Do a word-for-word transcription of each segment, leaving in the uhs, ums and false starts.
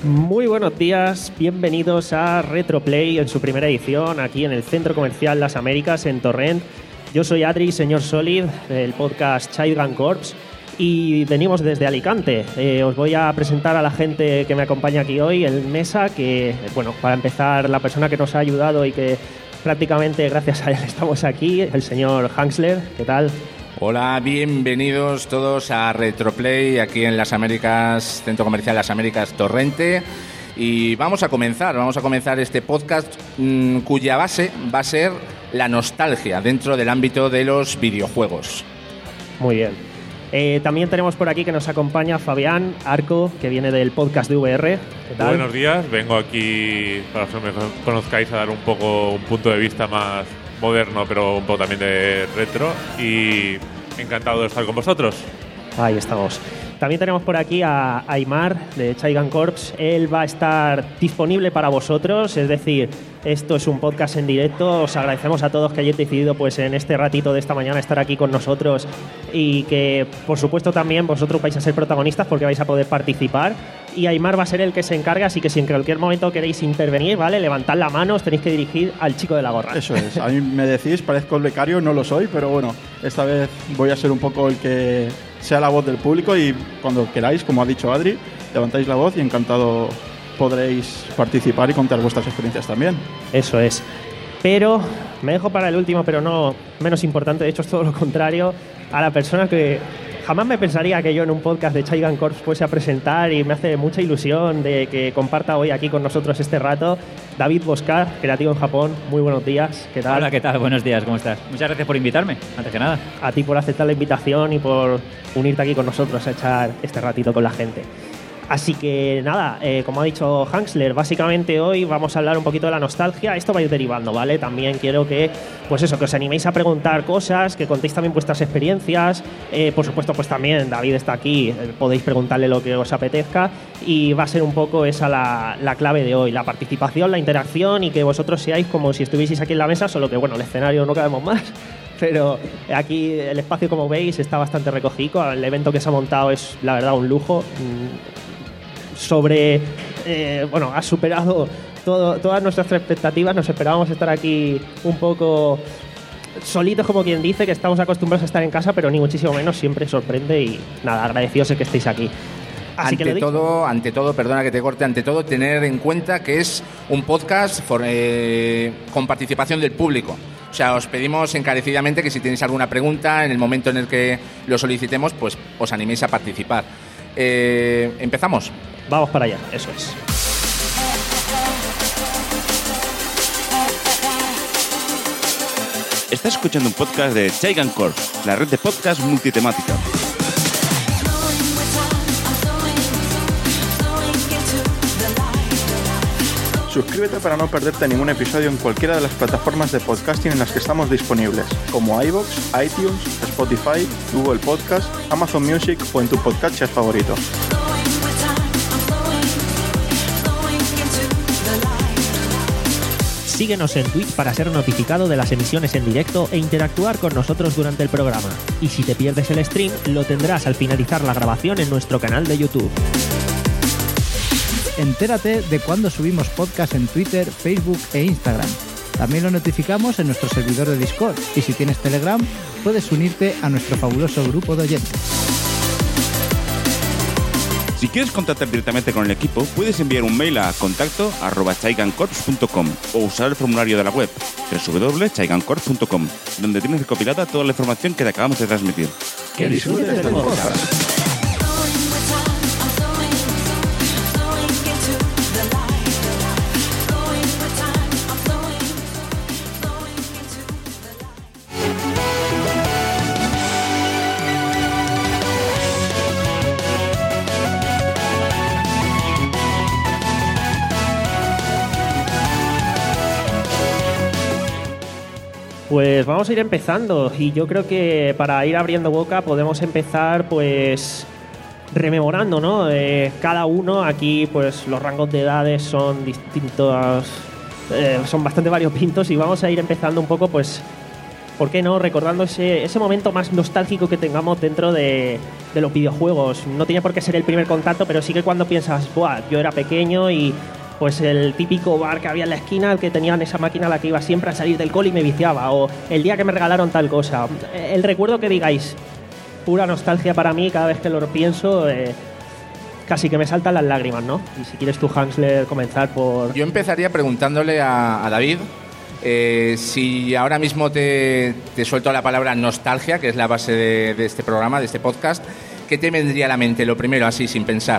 Muy buenos días, bienvenidos a Retroplay en su primera edición aquí en el Centro Comercial Las Américas en Torrent. Yo soy Adri, señor Solid, del podcast Shotgun Corps, y venimos desde Alicante. Eh, os voy a presentar a la gente que me acompaña aquí hoy en mesa, que, bueno, para empezar, la persona que nos ha ayudado y que prácticamente gracias a él estamos aquí, el señor Hansler. ¿Qué tal? Hola, bienvenidos todos a Retroplay aquí en Las Américas, Centro Comercial Las Américas Torrente. Y vamos a comenzar, vamos a comenzar este podcast mmm, cuya base va a ser la nostalgia dentro del ámbito de los videojuegos. Muy bien. Eh, también tenemos por aquí que nos acompaña Fabián Arco, que viene del podcast de V R. ¿Qué tal? Buenos días, vengo aquí, para que me conozcáis, a dar un poco un punto de vista más moderno, pero un poco también de retro, y encantado de estar con vosotros. Ahí estamos. También tenemos por aquí a Aymar de Shotgun Corps. Él va a estar disponible para vosotros, es decir, esto es un podcast en directo. Os agradecemos a todos que hayáis decidido pues en este ratito de esta mañana estar aquí con nosotros, y que por supuesto también vosotros vais a ser protagonistas porque vais a poder participar, y Aymar va a ser el que se encarga, así que si en cualquier momento queréis intervenir, ¿vale? Levantad la mano, os tenéis que dirigir al chico de la gorra. Eso es, a mí me decís, parezco el becario, no lo soy, pero bueno, esta vez voy a ser un poco el que sea la voz del público, y cuando queráis, como ha dicho Adri, levantáis la voz y encantado podréis participar y contar vuestras experiencias también. Eso es. Pero me dejo para el último, pero no menos importante, de hecho es todo lo contrario, a la persona que jamás me pensaría que yo en un podcast de Shotgun Corps fuese a presentar, y me hace mucha ilusión de que comparta hoy aquí con nosotros este rato. David Boscar, creativo en Japón. Muy buenos días, ¿qué tal? Hola, ¿qué tal? Buenos días, ¿cómo estás? Muchas gracias por invitarme, antes que nada. A ti por aceptar la invitación y por unirte aquí con nosotros a echar este ratito con la gente. Así que nada, eh, como ha dicho Hansler, básicamente hoy vamos a hablar un poquito de la nostalgia. Esto va a ir derivando, ¿vale? También quiero que, pues eso, que os animéis a preguntar cosas, que contéis también vuestras experiencias. Eh, por supuesto, pues también David está aquí, eh, podéis preguntarle lo que os apetezca, y va a ser un poco esa la, la clave de hoy, la participación, la interacción, y que vosotros seáis como si estuvieseis aquí en la mesa, solo que, bueno, el escenario no cabemos más. Pero aquí el espacio, como veis, está bastante recogido. El evento que se ha montado es, la verdad, un lujo. Sobre, eh, bueno, ha superado todo, todas nuestras expectativas. Nos esperábamos estar aquí un poco solitos, como quien dice, que estamos acostumbrados a estar en casa, pero ni muchísimo menos, siempre sorprende, y nada, agradecidos de que estéis aquí. Así ante que todo, ante todo, perdona que te corte, ante todo tener en cuenta que es un podcast for, eh, con participación del público. O sea, os pedimos encarecidamente que si tenéis alguna pregunta en el momento en el que lo solicitemos, pues os animéis a participar. Eh, ¿Empezamos? Vamos para allá, eso es. Estás escuchando un podcast de Shotgun Corps, la red de podcast multitemática. Suscríbete para no perderte ningún episodio en cualquiera de las plataformas de podcasting en las que estamos disponibles, como iVoox, iTunes, Spotify, Google Podcast, Amazon Music o en tu podcatcher favorito. Síguenos en Twitch para ser notificado de las emisiones en directo e interactuar con nosotros durante el programa. Y si te pierdes el stream, lo tendrás al finalizar la grabación en nuestro canal de YouTube. Entérate de cuando subimos podcast en Twitter, Facebook e Instagram. También lo notificamos en nuestro servidor de Discord, y si tienes Telegram, puedes unirte a nuestro fabuloso grupo de oyentes. Si quieres contactar directamente con el equipo, puedes enviar un mail a contacto arroba shotgun corps punto com o usar el formulario de la web doble u doble u doble u punto shotgun corps punto com, donde tienes recopilada toda la información que te acabamos de transmitir. ¡Que disfrutes del podcast! Pues vamos a ir empezando, y yo creo que para ir abriendo boca podemos empezar pues rememorando, ¿no? Eh, cada uno aquí, pues los rangos de edades son distintos, eh, son bastante variopintos, y vamos a ir empezando un poco, pues, ¿por qué no? Recordando ese, ese momento más nostálgico que tengamos dentro de, de los videojuegos. No tiene por qué ser el primer contacto, pero sí que cuando piensas, buah, yo era pequeño y pues el típico bar que había en la esquina, que tenían esa máquina a la que iba siempre a salir del cole y me viciaba, o el día que me regalaron tal cosa. El recuerdo que digáis, pura nostalgia para mí, cada vez que lo pienso, eh, casi que me saltan las lágrimas, ¿no? Y si quieres tú, Hansler, comenzar por... Yo empezaría preguntándole a, a David eh, si ahora mismo te, te suelto la palabra nostalgia, que es la base de, de este programa, de este podcast, ¿qué te vendría a la mente lo primero, así, sin pensar?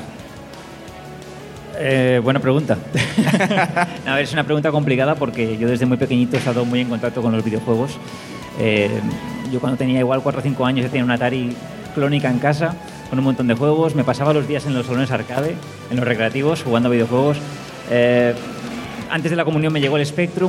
Eh, buena pregunta. A ver, es una pregunta complicada porque yo desde muy pequeñito he estado muy en contacto con los videojuegos. Eh, yo cuando tenía igual cuatro o cinco años ya tenía una Atari clónica en casa con un montón de juegos. Me pasaba los días en los salones arcade, en los recreativos, jugando a videojuegos. Eh, antes de la comunión me llegó el Spectrum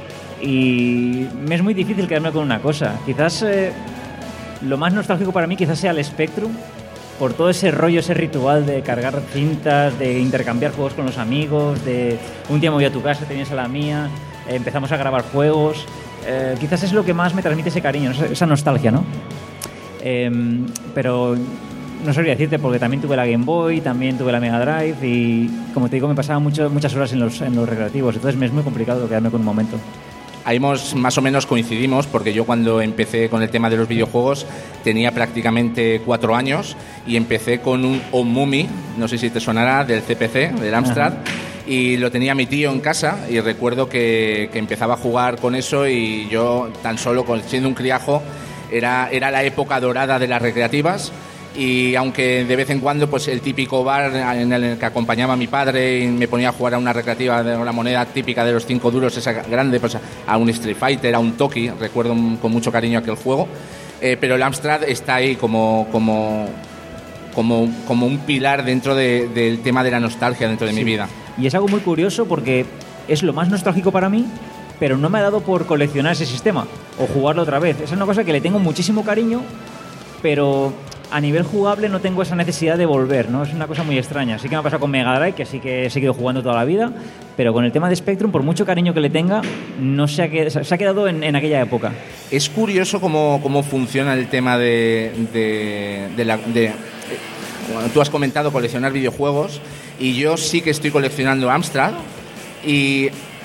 y me es muy difícil quedarme con una cosa. Quizás eh, lo más nostálgico para mí quizás sea el Spectrum, por todo ese rollo, ese ritual de cargar cintas, de intercambiar juegos con los amigos, de un día me voy a tu casa, tenías a la mía, eh, empezamos a grabar juegos. Eh, quizás es lo que más me transmite ese cariño, esa nostalgia, ¿no? Eh, pero no sabría decirte porque también tuve la Game Boy, también tuve la Mega Drive y, como te digo, me pasaba mucho, muchas horas en los, en los recreativos, entonces me es muy complicado quedarme con un momento. Ahí más o menos coincidimos, porque yo cuando empecé con el tema de los videojuegos tenía prácticamente cuatro años y empecé con un Omumi, no sé si te sonará, del C P C, del Amstrad. Ajá. Y lo tenía mi tío en casa y recuerdo que, que empezaba a jugar con eso y yo tan solo, siendo un criajo, era, era la época dorada de las recreativas. Y aunque de vez en cuando pues el típico bar en el que acompañaba a mi padre y me ponía a jugar a una recreativa de la moneda típica de los cinco duros, esa grande, pues a un Street Fighter, a un Toki, recuerdo con mucho cariño aquel juego, eh, pero el Amstrad está ahí como, como, como, como un pilar dentro de, del tema de la nostalgia dentro de sí. mi vida. Y es algo muy curioso porque es lo más nostálgico para mí, pero no me ha dado por coleccionar ese sistema o jugarlo otra vez. Es una cosa que le tengo muchísimo cariño, pero a nivel jugable no tengo esa necesidad de volver, ¿no? Es una cosa muy extraña. Sí que me ha pasado con Mega Drive, que sí que he seguido jugando toda la vida, pero con el tema de Spectrum, por mucho cariño que le tenga, no se ha, qued- se ha quedado en, en aquella época. Es curioso cómo, cómo funciona el tema de... de, de, la, de bueno, tú has comentado coleccionar videojuegos y yo sí que estoy coleccionando Amstrad y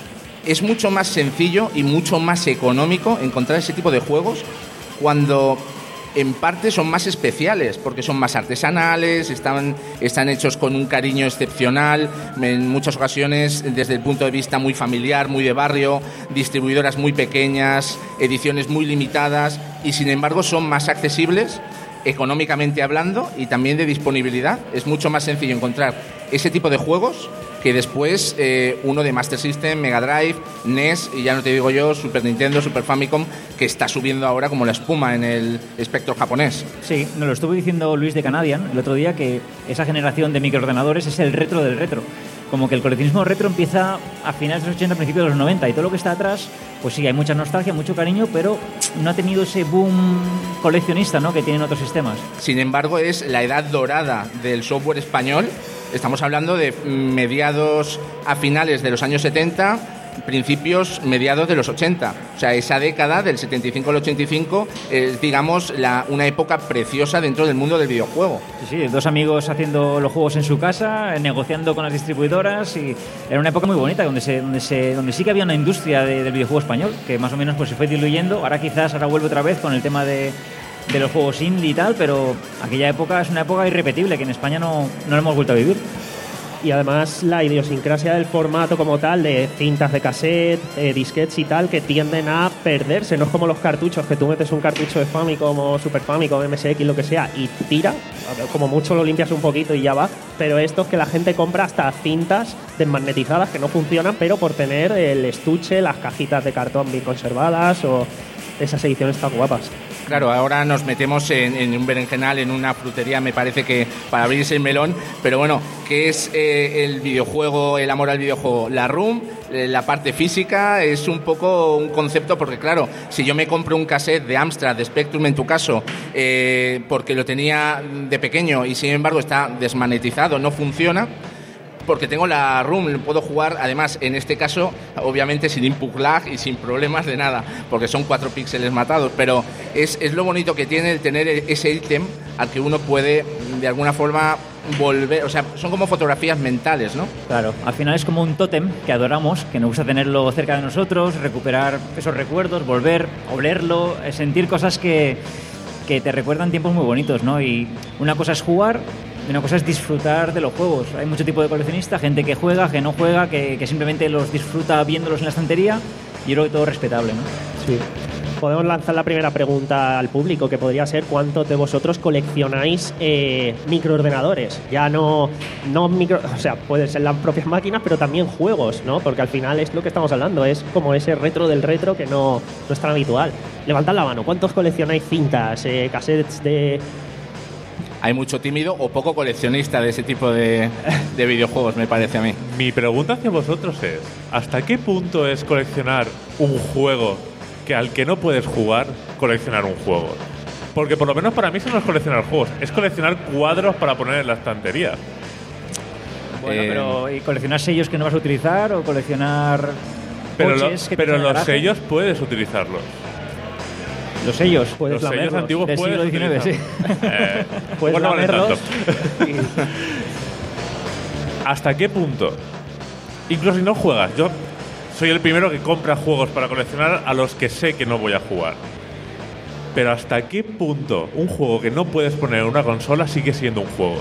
es mucho más sencillo y mucho más económico encontrar ese tipo de juegos cuando en parte son más especiales, porque son más artesanales, están, están hechos con un cariño excepcional, en muchas ocasiones desde el punto de vista muy familiar, muy de barrio, distribuidoras muy pequeñas, ediciones muy limitadas, y sin embargo son más accesibles económicamente hablando y también de disponibilidad. Es mucho más sencillo encontrar ese tipo de juegos que después eh, uno de Master System, Mega Drive, N E S y ya no te digo yo, Super Nintendo, Super Famicom, que está subiendo ahora como la espuma en el espectro japonés. Sí, nos lo estuvo diciendo Luis de Canadian el otro día, que esa generación de microordenadores es el retro del retro. Como que el coleccionismo retro empieza a finales de los ochenta, principios de los noventa, y todo lo que está atrás, pues sí, hay mucha nostalgia, mucho cariño, pero no ha tenido ese boom coleccionista, ¿no?, que tienen otros sistemas. Sin embargo, es la edad dorada del software español. Estamos hablando de mediados a finales de los años setenta, principios mediados de los ochenta. O sea, esa década del setenta y cinco al ochenta y cinco es, digamos, la, una época preciosa dentro del mundo del videojuego. Sí, sí, dos amigos haciendo los juegos en su casa, negociando con las distribuidoras, y era una época muy bonita donde se, donde se, donde sí que había una industria de, del videojuego español que más o menos pues se fue diluyendo. Ahora quizás ahora vuelve otra vez con el tema de de los juegos indie y tal, pero aquella época es una época irrepetible que en España no, no lo hemos vuelto a vivir. Y además la idiosincrasia del formato como tal, de cintas de cassette, eh, disquetes y tal, que tienden a perderse. No es como los cartuchos, que tú metes un cartucho de Famicom o Super Famicom, M S X, lo que sea, y tira, como mucho lo limpias un poquito y ya va. Pero estos que la gente compra hasta cintas desmagnetizadas que no funcionan, pero por tener el estuche, las cajitas de cartón bien conservadas o esas ediciones tan guapas. Claro, ahora nos metemos en, en un berenjenal, en una frutería, me parece que para abrirse el melón, pero bueno, ¿qué es eh, el videojuego, el amor al videojuego? La ROM, eh, la parte física, es un poco un concepto, porque claro, si yo me compro un cassette de Amstrad, de Spectrum en tu caso, eh, porque lo tenía de pequeño y sin embargo está desmagnetizado, no funciona, porque tengo la ROM, puedo jugar, además, en este caso, obviamente sin input lag y sin problemas de nada, porque son cuatro píxeles matados, pero es, es lo bonito que tiene el tener ese ítem al que uno puede de alguna forma volver, o sea, son como fotografías mentales, ¿no? Claro, al final es como un tótem que adoramos, que nos gusta tenerlo cerca de nosotros, recuperar esos recuerdos, volver, olerlo, sentir cosas que, que te recuerdan tiempos muy bonitos, ¿no? Y una cosa es jugar y una cosa es disfrutar de los juegos. Hay mucho tipo de coleccionista, gente que juega, que no juega, que, que simplemente los disfruta viéndolos en la estantería, y yo creo que todo es respetable, ¿no? Sí. Podemos lanzar la primera pregunta al público, que podría ser: ¿cuántos de vosotros coleccionáis eh, microordenadores? Ya no, no micro, o sea, pueden ser las propias máquinas, pero también juegos, ¿no? Porque al final es lo que estamos hablando, es como ese retro del retro que no, no es tan habitual. Levantad la mano, ¿cuántos coleccionáis cintas, eh, cassettes de...? Hay mucho tímido o poco coleccionista de ese tipo de, de videojuegos, me parece a mí. Mi pregunta hacia vosotros es: ¿hasta qué punto es coleccionar un juego que al que no puedes jugar, coleccionar un juego? Porque por lo menos para mí eso no es coleccionar juegos, es coleccionar cuadros para poner en la estantería. Bueno, Eh, pero ¿y coleccionar sellos que no vas a utilizar o coleccionar Pero, lo- coches que pero tienes en el los garaje? sellos puedes utilizarlos. Los sellos. Puedes Los sellos lamerlos. antiguos Del puedes siglo diecinueve, utilizarlos. sí. Eh, Puedes igual no valen lamerlos. tanto. ¿Hasta qué punto? Incluso si no juegas, yo soy el primero que compra juegos para coleccionar a los que sé que no voy a jugar. Pero ¿hasta qué punto un juego que no puedes poner en una consola sigue siendo un juego?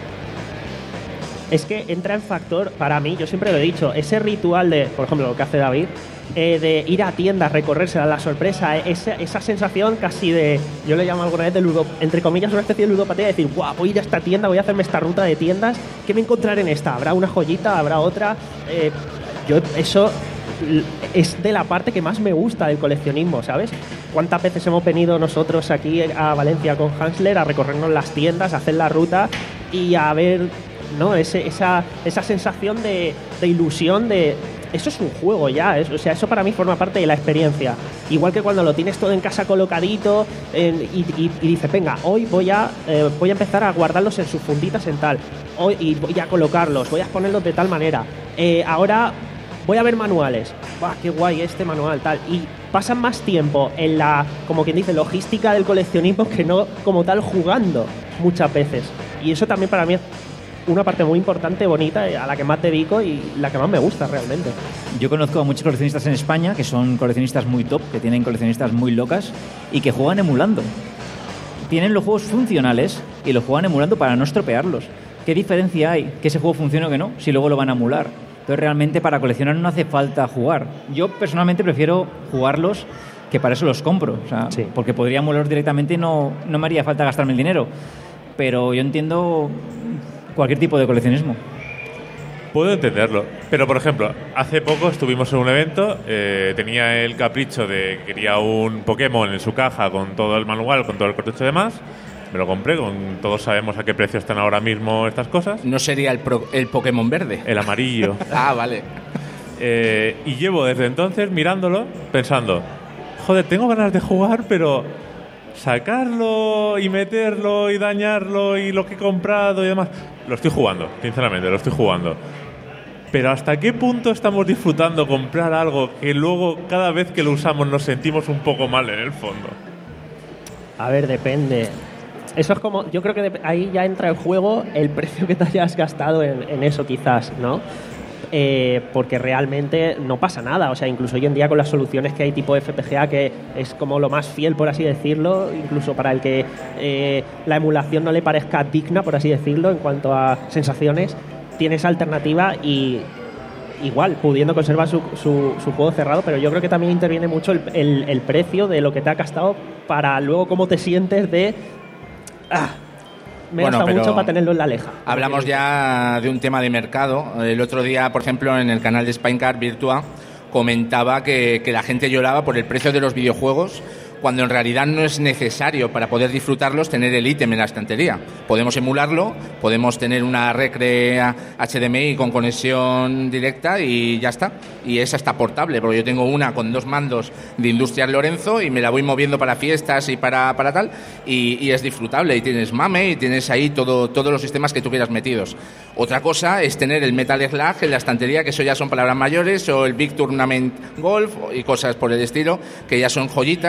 Es que entra en factor, para mí, yo siempre lo he dicho, ese ritual de, por ejemplo, lo que hace David, eh, de ir a tiendas, recorrerse a la sorpresa, eh, esa, esa sensación casi de, yo le llamo alguna vez de ludo, entre comillas, una especie de ludopatía, de decir, guau, voy a ir a esta tienda, voy a hacerme esta ruta de tiendas, ¿qué me encontraré en esta? ¿Habrá una joyita? ¿Habrá otra? Eh, yo, eso es de la parte que más me gusta del coleccionismo, ¿sabes? ¿Cuántas veces hemos venido nosotros aquí a Valencia con Hansler a recorrernos las tiendas, a hacer la ruta y a ver, ¿no? Ese, esa, esa sensación de, de ilusión de... Eso es un juego ya, es, o sea, eso para mí forma parte de la experiencia. Igual que cuando lo tienes todo en casa colocadito en, y, y, y dices, venga, hoy voy a, eh, voy a empezar a guardarlos en sus funditas en tal, hoy, y voy a colocarlos, voy a ponerlos de tal manera. Eh, ahora voy a ver manuales. ¡Buah, qué guay este manual! Tal. Y pasan más tiempo en la, como quien dice, logística del coleccionismo que no como tal jugando muchas veces. Y eso también para mí es una parte muy importante, bonita, a la que más dedico y la que más me gusta realmente. Yo conozco a muchos coleccionistas en España que son coleccionistas muy top, que tienen coleccionistas muy locas y que juegan emulando. Tienen los juegos funcionales y los juegan emulando para no estropearlos. ¿Qué diferencia hay que ese juego funcione o que no si luego lo van a emular? Entonces realmente para coleccionar no hace falta jugar. Yo personalmente prefiero jugarlos, que para eso los compro. O sea, Sí. porque podría emularlos directamente y no, no me haría falta gastarme el dinero. Pero yo entiendo cualquier tipo de coleccionismo. Puedo entenderlo, pero por ejemplo, hace poco estuvimos en un evento, eh, tenía el capricho de que quería un Pokémon en su caja con todo el manual, con todo el cartucho y demás. Me lo compré, con, todos sabemos a qué precio están ahora mismo estas cosas. ¿No sería el, pro- el Pokémon verde? El amarillo. Ah, vale. Eh, y llevo desde entonces mirándolo, pensando, joder, tengo ganas de jugar, pero sacarlo y meterlo y dañarlo y lo que he comprado y demás, lo estoy jugando, sinceramente, lo estoy jugando. Pero ¿hasta qué punto estamos disfrutando comprar algo que luego cada vez que lo usamos nos sentimos un poco mal en el fondo? A ver, depende. Eso es como, yo creo que de- ahí ya entra en juego el precio que te hayas gastado en, en eso quizás, ¿no? Eh, porque realmente no pasa nada, o sea, incluso hoy en día con las soluciones que hay tipo F P G A, que es como lo más fiel, por así decirlo, incluso para el que eh, la emulación no le parezca digna, por así decirlo, en cuanto a sensaciones, tienes alternativa y igual, pudiendo conservar su, su, su juego cerrado, pero yo creo que también interviene mucho el, el, el precio de lo que te ha gastado para luego cómo te sientes de... Ah, me Bueno, gasta pero mucho para tenerlo en la leja. Hablamos ya de un tema de mercado. El otro día, por ejemplo, en el canal de Spinecart Virtua, comentaba que, que la gente lloraba por el precio de los videojuegos, cuando en realidad no es necesario para poder disfrutarlos tener el ítem en la estantería. Podemos emularlo, podemos tener una recre H D M I con conexión directa y ya está. Y esa está portable, porque yo tengo una con dos mandos de Industrial Lorenzo y me la voy moviendo para fiestas y para, para tal, y, y es disfrutable. Y tienes MAME y tienes ahí todo, todos los sistemas que tú quieras metidos. Otra cosa es tener el Metal Slug en la estantería, que eso ya son palabras mayores, o el Big Tournament Golf y cosas por el estilo, que ya son joyitas, eh,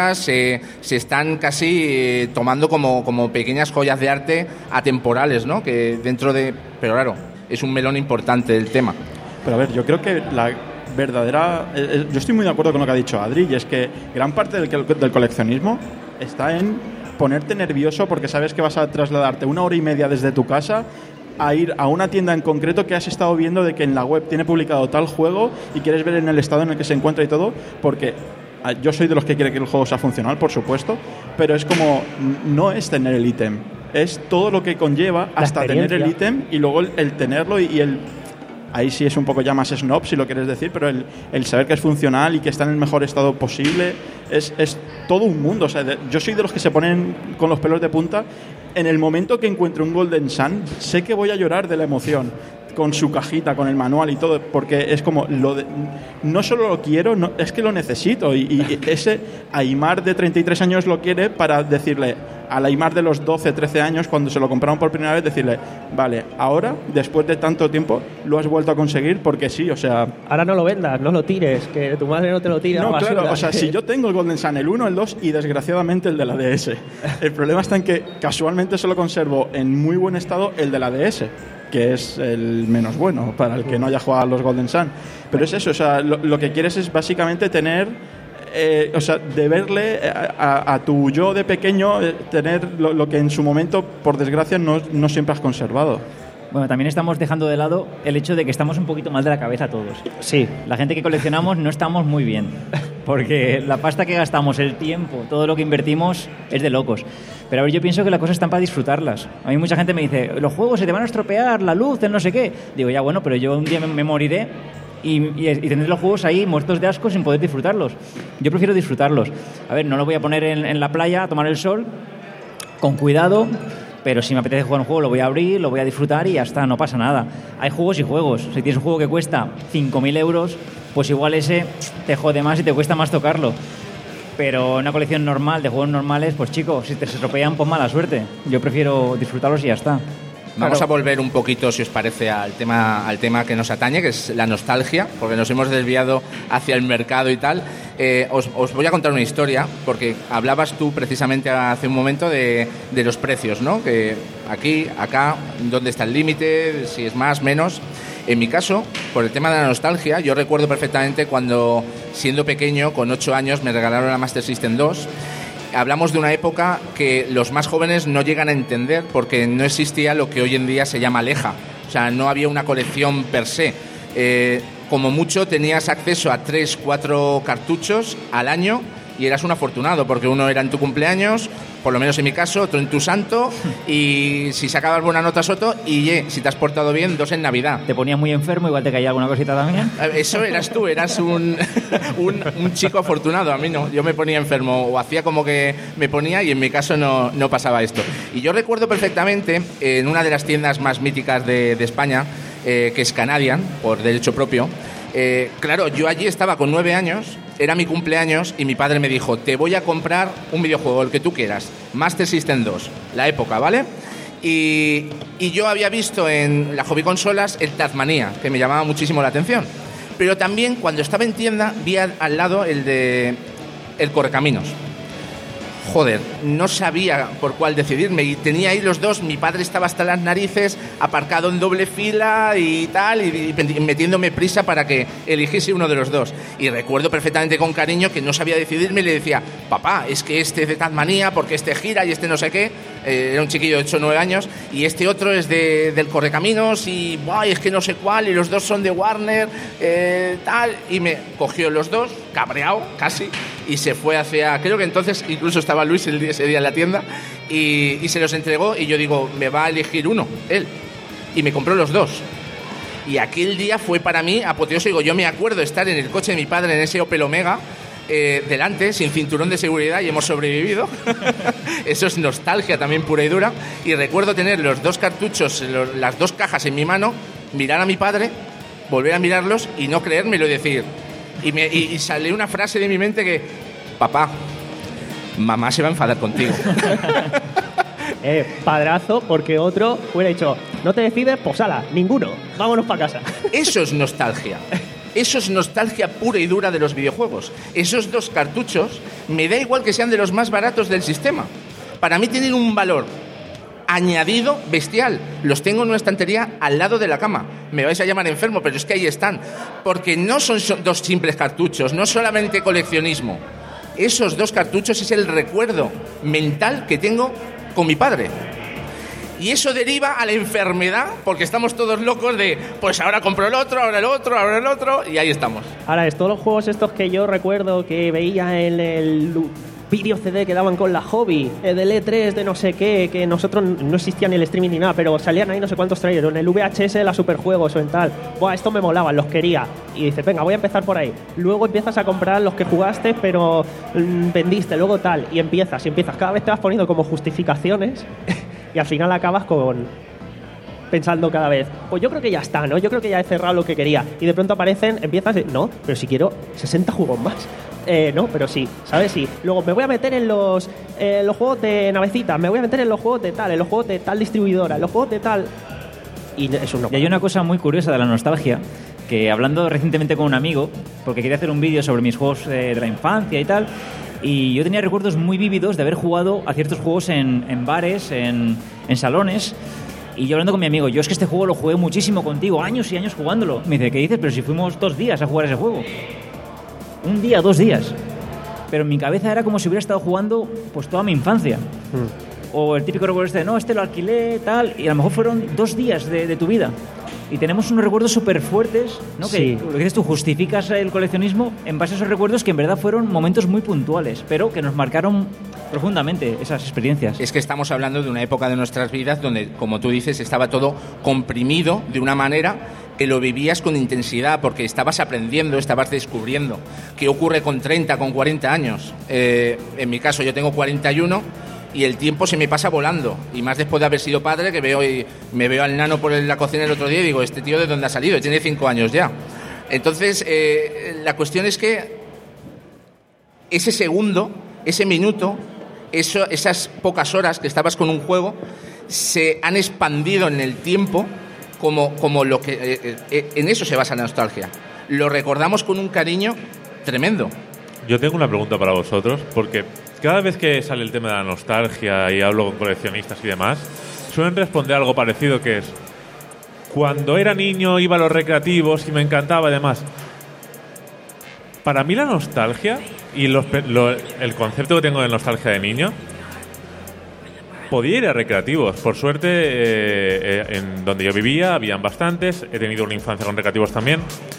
que se están casi eh, tomando como, como pequeñas joyas de arte atemporales, ¿no? Que dentro de... Pero claro, es un melón importante el tema. Pero a ver, yo creo que la verdadera... eh, yo estoy muy de acuerdo con lo que ha dicho Adri, y es que gran parte del, del coleccionismo está en ponerte nervioso porque sabes que vas a trasladarte una hora y media desde tu casa a ir a una tienda en concreto que has estado viendo de que en la web tiene publicado tal juego y quieres ver en el estado en el que se encuentra y todo, porque yo soy de los que quiere que el juego sea funcional, por supuesto, pero es como, no es tener el ítem, es todo lo que conlleva La hasta tener el experiencia. ítem y luego el, el tenerlo y, y el... Ahí sí es un poco ya más snob, si lo quieres decir, pero el, el saber que es funcional y que está en el mejor estado posible es, es todo un mundo. O sea, de, yo soy de los que se ponen con los pelos de punta. En el momento que encuentre un Golden Sun, sé que voy a llorar de la emoción, con su cajita, con el manual y todo, porque es como, lo de, no solo lo quiero, no, es que lo necesito. Y, y ese Aymar de treinta y tres años lo quiere para decirle al Aymar de los doce, trece años, cuando se lo compraron por primera vez, decirle, vale, ahora, después de tanto tiempo, lo has vuelto a conseguir porque sí, o sea... Ahora no lo vendas, no lo tires, que tu madre no te lo tira. No, a la basura. claro, o sea, si yo tengo el Golden Sun, el uno, el dos y desgraciadamente el de la D S. El problema está en que casualmente solo conservo en muy buen estado el de la D S, que es el menos bueno para el que no haya jugado a los Golden Sun. Pero es eso, o sea, lo, lo que quieres es básicamente tener... Eh, o sea, de verle a, a, a tu yo de pequeño eh, tener lo, lo que en su momento, por desgracia, no, no siempre has conservado. Bueno, también estamos dejando de lado el hecho de que estamos un poquito mal de la cabeza todos. Sí. La gente que coleccionamos no estamos muy bien, porque la pasta que gastamos, el tiempo, todo lo que invertimos es de locos. Pero a ver, yo pienso que las cosas están para disfrutarlas. A mí mucha gente me dice, los juegos se te van a estropear, la luz, el no sé qué. Digo, ya bueno, pero yo un día me, me moriré y, y, y tendré los juegos ahí muertos de asco sin poder disfrutarlos. Yo prefiero disfrutarlos. A ver, no lo voy a poner en, en la playa a tomar el sol, con cuidado, pero si me apetece jugar un juego lo voy a abrir, lo voy a disfrutar y ya está, no pasa nada. Hay juegos y juegos. Si tienes un juego que cuesta cinco mil euros, pues igual ese te jode más y te cuesta más tocarlo. Pero una colección normal, de juegos normales, pues chicos, si te se estropean, pues mala suerte. Yo prefiero disfrutarlos y ya está. Vamos Claro. a volver un poquito, si os parece, al tema, al tema que nos atañe, que es la nostalgia, porque nos hemos desviado hacia el mercado y tal. Eh, os, os voy a contar una historia, porque hablabas tú precisamente hace un momento de, de los precios, ¿no? Que aquí, acá, ¿dónde está el límite? Si es más, menos. En mi caso, por el tema de la nostalgia, yo recuerdo perfectamente cuando, siendo pequeño, con ocho años, me regalaron la Master System dos. Hablamos de una época que los más jóvenes no llegan a entender porque no existía lo que hoy en día se llama Leja. O sea, no había una colección per se. Eh, como mucho tenías acceso a tres, cuatro cartuchos al año y eras un afortunado porque uno era en tu cumpleaños, por lo menos en mi caso, otro en tu santo y si sacabas buena nota Soto y eh, si te has portado bien, dos en Navidad. Te ponías muy enfermo, igual te caía alguna cosita también. Eso eras tú, eras un, un, un chico afortunado. A mí no, yo me ponía enfermo o hacía como que me ponía y en mi caso no, no pasaba esto. Y yo recuerdo perfectamente en una de las tiendas más míticas de, de España, eh, que es Canadian, por derecho propio. Eh, claro, yo allí estaba con nueve años, era mi cumpleaños y mi padre me dijo, te voy a comprar un videojuego, el que tú quieras, Master System dos, la época, ¿vale? Y, y yo había visto en la hobby consolas el Tasmania, que me llamaba muchísimo la atención. Pero también cuando estaba en tienda vi al, al lado el de el Correcaminos. Joder, no sabía por cuál decidirme y tenía ahí los dos, mi padre estaba hasta las narices, aparcado en doble fila y tal, y, y metiéndome prisa para que eligiese uno de los dos. Y recuerdo perfectamente con cariño que no sabía decidirme y le decía, papá, es que este es de Tasmania porque este gira y este no sé qué, eh, era un chiquillo de ocho o nueve años, y este otro es de, del Correcaminos y buah, es que no sé cuál, y los dos son de Warner, eh, tal, y me cogió los dos, cabreado casi, y se fue hacia, creo que entonces incluso estaba Luis el día, ese día en la tienda y, y se los entregó y yo digo, me va a elegir uno, él, y me compró los dos. Y aquel día fue para mí apoteósico. Digo, yo me acuerdo estar en el coche de mi padre en ese Opel Omega eh, delante, sin cinturón de seguridad, y hemos sobrevivido. Eso es nostalgia también pura y dura. Y recuerdo tener los dos cartuchos, los, las dos cajas en mi mano, mirar a mi padre, volver a mirarlos y no creérmelo y decir... Y, me, y, y salió una frase de mi mente que, papá, mamá se va a enfadar contigo. Eh, padrazo, porque otro hubiera dicho, no te decides, pues ala, ninguno, vámonos para casa. Eso es nostalgia. Eso es nostalgia pura y dura de los videojuegos. Esos dos cartuchos, me da igual que sean de los más baratos del sistema. Para mí tienen un valor añadido bestial. Los tengo en una estantería al lado de la cama. Me vais a llamar enfermo, pero es que ahí están. Porque no son dos simples cartuchos, no solamente coleccionismo. Esos dos cartuchos es el recuerdo mental que tengo con mi padre. Y eso deriva a la enfermedad, porque estamos todos locos de, pues ahora compro el otro, ahora el otro, ahora el otro, y ahí estamos. Ahora, es todos los juegos estos que yo recuerdo que veía en el vídeo C D que daban con la Hobby, el del E tres de no sé qué, que nosotros no existía ni el streaming ni nada, pero salían ahí no sé cuántos trailers, en el V H S de la Superjuegos o en tal. Buah, esto me molaban, los quería. Y dices, venga, voy a empezar por ahí. Luego empiezas a comprar los que jugaste, pero mmm, vendiste, luego tal. Y empiezas, y empiezas. Cada vez te vas poniendo como justificaciones y al final acabas con... pensando cada vez, pues yo creo que ya está, ¿no? Yo creo que ya he cerrado lo que quería. Y de pronto aparecen, empiezas, y, no, pero si quiero sesenta juegos más. Eh, no, pero sí, ¿sabes? Sí. Luego me voy a meter en los, eh, los juegos de navecitas, me voy a meter en los juegos de tal, en los juegos de tal distribuidora, en los juegos de tal... Y eso no. Y hay una cosa muy curiosa de la nostalgia, que hablando recientemente con un amigo, porque quería hacer un vídeo sobre mis juegos eh, de la infancia y tal, y yo tenía recuerdos muy vívidos de haber jugado a ciertos juegos en, en bares, en, en salones. Y yo hablando con mi amigo, yo es que este juego lo jugué muchísimo contigo, años y años jugándolo. Me dice, ¿qué dices? Pero si fuimos dos días a jugar ese juego. Un día, dos días. Pero en mi cabeza era como si hubiera estado jugando pues toda mi infancia. Mm. O el típico recuerdo este de, no, este lo alquilé, tal, y a lo mejor fueron dos días de, de tu vida. Y tenemos unos recuerdos súper fuertes, ¿no? Sí. Que lo que dices tú, justificas el coleccionismo en base a esos recuerdos que en verdad fueron momentos muy puntuales, pero que nos marcaron profundamente esas experiencias. Es que estamos hablando de una época de nuestras vidas donde, como tú dices, estaba todo comprimido de una manera que lo vivías con intensidad, porque estabas aprendiendo, estabas descubriendo. ¿Qué ocurre con treinta, con cuarenta años? Eh, en mi caso, yo tengo cuarenta y uno y el tiempo se me pasa volando. Y más después de haber sido padre, que veo y me veo al nano por la cocina el otro día y digo, ¿este tío de dónde ha salido? Tiene cinco años ya. Entonces, eh, la cuestión es que ese segundo, ese minuto, eso, esas pocas horas que estabas con un juego, se han expandido en el tiempo como, como lo que... Eh, eh, en eso se basa la nostalgia. Lo recordamos con un cariño tremendo. Yo tengo una pregunta para vosotros, porque cada vez que sale el tema de la nostalgia y hablo con coleccionistas y demás, suelen responder algo parecido, que es: cuando era niño iba a los recreativos y me encantaba y demás. Para mí la nostalgia y los, lo, el concepto que tengo de nostalgia de niño, podía ir a recreativos. Por suerte, eh, eh, en donde yo vivía habían bastantes. He tenido una infancia con recreativos también.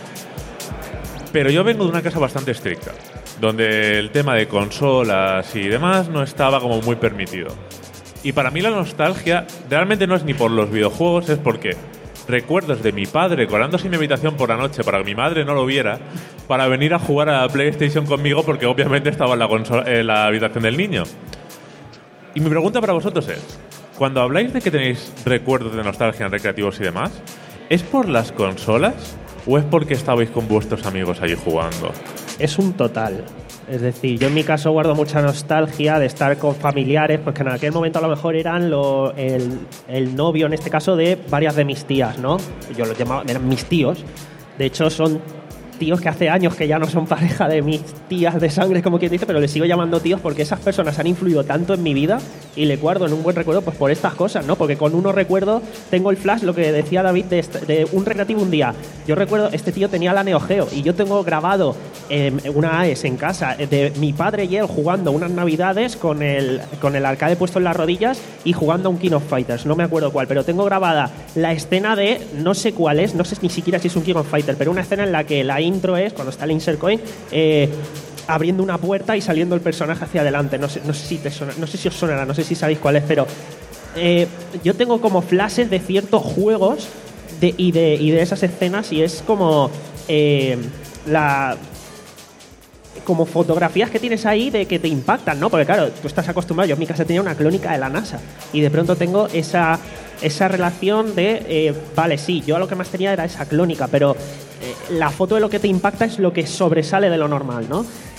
Pero yo vengo de una casa bastante estricta, donde el tema de consolas y demás no estaba como muy permitido. Y para mí la nostalgia realmente no es ni por los videojuegos, es porque recuerdos de mi padre colándose en mi habitación por la noche para que mi madre no lo viera, para venir a jugar a la PlayStation conmigo, porque obviamente estaba en la, consola, en la habitación del niño. Y mi pregunta para vosotros es, cuando habláis de que tenéis recuerdos de nostalgia en recreativos y demás, ¿es por las consolas o es porque estabais con vuestros amigos allí jugando? Es un total. Es decir, yo en mi caso guardo mucha nostalgia de estar con familiares, pues que en aquel momento a lo mejor eran lo, el, el novio, en este caso, de varias de mis tías, ¿no? Yo los llamaba, eran mis tíos. De hecho, son tíos que hace años que ya no son pareja de mis tías de sangre, como quien dice, pero les sigo llamando tíos porque esas personas han influido tanto en mi vida y le guardo en un buen recuerdo pues por estas cosas, ¿no? Porque con uno recuerdo, tengo el flash, lo que decía David, de, este, de un recreativo un día. Yo recuerdo, este tío tenía la Neo Geo y yo tengo grabado eh, una A E S en casa de mi padre y él jugando unas navidades con el, con el arcade puesto en las rodillas y jugando a un King of Fighters, no me acuerdo cuál, pero tengo grabada la escena de, no sé cuál es, no sé ni siquiera si es un King of Fighters, pero una escena en la que la intro es, cuando está el insert coin, eh, abriendo una puerta y saliendo el personaje hacia adelante. No sé, no sé si te suena, no sé si os sonará, no sé si sabéis cuál es, pero eh, yo tengo como flashes de ciertos juegos de, y, de, y de esas escenas, y es como eh, la como fotografías que tienes ahí de que te impactan, ¿no? Porque claro, tú estás acostumbrado, yo en mi casa tenía una clónica de la NASA y de pronto tengo esa esa relación de, eh, vale, sí, yo lo que más tenía era esa clónica, pero eh, la foto de lo que te impacta es lo que sobresale de lo normal, ¿no?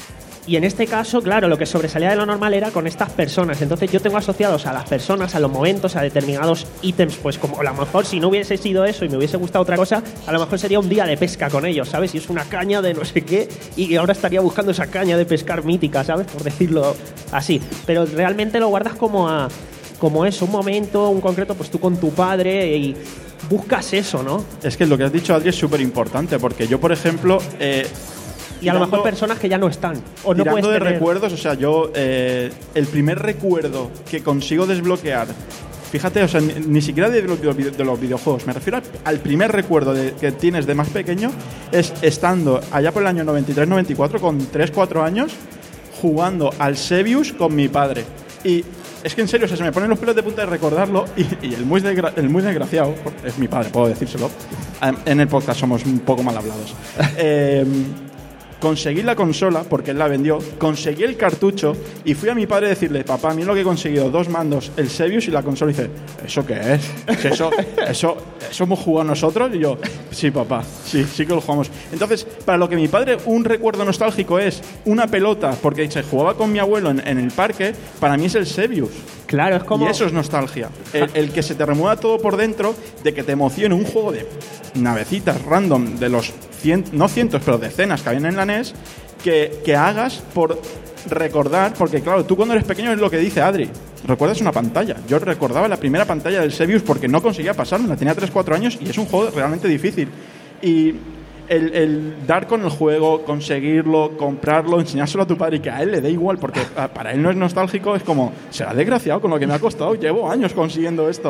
Y en este caso, claro, lo que sobresalía de lo normal era con estas personas. Entonces yo tengo asociados a las personas, a los momentos, a determinados ítems, pues como a lo mejor si no hubiese sido eso y me hubiese gustado otra cosa, a lo mejor sería un día de pesca con ellos, ¿sabes? Y es una caña de no sé qué y ahora estaría buscando esa caña de pescar mítica, ¿sabes? Por decirlo así. Pero realmente lo guardas como a como eso, un momento, un concreto, pues tú con tu padre y buscas eso, ¿no? Es que lo que has dicho, Adri, es súper importante porque yo, por ejemplo... Eh, Y a lo mejor personas que ya no están. O no puedes tirando de tener. recuerdos, o sea, yo eh, el primer recuerdo que consigo desbloquear, fíjate, o sea, ni, ni siquiera de los, de los videojuegos, me refiero al, al primer recuerdo de, que tienes de más pequeño, es estando allá por el año noventa y tres noventa y cuatro, con tres cuatro años, jugando al Sebius con mi padre. Y es que en serio, o sea, se me ponen los pelos de punta de recordarlo y, y el, muy desgra- el muy desgraciado, es mi padre, puedo decírselo, en el podcast somos un poco mal hablados. eh, Conseguí la consola, porque él la vendió, conseguí el cartucho y fui a mi padre a decirle, papá, mira lo que he conseguido, dos mandos, el Sebius y la consola. Y dice, ¿eso qué es? ¿Eso, eso, eso hemos jugado nosotros? Y yo, sí, papá, sí, sí que lo jugamos. Entonces, para lo que mi padre, un recuerdo nostálgico es una pelota, porque se jugaba con mi abuelo en, en el parque, para mí es el Sebius. Claro, es como... Y eso es nostalgia. El, el que se te remueva todo por dentro, de que te emocione un juego de navecitas random de los cien, no cientos, pero decenas que habían en la N E S, que, que hagas por recordar, porque claro, tú cuando eres pequeño es lo que dice Adri, recuerdas una pantalla. Yo recordaba la primera pantalla del Sebius porque no conseguía pasarme, tenía tres cuatro años y es un juego realmente difícil. Y el, el dar con el juego, conseguirlo, comprarlo, enseñárselo a tu padre y que a él le dé igual, porque para él no es nostálgico, es como, será desgraciado con lo que me ha costado, llevo años consiguiendo esto.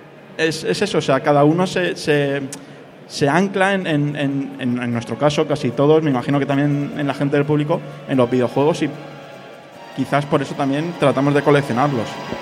Es, es eso, o sea, cada uno se, se, se ancla en, en, en, en nuestro caso, casi todos, me imagino que también en la gente del público, en los videojuegos y quizás por eso también tratamos de coleccionarlos.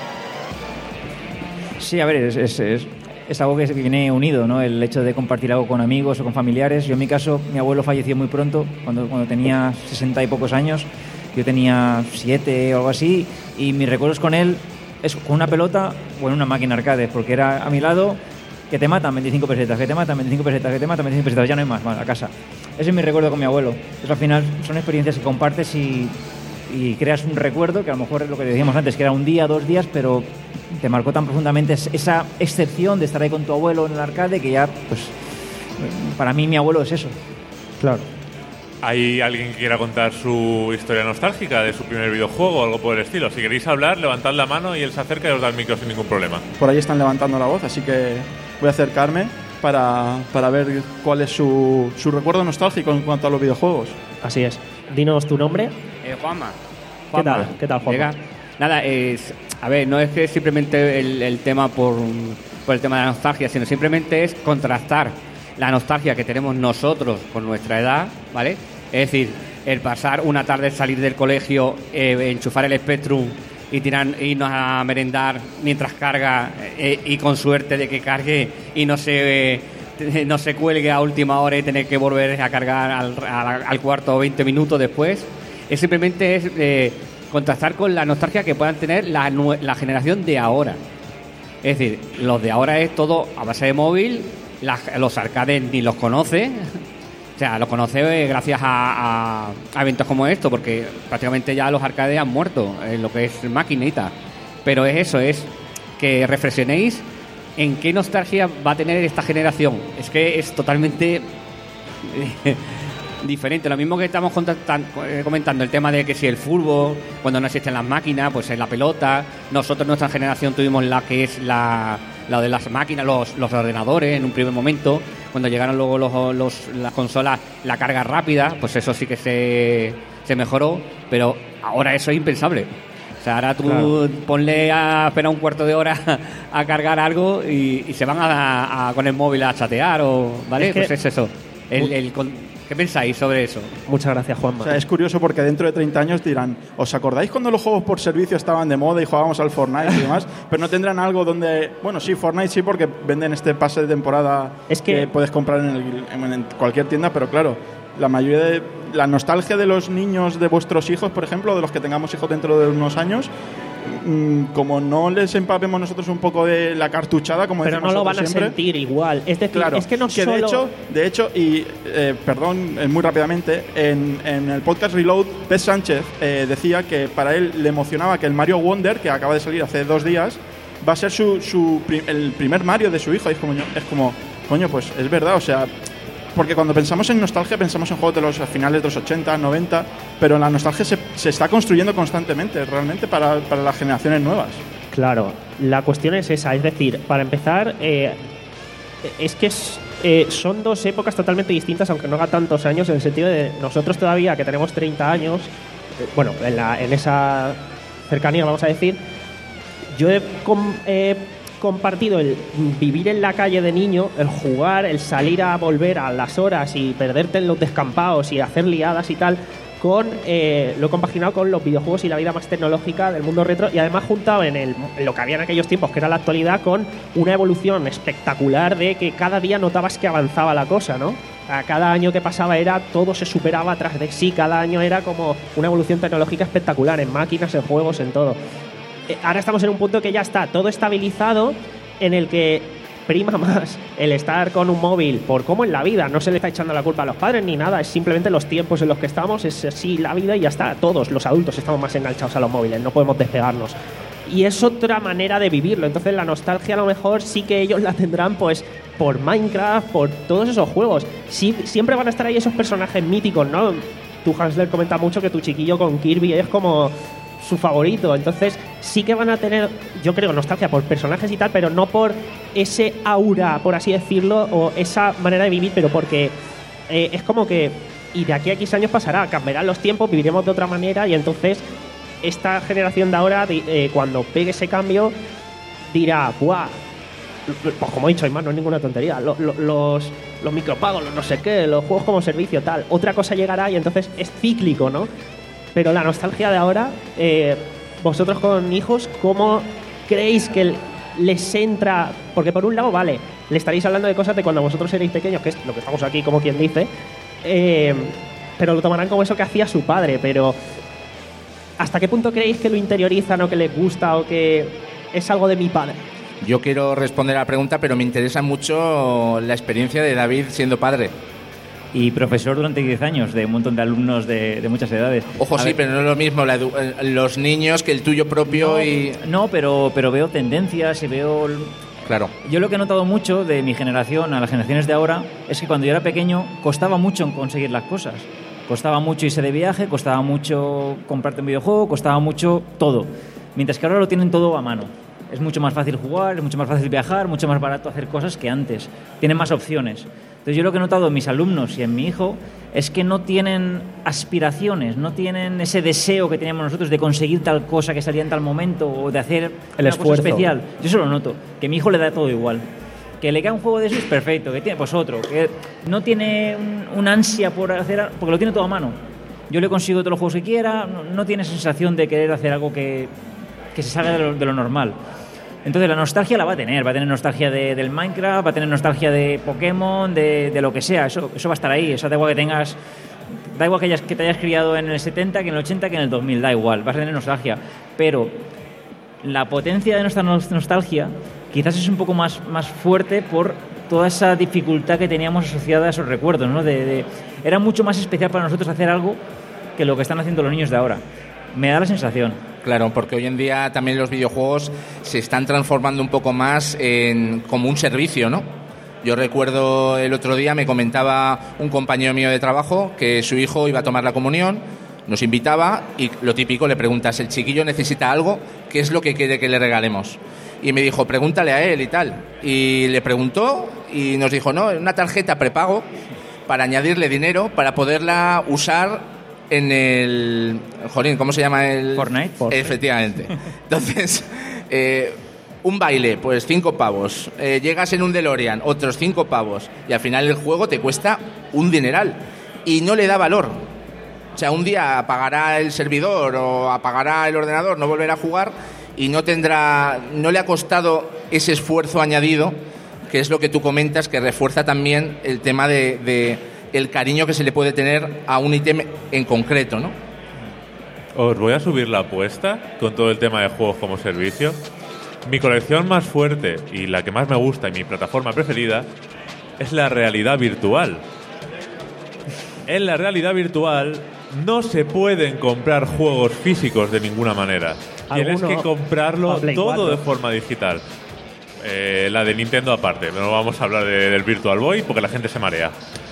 Sí, a ver, es... es, es... es algo que viene unido, ¿no? El hecho de compartir algo con amigos o con familiares. Yo en mi caso, mi abuelo falleció muy pronto, cuando, cuando tenía sesenta y pocos años. Yo tenía siete o algo así, y mis recuerdos con él es con una pelota o en una máquina arcade, porque era a mi lado, que te matan veinticinco pesetas, que te matan veinticinco pesetas, que te matan veinticinco pesetas, ya no hay más, bueno, a casa. Ese es mi recuerdo con mi abuelo. Entonces, al final son experiencias que compartes y, y creas un recuerdo que a lo mejor es lo que decíamos antes, que era un día, dos días, pero te marcó tan profundamente esa excepción de estar ahí con tu abuelo en el arcade que ya, pues, para mí mi abuelo es eso. Claro. ¿Hay alguien que quiera contar su historia nostálgica de su primer videojuego o algo por el estilo? Si queréis hablar, levantad la mano y él se acerca y os da el micro sin ningún problema. Por ahí están levantando la voz, así que voy a acercarme para, para ver cuál es su, su recuerdo nostálgico en cuanto a los videojuegos. Así es. Dinos tu nombre. Eh, Juanma. ¿Qué Juanma. tal? ¿Qué tal, Juanma? Llega. Nada, es, a ver, no es que simplemente el, el tema por, por el tema de la nostalgia, sino simplemente es contrastar la nostalgia que tenemos nosotros con nuestra edad, ¿vale? Es decir, el pasar una tarde, salir del colegio, eh, enchufar el Spectrum y tirar, irnos a merendar mientras carga eh, y con suerte de que cargue y no se... Eh, no se cuelgue a última hora y tener que volver a cargar al, al, al cuarto o veinte minutos después. Es simplemente es eh, contrastar con la nostalgia que puedan tener la, la generación de ahora. Es decir, los de ahora es todo a base de móvil, la, los arcades ni los conoce. O sea, los conoce eh, gracias a, a, a eventos como esto, porque prácticamente ya los arcades han muerto en lo que es maquinita. Pero es eso, es que reflexionéis en qué nostalgia va a tener esta generación. Es que es totalmente diferente. Lo mismo que estamos comentando, el tema de que si el fútbol, cuando no existen las máquinas, pues es la pelota. Nosotros, nuestra generación, tuvimos la que es la, la de las máquinas, los, los ordenadores en un primer momento. Cuando llegaron luego los, los, las consolas, la carga rápida, pues eso sí que se, se mejoró, pero ahora eso es impensable. O sea, ahora tú claro. ponle a esperar un cuarto de hora a cargar algo y, y se van a, a, con el móvil a chatear, o ¿vale? Es que, pues es eso. El, el, ¿Qué pensáis sobre eso? Muchas gracias, Juanma. O sea, es curioso porque dentro de treinta años dirán, ¿os acordáis cuando los juegos por servicio estaban de moda y jugábamos al Fortnite y demás? Pero no tendrán algo donde... Bueno, sí, Fortnite sí, porque venden este pase de temporada es que, que puedes comprar en, el, en, en cualquier tienda, pero claro, la mayoría de... La nostalgia de los niños de vuestros hijos, por ejemplo, de los que tengamos hijos dentro de unos años, mmm, como no les empapemos nosotros un poco de la cartuchada, como pero decimos no lo van a siempre, sentir igual. Es decir, claro, es que no que solo... de hecho, de hecho y eh, perdón, eh, muy rápidamente, en, en el podcast Reload, Pez Sánchez eh, decía que para él le emocionaba que el Mario Wonder, que acaba de salir hace dos días, va a ser su, su prim- el primer Mario de su hijo. Y es como, es como, coño, pues es verdad, o sea, porque cuando pensamos en nostalgia pensamos en juegos de los finales de los ochenta, noventa, pero la nostalgia se, se está construyendo constantemente, realmente, para, para las generaciones nuevas. Claro, la cuestión es esa, es decir, para empezar, eh, es que es, eh, son dos épocas totalmente distintas, aunque no haga tantos años, en el sentido de nosotros todavía, que tenemos treinta años, eh, bueno, en, la, en esa cercanía, vamos a decir, yo he com, eh, compartido el vivir en la calle de niño, el jugar, el salir a volver a las horas y perderte en los descampados y hacer liadas y tal, con eh, lo he compaginado con los videojuegos y la vida más tecnológica del mundo retro, y además juntado en, el, en lo que había en aquellos tiempos, que era la actualidad, con una evolución espectacular de que cada día notabas que avanzaba la cosa, ¿no? A cada año que pasaba era todo se superaba tras de sí, cada año era como una evolución tecnológica espectacular en máquinas, en juegos, en todo. Ahora estamos en un punto que ya está todo estabilizado, en el que prima más el estar con un móvil por cómo en la vida, no se le está echando la culpa a los padres ni nada, es simplemente los tiempos en los que estamos, es así la vida y ya está. Todos los adultos estamos más enganchados a los móviles, no podemos despegarnos. Y es otra manera de vivirlo, entonces la nostalgia a lo mejor sí que ellos la tendrán pues por Minecraft, por todos esos juegos. Sí, siempre van a estar ahí esos personajes míticos, ¿no? Tú, Hansler, comenta mucho que tu chiquillo con Kirby es como su favorito, entonces sí que van a tener, yo creo, nostalgia por personajes y tal, pero no por ese aura, por así decirlo, o esa manera de vivir, pero porque eh, es como que, y de aquí a X años pasará, cambiarán los tiempos, viviremos de otra manera, y entonces esta generación de ahora, eh, cuando pegue ese cambio, dirá, ¡buah! Pues como he dicho, además no es ninguna tontería, los, los, los micropagos, los no sé qué, los juegos como servicio, tal, otra cosa llegará y entonces es cíclico, ¿no? Pero la nostalgia de ahora, eh, vosotros con hijos, ¿cómo creéis que les entra? Porque por un lado, vale, le estaréis hablando de cosas de cuando vosotros erais pequeños, que es lo que estamos aquí, como quien dice, eh, pero lo tomarán como eso que hacía su padre. Pero ¿hasta qué punto creéis que lo interiorizan o que les gusta o que es algo de mi padre? Yo quiero responder a la pregunta, pero me interesa mucho la experiencia de David siendo padre. Y profesor durante diez años de un montón de alumnos de, de muchas edades. Ojo, a sí, ver, pero no es lo mismo la edu- los niños que el tuyo propio. No, y no pero, pero veo tendencias y veo... Claro. Yo lo que he notado mucho de mi generación a las generaciones de ahora es que cuando yo era pequeño costaba mucho conseguir las cosas. Costaba mucho irse de viaje, costaba mucho comprarte un videojuego, costaba mucho todo. Mientras que ahora lo tienen todo a mano. Es mucho más fácil jugar, es mucho más fácil viajar, mucho más barato hacer cosas que antes. Tienen más opciones. Entonces yo lo que he notado en mis alumnos y en mi hijo es que no tienen aspiraciones, no tienen ese deseo que teníamos nosotros de conseguir tal cosa que salía en tal momento o de hacer el una esfuerzo cosa especial. Yo eso lo noto, que a mi hijo le da todo igual. Que le queda un juego de esos, perfecto, que tiene pues otro, que no tiene un, un ansia por hacer, porque lo tiene todo a mano. Yo le consigo todos los juegos que quiera, no, no tiene sensación de querer hacer algo que, que se salga de lo, de lo normal. Entonces la nostalgia la va a tener, va a tener nostalgia de, del Minecraft, va a tener nostalgia de Pokémon, de, de lo que sea, eso, eso va a estar ahí, eso da igual que tengas, da igual que, hayas, que te hayas criado en el setenta, que en el ochenta, que en el dos mil, da igual, vas a tener nostalgia, pero la potencia de nuestra nostalgia quizás es un poco más, más fuerte por toda esa dificultad que teníamos asociada a esos recuerdos, ¿no? De, de, era mucho más especial para nosotros hacer algo que lo que están haciendo los niños de ahora. Me da la sensación. Claro, porque hoy en día también los videojuegos se están transformando un poco más en como un servicio, ¿no? Yo recuerdo el otro día, me comentaba un compañero mío de trabajo que su hijo iba a tomar la comunión, nos invitaba y lo típico, le preguntas, ¿el chiquillo necesita algo? ¿Qué es lo que quiere que le regalemos? Y me dijo, pregúntale a él y tal. Y le preguntó y nos dijo, no, una tarjeta prepago para añadirle dinero para poderla usar en el... Jolín, ¿cómo se llama el...? Fortnite. Fortnite. Efectivamente. Entonces, eh, un baile, pues cinco pavos. Eh, llegas en un DeLorean, otros cinco pavos. Y al final el juego te cuesta un dineral. Y no le da valor. O sea, un día apagará el servidor o apagará el ordenador, no volverá a jugar y no tendrá... No le ha costado ese esfuerzo añadido, que es lo que tú comentas, que refuerza también el tema de... de el cariño que se le puede tener a un ítem en concreto, ¿no? Os voy a subir la apuesta con todo el tema de juegos como servicio. Mi colección más fuerte y la que más me gusta y mi plataforma preferida es la realidad virtual. En la realidad virtual no se pueden comprar juegos físicos de ninguna manera. Tienes que comprarlo todo de forma digital. Eh, la de Nintendo aparte, no vamos a hablar de, del Virtual Boy porque la gente se marea.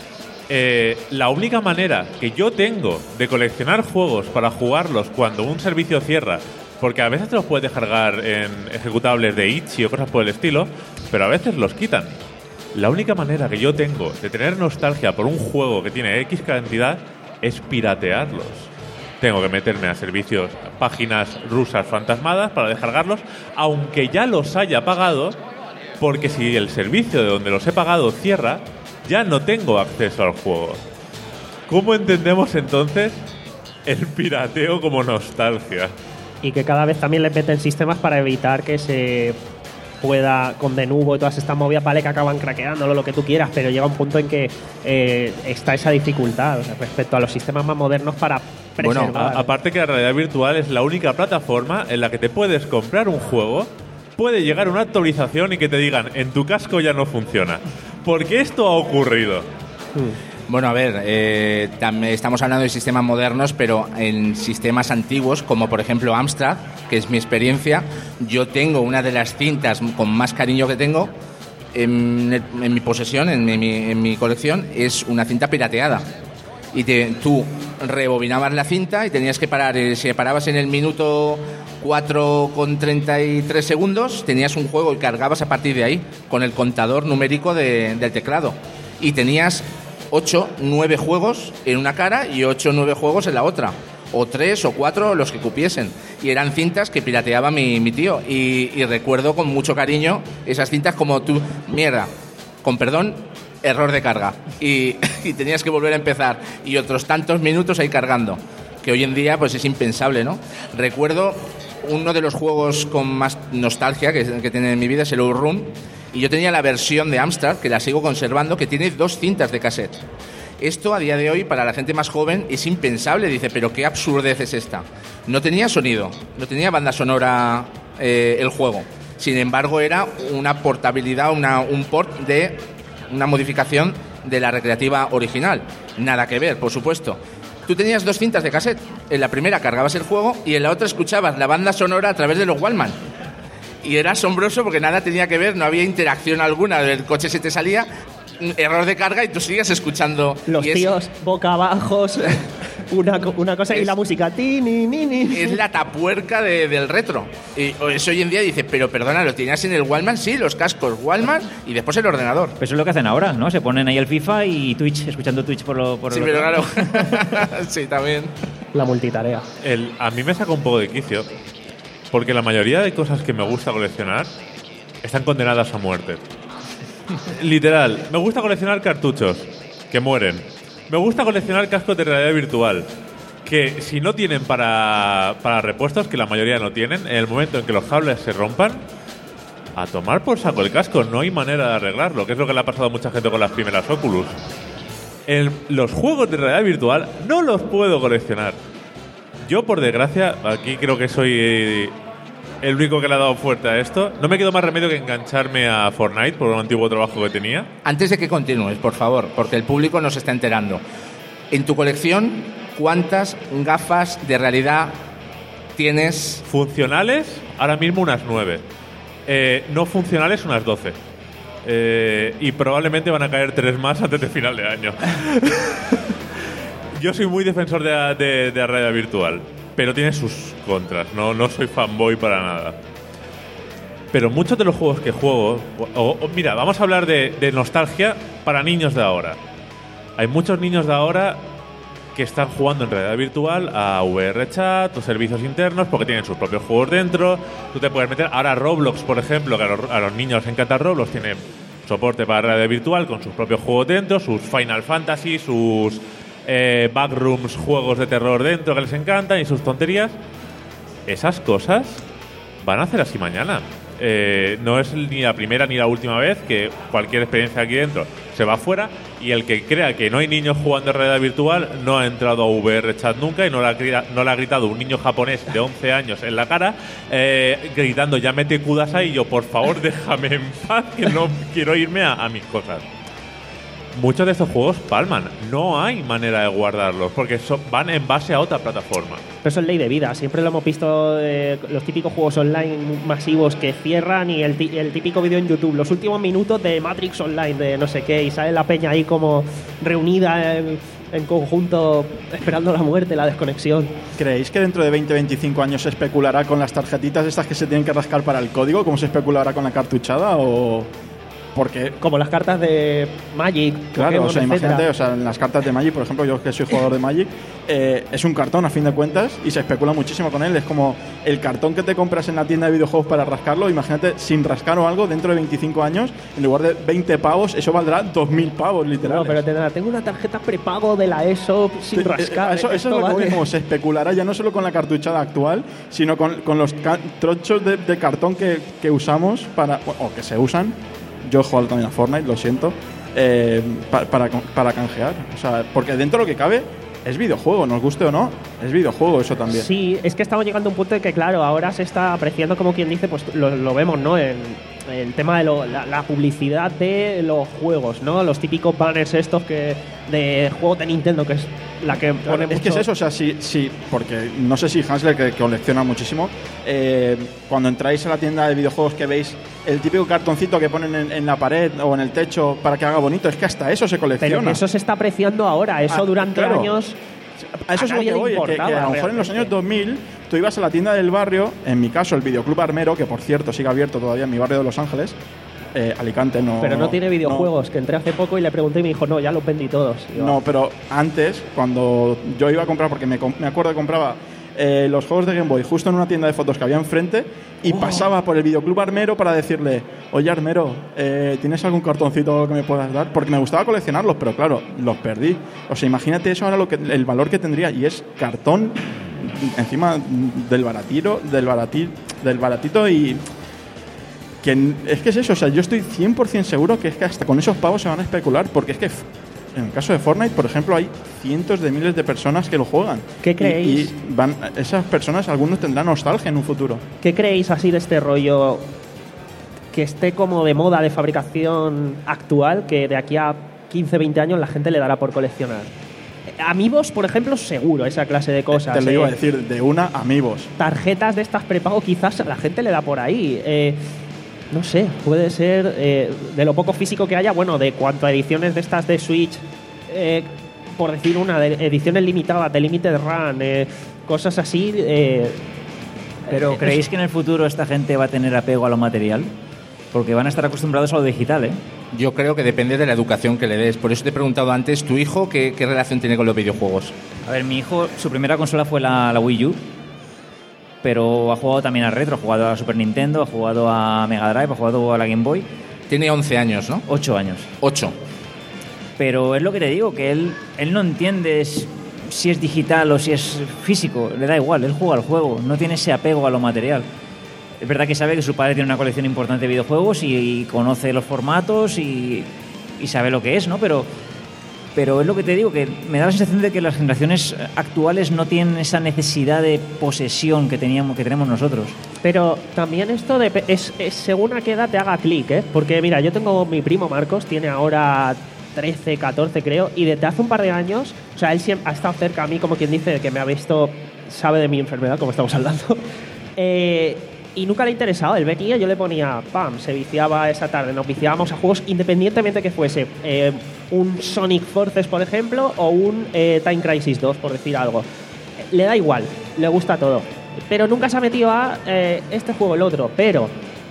Eh, la única manera que yo tengo de coleccionar juegos para jugarlos cuando un servicio cierra, porque a veces te los puedes descargar en ejecutables de itch.io o cosas por el estilo, pero a veces los quitan. La única manera que yo tengo de tener nostalgia por un juego que tiene X cantidad es piratearlos. Tengo que meterme a servicios, páginas rusas fantasmadas para descargarlos, aunque ya los haya pagado, porque si el servicio de donde los he pagado cierra, ya no tengo acceso al juego. ¿Cómo entendemos entonces el pirateo como nostalgia? Y que cada vez también les meten sistemas para evitar que se pueda, con Denuvo y todas estas movidas, vale que acaban craqueándolo, lo que tú quieras, pero llega un punto en que eh, está esa dificultad, o sea, respecto a los sistemas más modernos para preservar. Bueno, a, aparte que la realidad virtual es la única plataforma en la que te puedes comprar un juego, puede llegar una actualización y que te digan, en tu casco ya no funciona. Porque esto ha ocurrido. Hmm. Bueno, a ver, eh, tam- estamos hablando de sistemas modernos, pero en sistemas antiguos, como por ejemplo Amstrad, que es mi experiencia, yo tengo una de las cintas con más cariño que tengo en, en mi posesión, en mi, en mi colección, es una cinta pirateada. Y te, tú rebobinabas la cinta y tenías que parar, eh, si parabas en el minuto cuatro con treinta y tres segundos, tenías un juego y cargabas a partir de ahí, con el contador numérico de, del teclado. Y tenías ocho, nueve juegos en una cara y ocho, nueve juegos en la otra. O tres o cuatro, los que cupiesen. Y eran cintas que pirateaba mi, mi tío. Y, y recuerdo con mucho cariño esas cintas como tú, mierda, con perdón, error de carga. Y, y tenías que volver a empezar. Y otros tantos minutos ahí cargando. Que hoy en día pues es impensable, ¿no? Recuerdo uno de los juegos con más nostalgia que, que tiene en mi vida es el Outrun. Y yo tenía la versión de Amstrad, que la sigo conservando, que tiene dos cintas de cassette. Esto a día de hoy, para la gente más joven, es impensable. Dice, pero qué absurdez es esta. No tenía sonido, no tenía banda sonora eh, el juego. Sin embargo, era una portabilidad, una, un port de una modificación de la recreativa original. Nada que ver, por supuesto. Tú tenías dos cintas de cassette. En la primera cargabas el juego y en la otra escuchabas la banda sonora a través de los Walkman. Y era asombroso porque nada tenía que ver, no había interacción alguna. El coche se te salía, error de carga y tú sigues escuchando. Los y tíos es, boca abajo, una, una cosa, es, y la música. Ti, ni, ni, ni. Es la tapuerca de, del retro. Y eso hoy en día dice, pero perdona, ¿lo tenías en el Walkman? Sí, los cascos Walkman y después el ordenador. Pues eso es lo que hacen ahora, ¿no? Se ponen ahí el FIFA y Twitch, escuchando Twitch por lo por Sí, lo pero claro. Sí, también. La multitarea. El, a mí me saca un poco de quicio. Porque la mayoría de cosas que me gusta coleccionar están condenadas a muerte. Literal, me gusta coleccionar cartuchos que mueren. Me gusta coleccionar cascos de realidad virtual que si no tienen para, para repuestos, que la mayoría no tienen, en el momento en que los cables se rompan, a tomar por saco el casco. No hay manera de arreglarlo, que es lo que le ha pasado a mucha gente con las primeras Oculus. En los juegos de realidad virtual no los puedo coleccionar. Yo, por desgracia, aquí creo que soy el único que le ha dado fuerte a esto. No me quedó más remedio que engancharme a Fortnite por un antiguo trabajo que tenía. Antes de que continúes, por favor, porque el público nos está enterando. En tu colección, ¿cuántas gafas de realidad tienes? Funcionales, ahora mismo unas nueve. Eh, no funcionales, unas doce. Eh, y probablemente van a caer tres más antes de final de año. Yo soy muy defensor de la, de, de la realidad virtual, pero tiene sus contras. No, no soy fanboy para nada. Pero muchos de los juegos que juego... O, o, mira, vamos a hablar de, de nostalgia para niños de ahora. Hay muchos niños de ahora que están jugando en realidad virtual a V R Chat o servicios internos porque tienen sus propios juegos dentro. Tú te puedes meter... Ahora Roblox, por ejemplo, que a los, a los niños les encanta Roblox, tiene soporte para realidad virtual con sus propios juegos dentro, sus Final Fantasy, sus... Eh, backrooms, juegos de terror dentro que les encantan y sus tonterías. Esas cosas van a hacer así mañana. Eh, no es ni la primera ni la última vez que cualquier experiencia aquí dentro se va afuera. Y el que crea que no hay niños jugando en realidad virtual no ha entrado a V R Chat nunca y no le ha, grita, no le ha gritado un niño japonés de once años en la cara eh, gritando Yamete Kudasai y yo, por favor, déjame en paz que no quiero irme a, a mis cosas. Muchos de estos juegos palman. No hay manera de guardarlos porque son, van en base a otra plataforma. Pero eso es ley de vida. Siempre lo hemos visto, eh, los típicos juegos online masivos que cierran y el, el típico vídeo en YouTube. Los últimos minutos de Matrix Online, de no sé qué, y sale la peña ahí como reunida en, en conjunto esperando la muerte, la desconexión. ¿Creéis que dentro de veinte a veinticinco años se especulará con las tarjetitas estas que se tienen que rascar para el código, como se especulará con la cartuchada o...? Porque como las cartas de Magic, claro, Pokémon, o sea, etcétera. imagínate, o sea, en las cartas de Magic, por ejemplo, yo que soy jugador de Magic, eh, es un cartón a fin de cuentas y se especula muchísimo con él. Es como el cartón que te compras en la tienda de videojuegos para rascarlo. Imagínate, sin rascar o algo, dentro de veinticinco años, en lugar de veinte pavos, eso valdrá dos mil pavos, literal. No, pero tendrá, tengo una tarjeta prepago de la ESO sin Te, rascar. Eso, eso es lo que como se especulará ya no solo con la cartuchada actual, sino con, con los ca- trochos de, de cartón que, que usamos para, o que se usan. Yo he jugado también a Fortnite, lo siento, eh, pa, para, para canjear. O sea, porque dentro de lo que cabe es videojuego, nos guste o no, es videojuego eso también. Sí, es que estamos llegando a un punto de que, claro, ahora se está apreciando, como quien dice, pues lo, lo vemos, ¿no? En el tema de lo, la, la publicidad de los juegos, ¿no? Los típicos banners estos que de juegos de Nintendo, que es la que Claro, pone es mucho. que es eso, o sea, sí, sí, porque no sé si Hansler, que, que colecciona muchísimo, eh, cuando entráis a la tienda de videojuegos que veis el típico cartoncito que ponen en, en la pared o en el techo para que haga bonito, es que hasta eso se colecciona. Pero que eso se está apreciando ahora, eso Ah, durante claro. años. A eso es lo nadie que le voy, que, que importaba a lo mejor en los años realmente. dos mil tú ibas a la tienda del barrio, en mi caso el Videoclub Armero, que por cierto sigue abierto todavía en mi barrio de Los Ángeles, eh, Alicante, no... Pero no tiene no- videojuegos, que entré hace poco y le pregunté y me dijo, no, ya los vendí todos. Y yo, No, pero antes, cuando yo iba a comprar, porque me, com- me acuerdo que compraba eh, los juegos de Game Boy justo en una tienda de fotos que había enfrente y Oh. pasaba por el Videoclub Armero para decirle, oye Armero, eh, ¿tienes algún cartoncito que me puedas dar? Porque me gustaba coleccionarlos, pero claro, los perdí. O sea, imagínate eso ahora, lo que, el valor que tendría, y es cartón encima del baratito, del baratito, del baratito y... Que n- es que es eso, o sea, yo estoy cien por ciento seguro que es que hasta con esos pavos se van a especular, porque es que f- en el caso de Fortnite, por ejemplo, hay cientos de miles de personas que lo juegan. ¿Qué Y- creéis? Y, van, esas personas, algunos tendrán nostalgia en un futuro. ¿Qué creéis así de este rollo que esté como de moda de fabricación actual, que de aquí a quince, veinte años la gente le dará por coleccionar? Amigos, por ejemplo, seguro, esa clase de cosas. Te lo eh. iba a decir, de una, amigos. Tarjetas de estas prepago, quizás a la gente le da por ahí. Eh, no sé, puede ser eh, de lo poco físico que haya, bueno, de cuanto a ediciones de estas de Switch, eh, por decir una, de ediciones limitadas, de Limited Run, eh, cosas así. Eh, Pero eh, ¿creéis que en el futuro esta gente va a tener apego a lo material? Porque van a estar acostumbrados a lo digital, ¿eh? Yo creo que depende de la educación que le des. Por eso te he preguntado antes, ¿tu hijo qué, qué relación tiene con los videojuegos? A ver, mi hijo, su primera consola fue la, la Wii U, pero ha jugado también a retro, ha jugado a Super Nintendo, ha jugado a Mega Drive, ha jugado a la Game Boy. Tiene once años, ¿no? Ocho años. ocho. Pero es lo que te digo, que él, él no entiende es- si es digital o si es físico, le da igual, él juega al juego, no tiene ese apego a lo material. Es verdad que sabe que su padre tiene una colección importante de videojuegos y, y conoce los formatos y, y sabe lo que es, ¿no? Pero, pero es lo que te digo, que me da la sensación de que las generaciones actuales no tienen esa necesidad de posesión que teníamos, que tenemos nosotros. Pero también esto de, es, es según a qué edad te haga clic, ¿eh? Porque mira, yo tengo mi primo Marcos, tiene ahora trece, catorce creo, y desde hace un par de años, o sea, él siempre ha estado cerca a mí, como quien dice, que me ha visto, sabe de mi enfermedad, como estamos hablando, eh, y nunca le ha interesado. Él venía, yo le ponía, pam, se viciaba esa tarde, nos viciábamos a juegos independientemente que fuese eh, un Sonic Forces, por ejemplo, o un eh, Time Crisis dos, por decir algo. Le da igual, le gusta todo. Pero nunca se ha metido a eh, este juego, el otro. Pero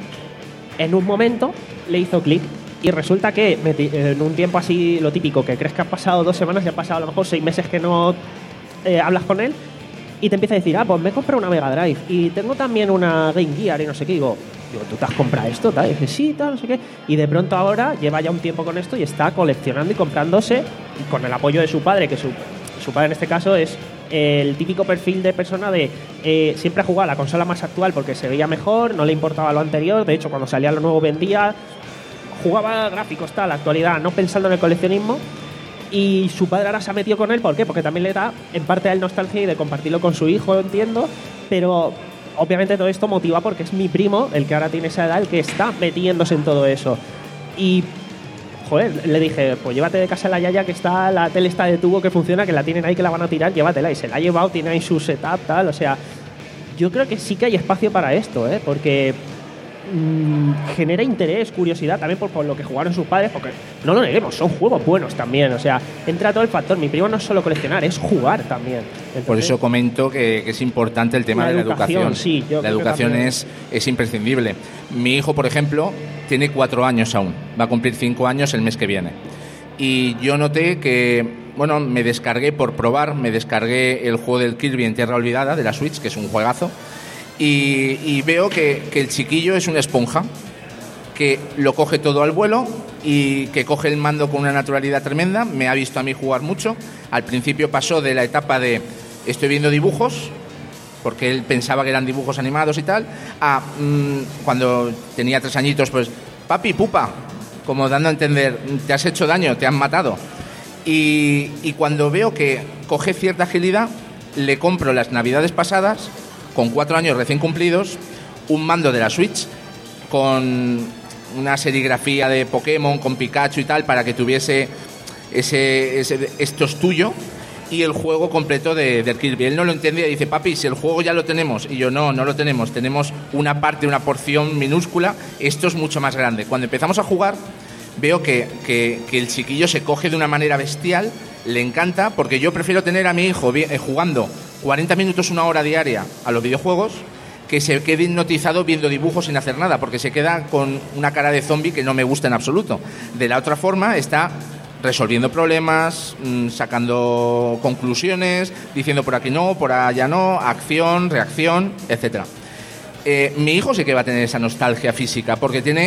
en un momento le hizo clic y resulta que meti- en un tiempo así, lo típico, que crees que han pasado dos semanas y han pasado a lo mejor seis meses que no eh, hablas con él y te empieza a decir, ah, pues me he comprado una Mega Drive y tengo también una Game Gear y no sé qué. Y digo, digo, ¿tú te has comprado esto? Tal? Y dice, sí, tal, no sé qué. Y de pronto ahora lleva ya un tiempo con esto y está coleccionando y comprándose, y con el apoyo de su padre, que su, su padre en este caso es el típico perfil de persona de eh, siempre ha jugado a la consola más actual porque se veía mejor, no le importaba lo anterior, de hecho cuando salía lo nuevo vendía, jugaba gráficos, tal, actualidad, no pensando en el coleccionismo, Y su padre ahora se ha metido con él, ¿por qué? Porque también le da en parte a él nostalgia y de compartirlo con su hijo, entiendo, pero obviamente todo esto motiva porque es mi primo, el que ahora tiene esa edad, el que está metiéndose en todo eso. Y, joder, le dije, pues llévate de casa a la yaya, que está la tele está de tubo que funciona, que la tienen ahí, que la van a tirar, llévatela. Y se la ha llevado, tiene ahí su setup, tal, o sea, yo creo que sí que hay espacio para esto, ¿eh? Porque genera interés, curiosidad también por, por lo que jugaron sus padres, porque no lo neguemos, son juegos buenos también, o sea, entra todo el factor. Mi primo no es solo coleccionar, es jugar también. Entonces, por eso comento que, que es importante el tema la de la educación, educación. Sí, yo la educación es, es imprescindible. Mi hijo, por ejemplo, tiene cuatro años aún, va a cumplir cinco años el mes que viene. Y yo noté que, bueno, me descargué por probar, me descargué el juego del Kirby en Tierra Olvidada de la Switch, que es un juegazo. Y, y veo que, que el chiquillo es una esponja, que lo coge todo al vuelo y que coge el mando con una naturalidad tremenda. Me ha visto a mí jugar mucho. Al principio pasó de la etapa de estoy viendo dibujos, porque él pensaba que eran dibujos animados y tal, a mmm, cuando tenía tres añitos, pues papi, pupa, como dando a entender, te has hecho daño, te han matado. Y, y cuando veo que coge cierta agilidad, le compro las navidades pasadas, con cuatro años recién cumplidos, un mando de la Switch con una serigrafía de Pokémon, con Pikachu y tal, para que tuviese ese, ese esto es tuyo, y el juego completo de, de Kirby. Él no lo entendía y dice, papi, si el juego ya lo tenemos. Y yo, no, no lo tenemos, tenemos una parte, una porción minúscula, esto es mucho más grande. Cuando empezamos a jugar, veo que, que, que el chiquillo se coge de una manera bestial, le encanta, porque yo prefiero tener a mi hijo jugando cuarenta minutos, una hora diaria a los videojuegos, que se quede hipnotizado viendo dibujos sin hacer nada, porque se queda con una cara de zombie que no me gusta en absoluto. De la otra forma, está resolviendo problemas, mmm, sacando conclusiones, diciendo por aquí no, por allá no, acción, reacción, etcétera. Eh, mi hijo sí que va a tener esa nostalgia física, porque tiene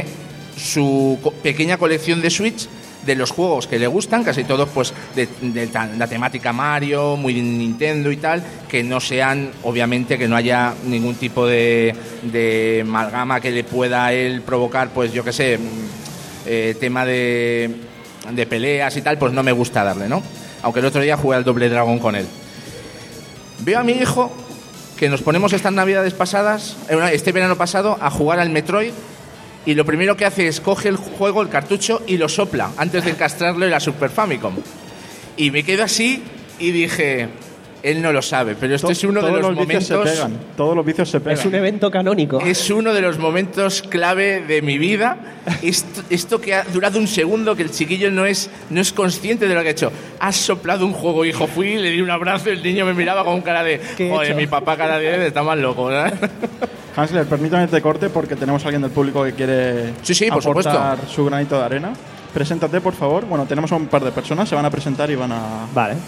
su co- pequeña colección de Switch de los juegos que le gustan, casi todos pues de, de la temática Mario, muy de Nintendo y tal, que no sean, obviamente, que no haya ningún tipo de, de amalgama que le pueda a él provocar, pues yo qué sé, eh, tema de, de peleas y tal, pues no me gusta darle, ¿no? Aunque el otro día jugué al Doble Dragón con él. Veo a mi hijo que nos ponemos estas navidades pasadas, este verano pasado, a jugar al Metroid. Y lo primero que hace es coge el juego, el cartucho, y lo sopla antes de encastrarlo en la Super Famicom. Y me quedo así y dije, él no lo sabe, pero este To- es uno de todos los, los vicios momentos... se pegan. Todos los vicios se pegan. es un evento canónico. Es uno de los momentos clave de mi vida. Esto, esto que ha durado un segundo, que el chiquillo no es, no es consciente de lo que ha hecho. Has soplado un juego, hijo. Fui, le di un abrazo, el niño me miraba con cara de... ¿Qué he Joder, hecho? mi papá cada día está más loco, ¿verdad? Hansler, permítame que te corte porque tenemos a alguien del público que quiere Sí, sí, por aportar supuesto. su granito de arena. Preséntate, por favor. Bueno, tenemos a un par de personas, se van a presentar y van a... Vale.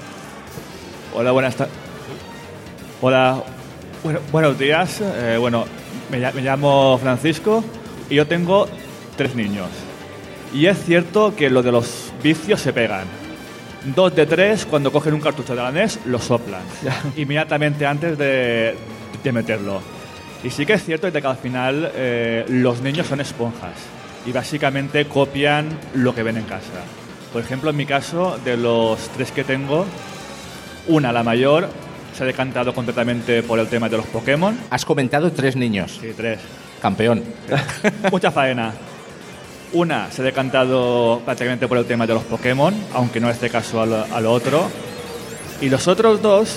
Hola, buenas tardes. Hola, bueno, buenos días. Eh, bueno, me, ll- me llamo Francisco y yo tengo tres niños. Y es cierto que lo de los vicios se pegan. Dos de tres, cuando cogen un cartucho de la N E S, lo soplan. Inmediatamente antes de, de meterlo. Y sí que es cierto de que al final eh, los niños son esponjas. Y básicamente copian lo que ven en casa. Por ejemplo, en mi caso, de los tres que tengo, una, la mayor, se ha decantado completamente por el tema de los Pokémon. Has comentado tres niños. Sí, tres. Campeón. Mucha faena. Una se ha decantado prácticamente por el tema de los Pokémon, aunque no este caso a lo, a lo otro. Y los otros dos,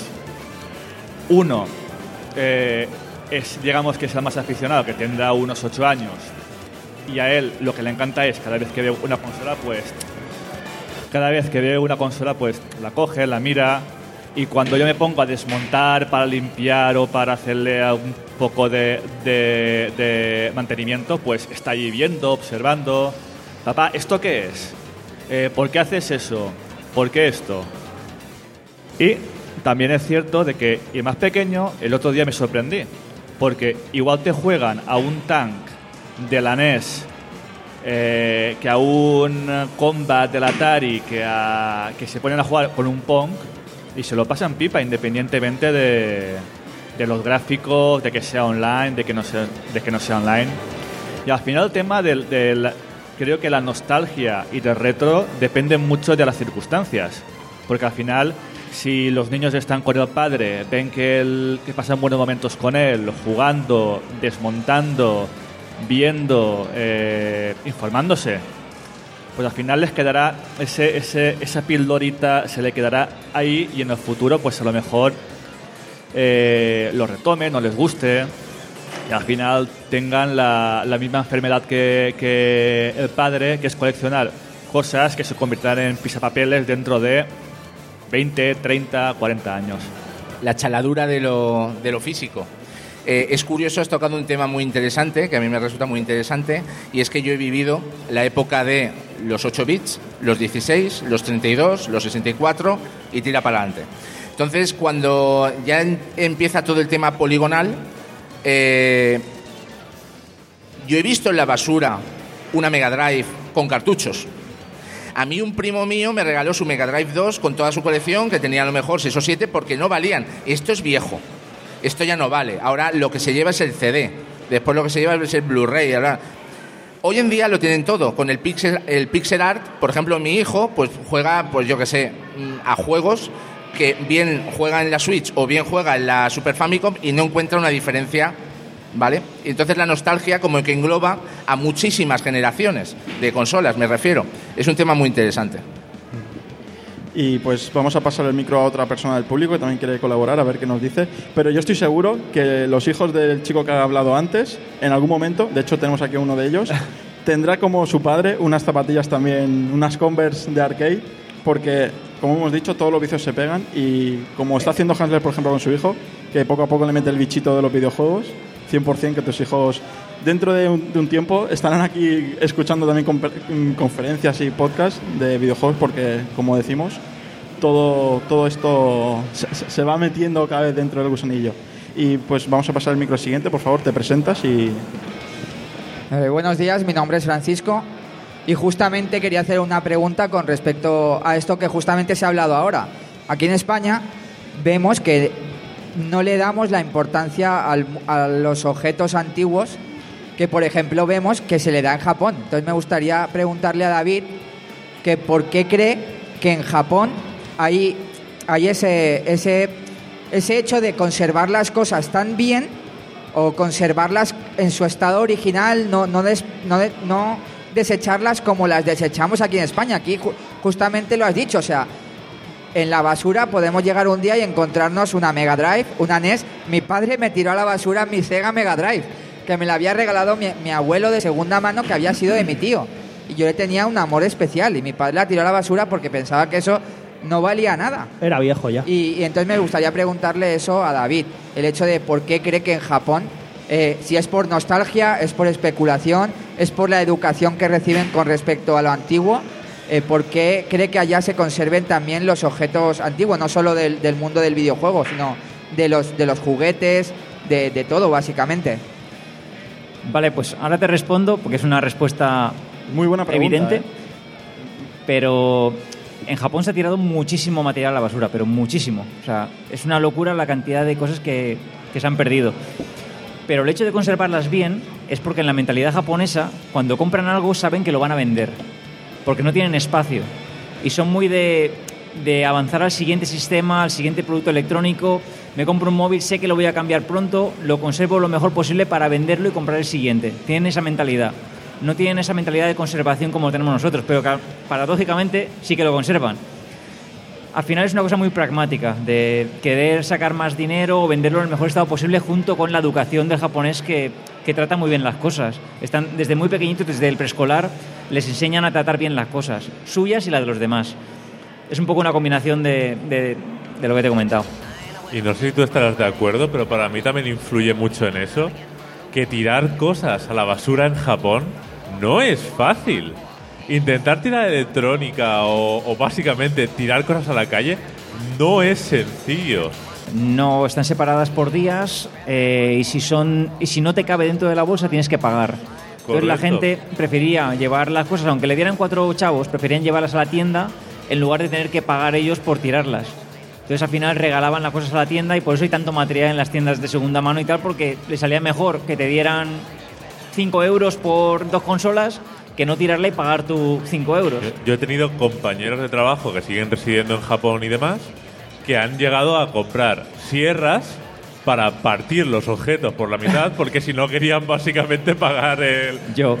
uno, eh, es, digamos que es el más aficionado, que tendrá unos ocho años. Y a él lo que le encanta es, cada vez que ve una consola, pues... Cada vez que ve una consola, pues la coge, la mira... Y cuando yo me pongo a desmontar para limpiar o para hacerle un poco de, de, de mantenimiento, pues está allí viendo, observando. Papá, ¿esto qué es? Eh, ¿Por qué haces eso? ¿Por qué esto? Y también es cierto de que, y más pequeño, el otro día me sorprendí. Porque igual te juegan a un tank de la N E S, eh, que a un Combat del Atari, que, a, que se ponen a jugar con un Pong, y se lo pasan pipa independientemente de, de los gráficos, de que sea online, de que no sea, de que no sea online. Y al final el tema del, del, creo que la nostalgia y el retro dependen mucho de las circunstancias. Porque al final, si los niños están con el padre, ven que, el, que pasan buenos momentos con él, jugando, desmontando, viendo, eh, informándose, pues al final les quedará ese, ese, esa pildorita, se le quedará ahí, y en el futuro pues a lo mejor eh, lo retomen, no les guste, y al final tengan la, la misma enfermedad que, que el padre, que es coleccionar cosas que se convertirán en pisapapeles dentro de veinte, treinta, cuarenta años. La chaladura de lo, de lo físico. Eh, es curioso, has tocado un tema muy interesante, que a mí me resulta muy interesante, y es que yo he vivido la época de los ocho bits, los dieciséis, los treinta y dos, los sesenta y cuatro y tira para adelante. Entonces, cuando ya en, empieza todo el tema poligonal, eh, yo he visto en la basura una Mega Drive con cartuchos. A mí un primo mío me regaló su Mega Drive dos con toda su colección, que tenía a lo mejor seis o siete, porque no valían. Esto es viejo. Esto ya no vale. Ahora lo que se lleva es el C D. Después lo que se lleva es el Blu-ray. Ahora, hoy en día lo tienen todo. Con el pixel, el pixel art, por ejemplo, mi hijo pues juega, pues yo que sé, a juegos que bien juega en la Switch o bien juega en la Super Famicom y no encuentra una diferencia, ¿vale? Entonces la nostalgia como que engloba a muchísimas generaciones de consolas, me refiero. Es un tema muy interesante. Y pues vamos a pasar el micro a otra persona del público que también quiere colaborar, a ver qué nos dice. Pero yo estoy seguro que los hijos del chico que ha hablado antes, en algún momento, de hecho tenemos aquí a uno de ellos, tendrá como su padre unas zapatillas también, unas Converse de arcade, porque, como hemos dicho, todos los vicios se pegan. Y como está haciendo Hansler, por ejemplo, con su hijo, que poco a poco le mete el bichito de los videojuegos, cien por ciento que tus hijos, dentro de un, de un tiempo, estarán aquí escuchando también con, conferencias y podcasts de videojuegos, porque, como decimos, todo, todo esto se, se va metiendo cada vez dentro del gusanillo. Y pues vamos a pasar el micro al siguiente, por favor, te presentas y... Eh, buenos días, mi nombre es Francisco y justamente quería hacer una pregunta con respecto a esto que justamente se ha hablado ahora. Aquí en España vemos que no le damos la importancia al, a los objetos antiguos que, por ejemplo, vemos que se le da en Japón. Entonces me gustaría preguntarle a David que por qué cree que en Japón hay, hay ese, ese, ese hecho de conservar las cosas tan bien o conservarlas en su estado original, no, no, des, no, de, no desecharlas como las desechamos aquí en España. Aquí ju, justamente lo has dicho, o sea, en la basura podemos llegar un día y encontrarnos una Mega Drive, una N E S. Mi padre me tiró a la basura mi Sega Mega Drive, que me la había regalado mi, mi abuelo de segunda mano, que había sido de mi tío. Y yo le tenía un amor especial y mi padre la tiró a la basura porque pensaba que eso no valía nada. Era viejo ya. Y, y entonces me gustaría preguntarle eso a David, el hecho de por qué cree que en Japón, eh, si es por nostalgia, es por especulación, es por la educación que reciben con respecto a lo antiguo, eh, por qué cree que allá se conserven también los objetos antiguos, no solo del, del mundo del videojuego, sino de los, de los juguetes, de, de todo básicamente. Vale, pues ahora te respondo porque es una respuesta muy buena pregunta, evidente, ¿eh? Pero en Japón se ha tirado muchísimo material a la basura, pero muchísimo. O sea, es una locura la cantidad de cosas que, que se han perdido. Pero el hecho de conservarlas bien es porque en la mentalidad japonesa, cuando compran algo, saben que lo van a vender, porque no tienen espacio. Y son muy de, de avanzar al siguiente sistema, al siguiente producto electrónico. Me compro un móvil, sé que lo voy a cambiar pronto, lo conservo lo mejor posible para venderlo y comprar el siguiente. Tienen esa mentalidad. No tienen esa mentalidad de conservación como tenemos nosotros, pero que, paradójicamente sí que lo conservan. Al final es una cosa muy pragmática, de querer sacar más dinero o venderlo en el mejor estado posible, junto con la educación del japonés que, que trata muy bien las cosas. Están desde muy pequeñitos, desde el preescolar, les enseñan a tratar bien las cosas, suyas y las de los demás. Es un poco una combinación de, de, de lo que te he comentado. Y no sé si tú estarás de acuerdo, pero para mí también influye mucho en eso, que tirar cosas a la basura en Japón no es fácil. Intentar tirar electrónica o, o básicamente tirar cosas a la calle no es sencillo. No, están separadas por días, eh, y si son y si no te cabe dentro de la bolsa tienes que pagar. Correcto. Entonces la gente prefería llevar las cosas, aunque le dieran cuatro chavos, preferían llevarlas a la tienda en lugar de tener que pagar ellos por tirarlas. Entonces al final regalaban las cosas a la tienda y por eso hay tanto material en las tiendas de segunda mano y tal, porque les salía mejor que te dieran cinco euros por dos consolas que no tirarla y pagar tus cinco euros. Yo, yo he tenido compañeros de trabajo que siguen residiendo en Japón y demás que han llegado a comprar sierras para partir los objetos por la mitad, porque si no querían básicamente pagar el... Yo.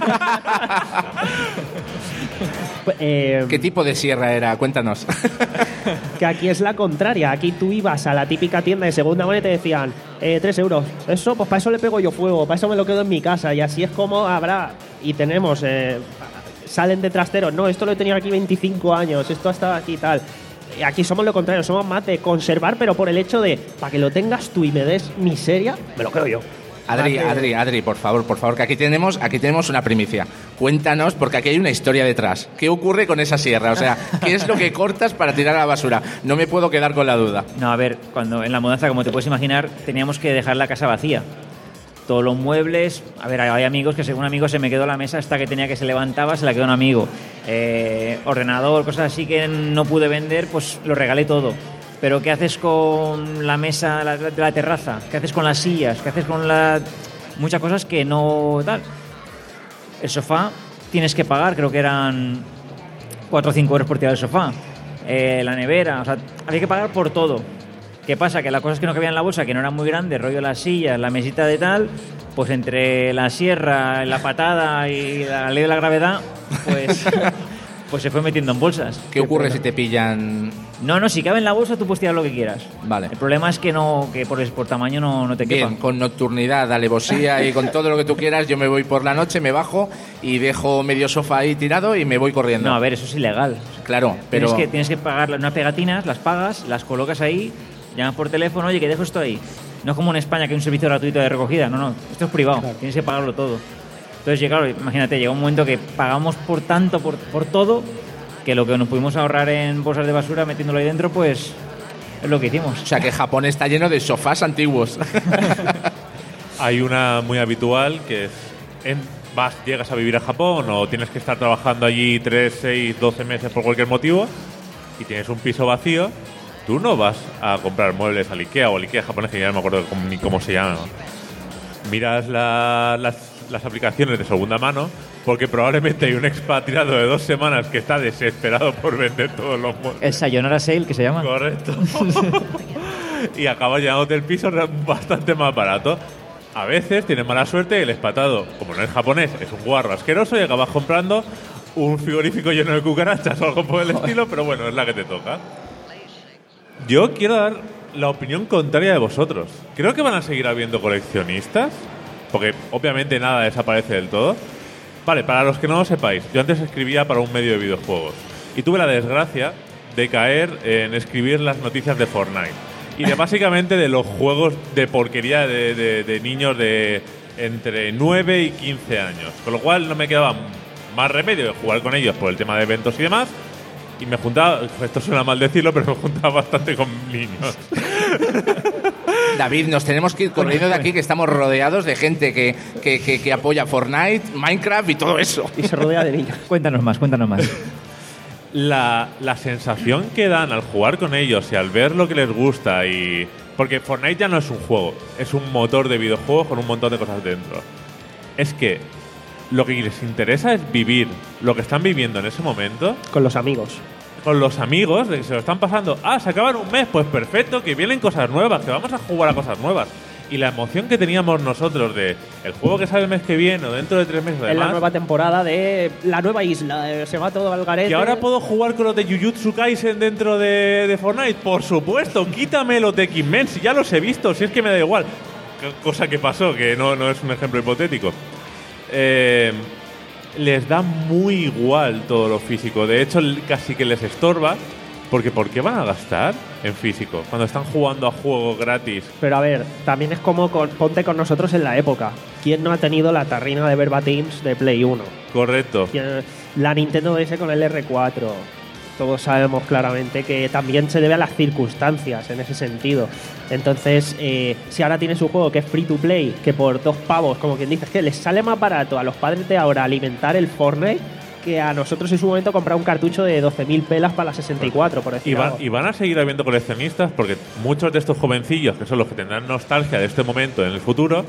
Eh, ¿Qué tipo de sierra era? Cuéntanos. que aquí es la contraria. Aquí tú ibas a la típica tienda de segunda mano y te decían eh, tres euros. Eso, pues para eso le pego yo fuego, para eso me lo quedo en mi casa. Y así es como habrá y tenemos... Eh, salen de trasteros. No, esto lo he tenido aquí veinticinco años, esto ha estado aquí y tal. Y aquí somos lo contrario, somos más de conservar, pero por el hecho de, para que lo tengas tú y me des miseria, me lo creo yo. Adri, Adri, Adri, por favor, por favor, que aquí tenemos, aquí tenemos una primicia. Cuéntanos, porque aquí hay una historia detrás. ¿Qué ocurre con esa sierra? O sea, ¿qué es lo que cortas para tirar a la basura? No me puedo quedar con la duda. No, a ver, cuando en la mudanza, como te puedes imaginar, teníamos que dejar la casa vacía. Todos los muebles, a ver, hay amigos que según amigos se me quedó la mesa hasta que tenía que se levantaba, se la quedó un amigo. Eh, ordenador, cosas así que no pude vender, pues lo regalé todo. Pero ¿qué haces con la mesa de la, la terraza? ¿Qué haces con las sillas? ¿Qué haces con la... muchas cosas que no tal? El sofá tienes que pagar, creo que eran cuatro o cinco euros por tirar el sofá. Eh, la nevera, o sea, había que pagar por todo. ¿Qué pasa? Que las cosas que no cabían en la bolsa, que no eran muy grandes, rollo las sillas, la mesita de tal, pues entre la sierra, la patada y la ley de la gravedad, pues, pues se fue metiendo en bolsas. ¿Qué ocurre si te pillan? No, no, si cabe en la bolsa tú puedes tirar lo que quieras. Vale. El problema es que no, que por, por tamaño no, no te quepa. Bien, con nocturnidad, alevosía y con todo lo que tú quieras, yo me voy por la noche, me bajo y dejo medio sofá ahí tirado y me voy corriendo. No, a ver, eso es ilegal. Claro, pero... Tienes que, tienes que pagar unas pegatinas, las pagas, las colocas ahí, llamas por teléfono, oye, que dejo esto ahí. No es como en España que hay un servicio gratuito de recogida, no, no, esto es privado, claro. Tienes que pagarlo todo. Entonces, claro, imagínate, llegó un momento que pagamos por tanto, por, por todo, que lo que nos pudimos ahorrar en bolsas de basura metiéndolo ahí dentro, pues es lo que hicimos. O sea, que Japón está lleno de sofás antiguos. Hay una muy habitual que es, en, vas, llegas a vivir a Japón o tienes que estar trabajando allí tres, seis, doce meses por cualquier motivo y tienes un piso vacío. Tú no vas a comprar muebles al Ikea o al Ikea japonés, que ya no me acuerdo cómo, ni cómo se llama. Miras la, las, las aplicaciones de segunda mano, porque probablemente hay un expatriado de dos semanas que está desesperado por vender todos los muebles. El Sayonara Sale, que se llama. Correcto. Y acabas llenándote el piso bastante más barato. A veces tienes mala suerte y el expatriado, como no es japonés, es un guarro asqueroso y acabas comprando un frigorífico lleno de cucarachas o algo por el estilo, pero bueno, es la que te toca. Yo quiero dar la opinión contraria de vosotros. Creo que van a seguir habiendo coleccionistas, porque obviamente nada desaparece del todo. Vale, para los que no lo sepáis, yo antes escribía para un medio de videojuegos y tuve la desgracia de caer en escribir las noticias de Fortnite y de básicamente de los juegos de porquería de, de, de niños de entre nueve y quince años, con lo cual no me quedaba más remedio de jugar con ellos por el tema de eventos y demás. Y me juntaba, esto suena mal decirlo, pero me juntaba bastante con niños. David, nos tenemos que ir corriendo de aquí, que estamos rodeados de gente que, que, que, que apoya Fortnite, Minecraft y todo eso. Y se rodea de niños. Cuéntanos más, cuéntanos más. La, la sensación que dan al jugar con ellos y al ver lo que les gusta y... Porque Fortnite ya no es un juego, es un motor de videojuegos con un montón de cosas dentro. Es que lo que les interesa es vivir lo que están viviendo en ese momento. Con los amigos. Con los amigos, de que se lo están pasando. Ah, se acaban un mes, pues perfecto, que vienen cosas nuevas, que vamos a jugar a cosas nuevas. Y la emoción que teníamos nosotros de el juego que sale el mes que viene o dentro de tres meses. En la nueva temporada de la nueva isla, se va todo al garete. ¿Que ahora puedo jugar con los de Jujutsu Kaisen dentro de, de Fortnite? Por supuesto, quítame los de X-Men, si ya los he visto, si es que me da igual. Cosa que pasó, que no, no es un ejemplo hipotético. Eh, les da muy igual todo lo físico. De hecho, casi que les estorba. Porque ¿por qué van a gastar en físico cuando están jugando a juegos gratis? Pero a ver, también es como con, ponte con nosotros en la época. ¿Quién no ha tenido la tarrina de Verbatims de Play uno? Correcto. ¿Quién, la Nintendo D S con el R cuatro. Todos sabemos claramente que también se debe a las circunstancias en ese sentido. Entonces, eh, si ahora tienes un juego que es free to play, que por dos pavos, como quien dice, es que les sale más barato a los padres de ahora alimentar el Fortnite que a nosotros en su momento comprar un cartucho de doce mil pelas para la sesenta y cuatro, por decir y, va, algo. y van a seguir habiendo coleccionistas porque muchos de estos jovencillos, que son los que tendrán nostalgia de este momento en el futuro,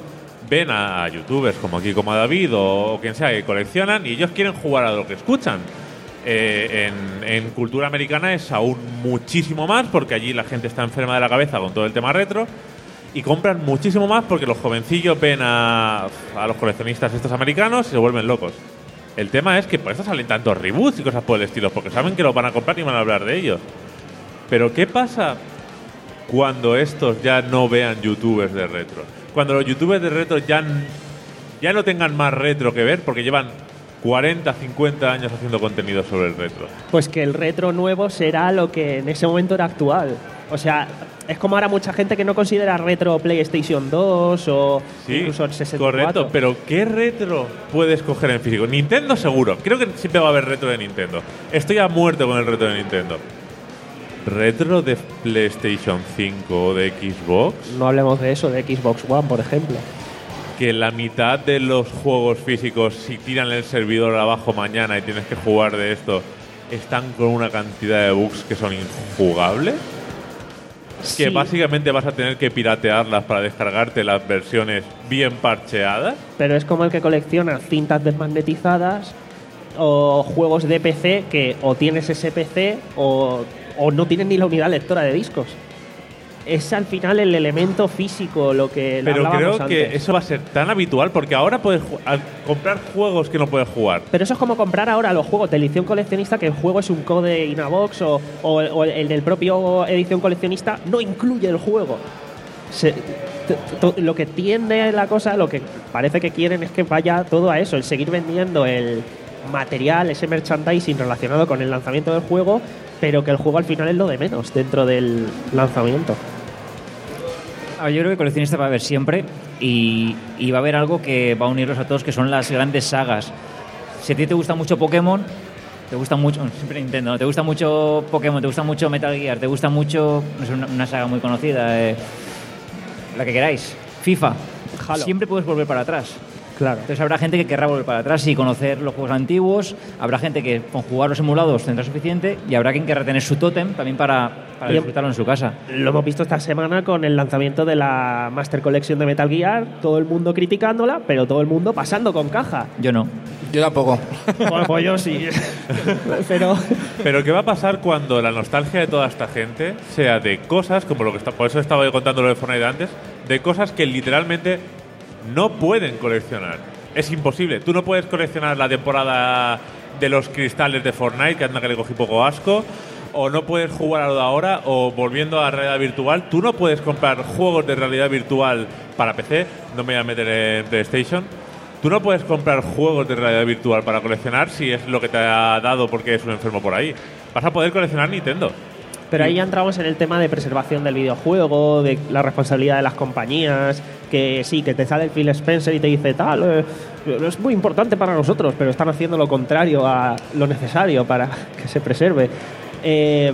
ven a, a youtubers como aquí, como a David o, o quien sea que coleccionan y ellos quieren jugar a lo que escuchan. Eh, en, en cultura americana es aún muchísimo más porque allí la gente está enferma de la cabeza con todo el tema retro y compran muchísimo más porque los jovencillos ven a, a los coleccionistas estos americanos y se vuelven locos. El tema es que por eso salen tantos reboots y cosas por el estilo, porque saben que los van a comprar y van a hablar de ellos. Pero ¿qué pasa cuando estos ya no vean youtubers de retro? Cuando los youtubers de retro ya, ya no tengan más retro que ver porque llevan cuarenta, cincuenta años haciendo contenido sobre el retro. Pues que el retro nuevo será lo que en ese momento era actual. O sea, es como ahora mucha gente que no considera retro PlayStation dos o sí, incluso el sesenta y cuatro. Correcto, pero ¿qué retro puedes coger en físico? Nintendo seguro. Creo que siempre va a haber retro de Nintendo. Estoy a muerto con el retro de Nintendo. ¿Retro de PlayStation cinco o de Xbox? No hablemos de eso, de Xbox One, por ejemplo. Que la mitad de los juegos físicos, si tiran el servidor abajo mañana y tienes que jugar de esto, están con una cantidad de bugs que son injugables. Sí. Que básicamente vas a tener que piratearlas para descargarte las versiones bien parcheadas. Pero es como el que colecciona cintas desmagnetizadas o juegos de P C que o tienes ese P C o, o no tienes ni la unidad lectora de discos. Es al final el elemento físico lo que Pero creo antes. que eso va a ser tan habitual porque ahora puedes ju- comprar juegos que no puedes jugar. Pero eso es como comprar ahora los juegos de edición coleccionista, que el juego es un code in a box o, o, o el del propio edición coleccionista no incluye el juego. Se, t- t- lo que tiende la cosa, lo que parece que quieren es que vaya todo a eso, el seguir vendiendo el material, ese merchandising relacionado con el lanzamiento del juego, pero que el juego al final es lo de menos dentro del lanzamiento. Yo creo que coleccionista va a haber siempre y, y va a haber algo que va a unirlos a todos, que son las grandes sagas. Si a ti te gusta mucho Pokémon, te gusta mucho, siempre Nintendo, ¿no? Te gusta mucho Pokémon, te gusta mucho Metal Gear, te gusta mucho, no sé, una, una saga muy conocida, eh, la que queráis, FIFA, Halo. Siempre puedes volver para atrás. Claro. Entonces habrá gente que querrá volver para atrás y conocer los juegos antiguos, habrá gente que con jugar los emulados tendrá suficiente y habrá quien querrá tener su tótem también para, para disfrutarlo en su casa. Lo hemos visto esta semana con el lanzamiento de la Master Collection de Metal Gear, todo el mundo criticándola, pero todo el mundo pasando con caja. Yo no. Yo tampoco. Bueno, pues yo sí. pero Pero ¿qué va a pasar cuando la nostalgia de toda esta gente sea de cosas, como lo que está, por eso estaba yo contando lo de Fortnite antes, de cosas que literalmente no pueden coleccionar? Es imposible. Tú no puedes coleccionar la temporada de los cristales de Fortnite, que anda que le cogí poco asco, o no puedes jugar a lo de ahora, o volviendo a realidad virtual, tú no puedes comprar juegos de realidad virtual para P C, no me voy a meter en PlayStation. Tú no puedes comprar juegos de realidad virtual para coleccionar si es lo que te ha dado porque es un enfermo por ahí. Vas a poder coleccionar Nintendo. Pero ahí ya entramos en el tema de preservación del videojuego, de la responsabilidad de las compañías, que sí, que te sale el Phil Spencer y te dice tal, eh, es muy importante para nosotros, pero están haciendo lo contrario a lo necesario para que se preserve. Eh,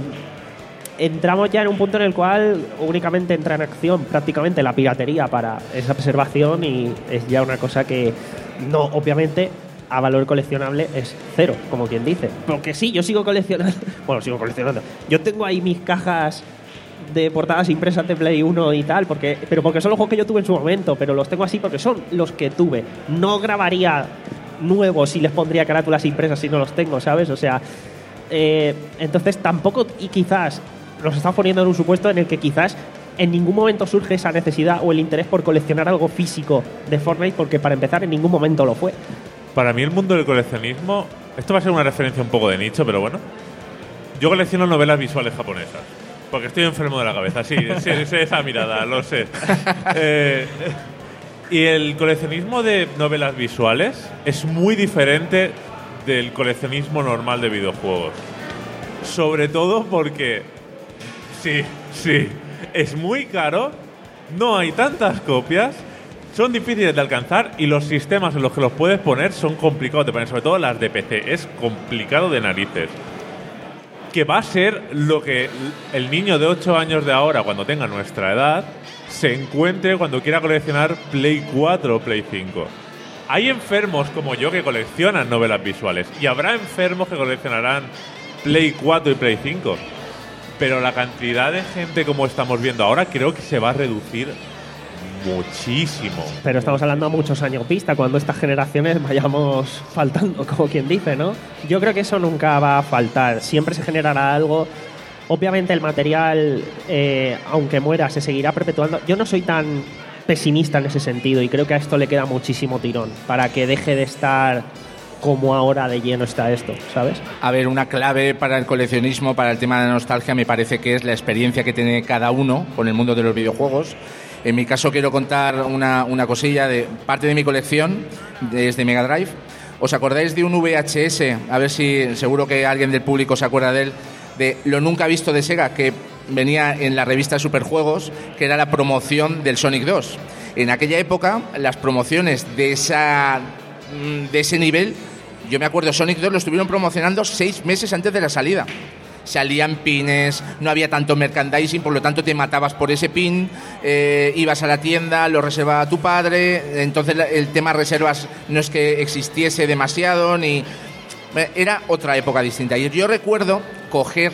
entramos ya en un punto en el cual únicamente entra en acción prácticamente la piratería para esa preservación y es ya una cosa que no, obviamente, a valor coleccionable es cero, como quien dice. Porque sí, yo sigo coleccionando. Bueno, sigo coleccionando. Yo tengo ahí mis cajas de portadas impresas de Play uno y tal, porque, pero porque son los juegos que yo tuve en su momento, pero los tengo así porque son los que tuve. No grabaría nuevos y les pondría carátulas impresas si no los tengo, ¿sabes? O sea, eh, entonces tampoco, y quizás nos estamos poniendo en un supuesto en el que quizás en ningún momento surge esa necesidad o el interés por coleccionar algo físico de Fortnite, porque para empezar en ningún momento lo fue. Para mí el mundo del coleccionismo, esto va a ser una referencia un poco de nicho, pero bueno, yo colecciono novelas visuales japonesas, porque estoy enfermo de la cabeza, sí, sí, sí, esa mirada, lo sé. Eh, y el coleccionismo de novelas visuales es muy diferente del coleccionismo normal de videojuegos. Sobre todo porque, sí, sí, es muy caro, no hay tantas copias, son difíciles de alcanzar y los sistemas en los que los puedes poner son complicados de poner, sobre todo las de P C. Es complicado de narices. Que va a ser lo que el niño de ocho años de ahora, cuando tenga nuestra edad, se encuentre cuando quiera coleccionar Play cuatro o Play cinco. Hay enfermos como yo que coleccionan novelas visuales y habrá enfermos que coleccionarán Play cuatro y Play cinco. Pero la cantidad de gente como estamos viendo ahora creo que se va a reducir muchísimo. Pero estamos hablando a muchos años vista, cuando estas generaciones vayamos faltando, como quien dice, ¿no? Yo creo que eso nunca va a faltar. Siempre se generará algo. Obviamente el material, eh, aunque muera, se seguirá perpetuando. Yo no soy tan pesimista en ese sentido y creo que a esto le queda muchísimo tirón para que deje de estar como ahora de lleno está esto, ¿sabes? A ver, una clave para el coleccionismo, para el tema de la nostalgia, me parece que es la experiencia que tiene cada uno con el mundo de los videojuegos. En mi caso quiero contar una, una cosilla de parte de mi colección desde Mega Drive. ¿Os acordáis de un V H S? A ver si seguro que alguien del público se acuerda de él, de Lo Nunca Visto de Sega, que venía en la revista Superjuegos, que era la promoción del Sonic dos. En aquella época, las promociones de esa de ese nivel, yo me acuerdo, Sonic dos lo estuvieron promocionando seis meses antes de la salida. Salían pines, no había tanto merchandising, por lo tanto te matabas por ese pin, eh, ibas a la tienda, lo reservaba tu padre, entonces el tema reservas no es que existiese demasiado, ni era otra época distinta. Y yo recuerdo coger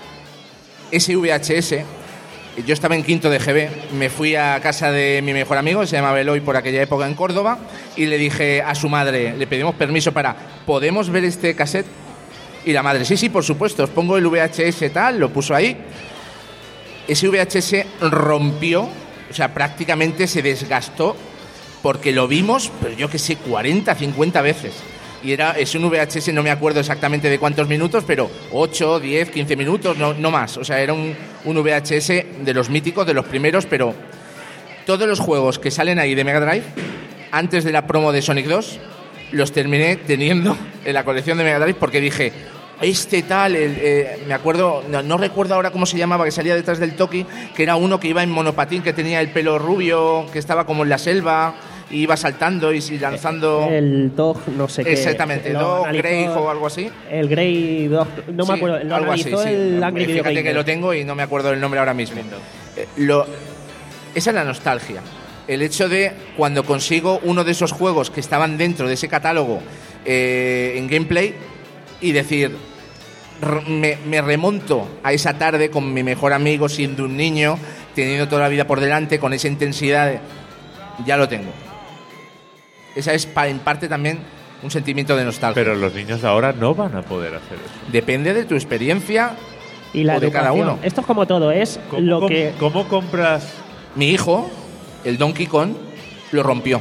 ese V H S, yo estaba en quinto de G B, me fui a casa de mi mejor amigo, se llamaba Eloy por aquella época en Córdoba, y le dije a su madre, le pedimos permiso para, ¿podemos ver este cassette? Y la madre, sí, sí, por supuesto, os pongo el V H S tal, lo puso ahí. Ese V H S rompió, o sea, prácticamente se desgastó, porque lo vimos, pero yo que sé, cuarenta, cincuenta veces. Y era, es un V H S, no me acuerdo exactamente de cuántos minutos, pero ocho, diez, quince minutos, no, no más. O sea, era un, un V H S de los míticos, de los primeros, pero todos los juegos que salen ahí de Mega Drive, antes de la promo de Sonic dos, los terminé teniendo en la colección de Mega Drive porque dije, este tal, el, eh, me acuerdo, no, no recuerdo ahora cómo se llamaba, que salía detrás del Toki, que era uno que iba en monopatín, que tenía el pelo rubio, que estaba como en la selva, y iba saltando y lanzando... El Dog, no sé qué. Exactamente, el Dog, Grey o algo así. El Grey Dog, no sí, me acuerdo. Lo algo analizó así, sí. el Angry Video Fíjate Gamer. que lo tengo y no me acuerdo del nombre ahora mismo. Eh, lo, esa es la nostalgia. El hecho de cuando consigo uno de esos juegos que estaban dentro de ese catálogo eh, en gameplay y decir, me, me remonto a esa tarde con mi mejor amigo, siendo un niño, teniendo toda la vida por delante, con esa intensidad de, ya lo tengo. Esa es en parte también un sentimiento de nostalgia. Pero los niños de ahora no van a poder hacer eso. Depende de tu experiencia y la o de educación. cada uno. Esto es como todo, es ¿Cómo, lo cómo, que... ¿Cómo compras...? Mi hijo, el Donkey Kong, lo rompió.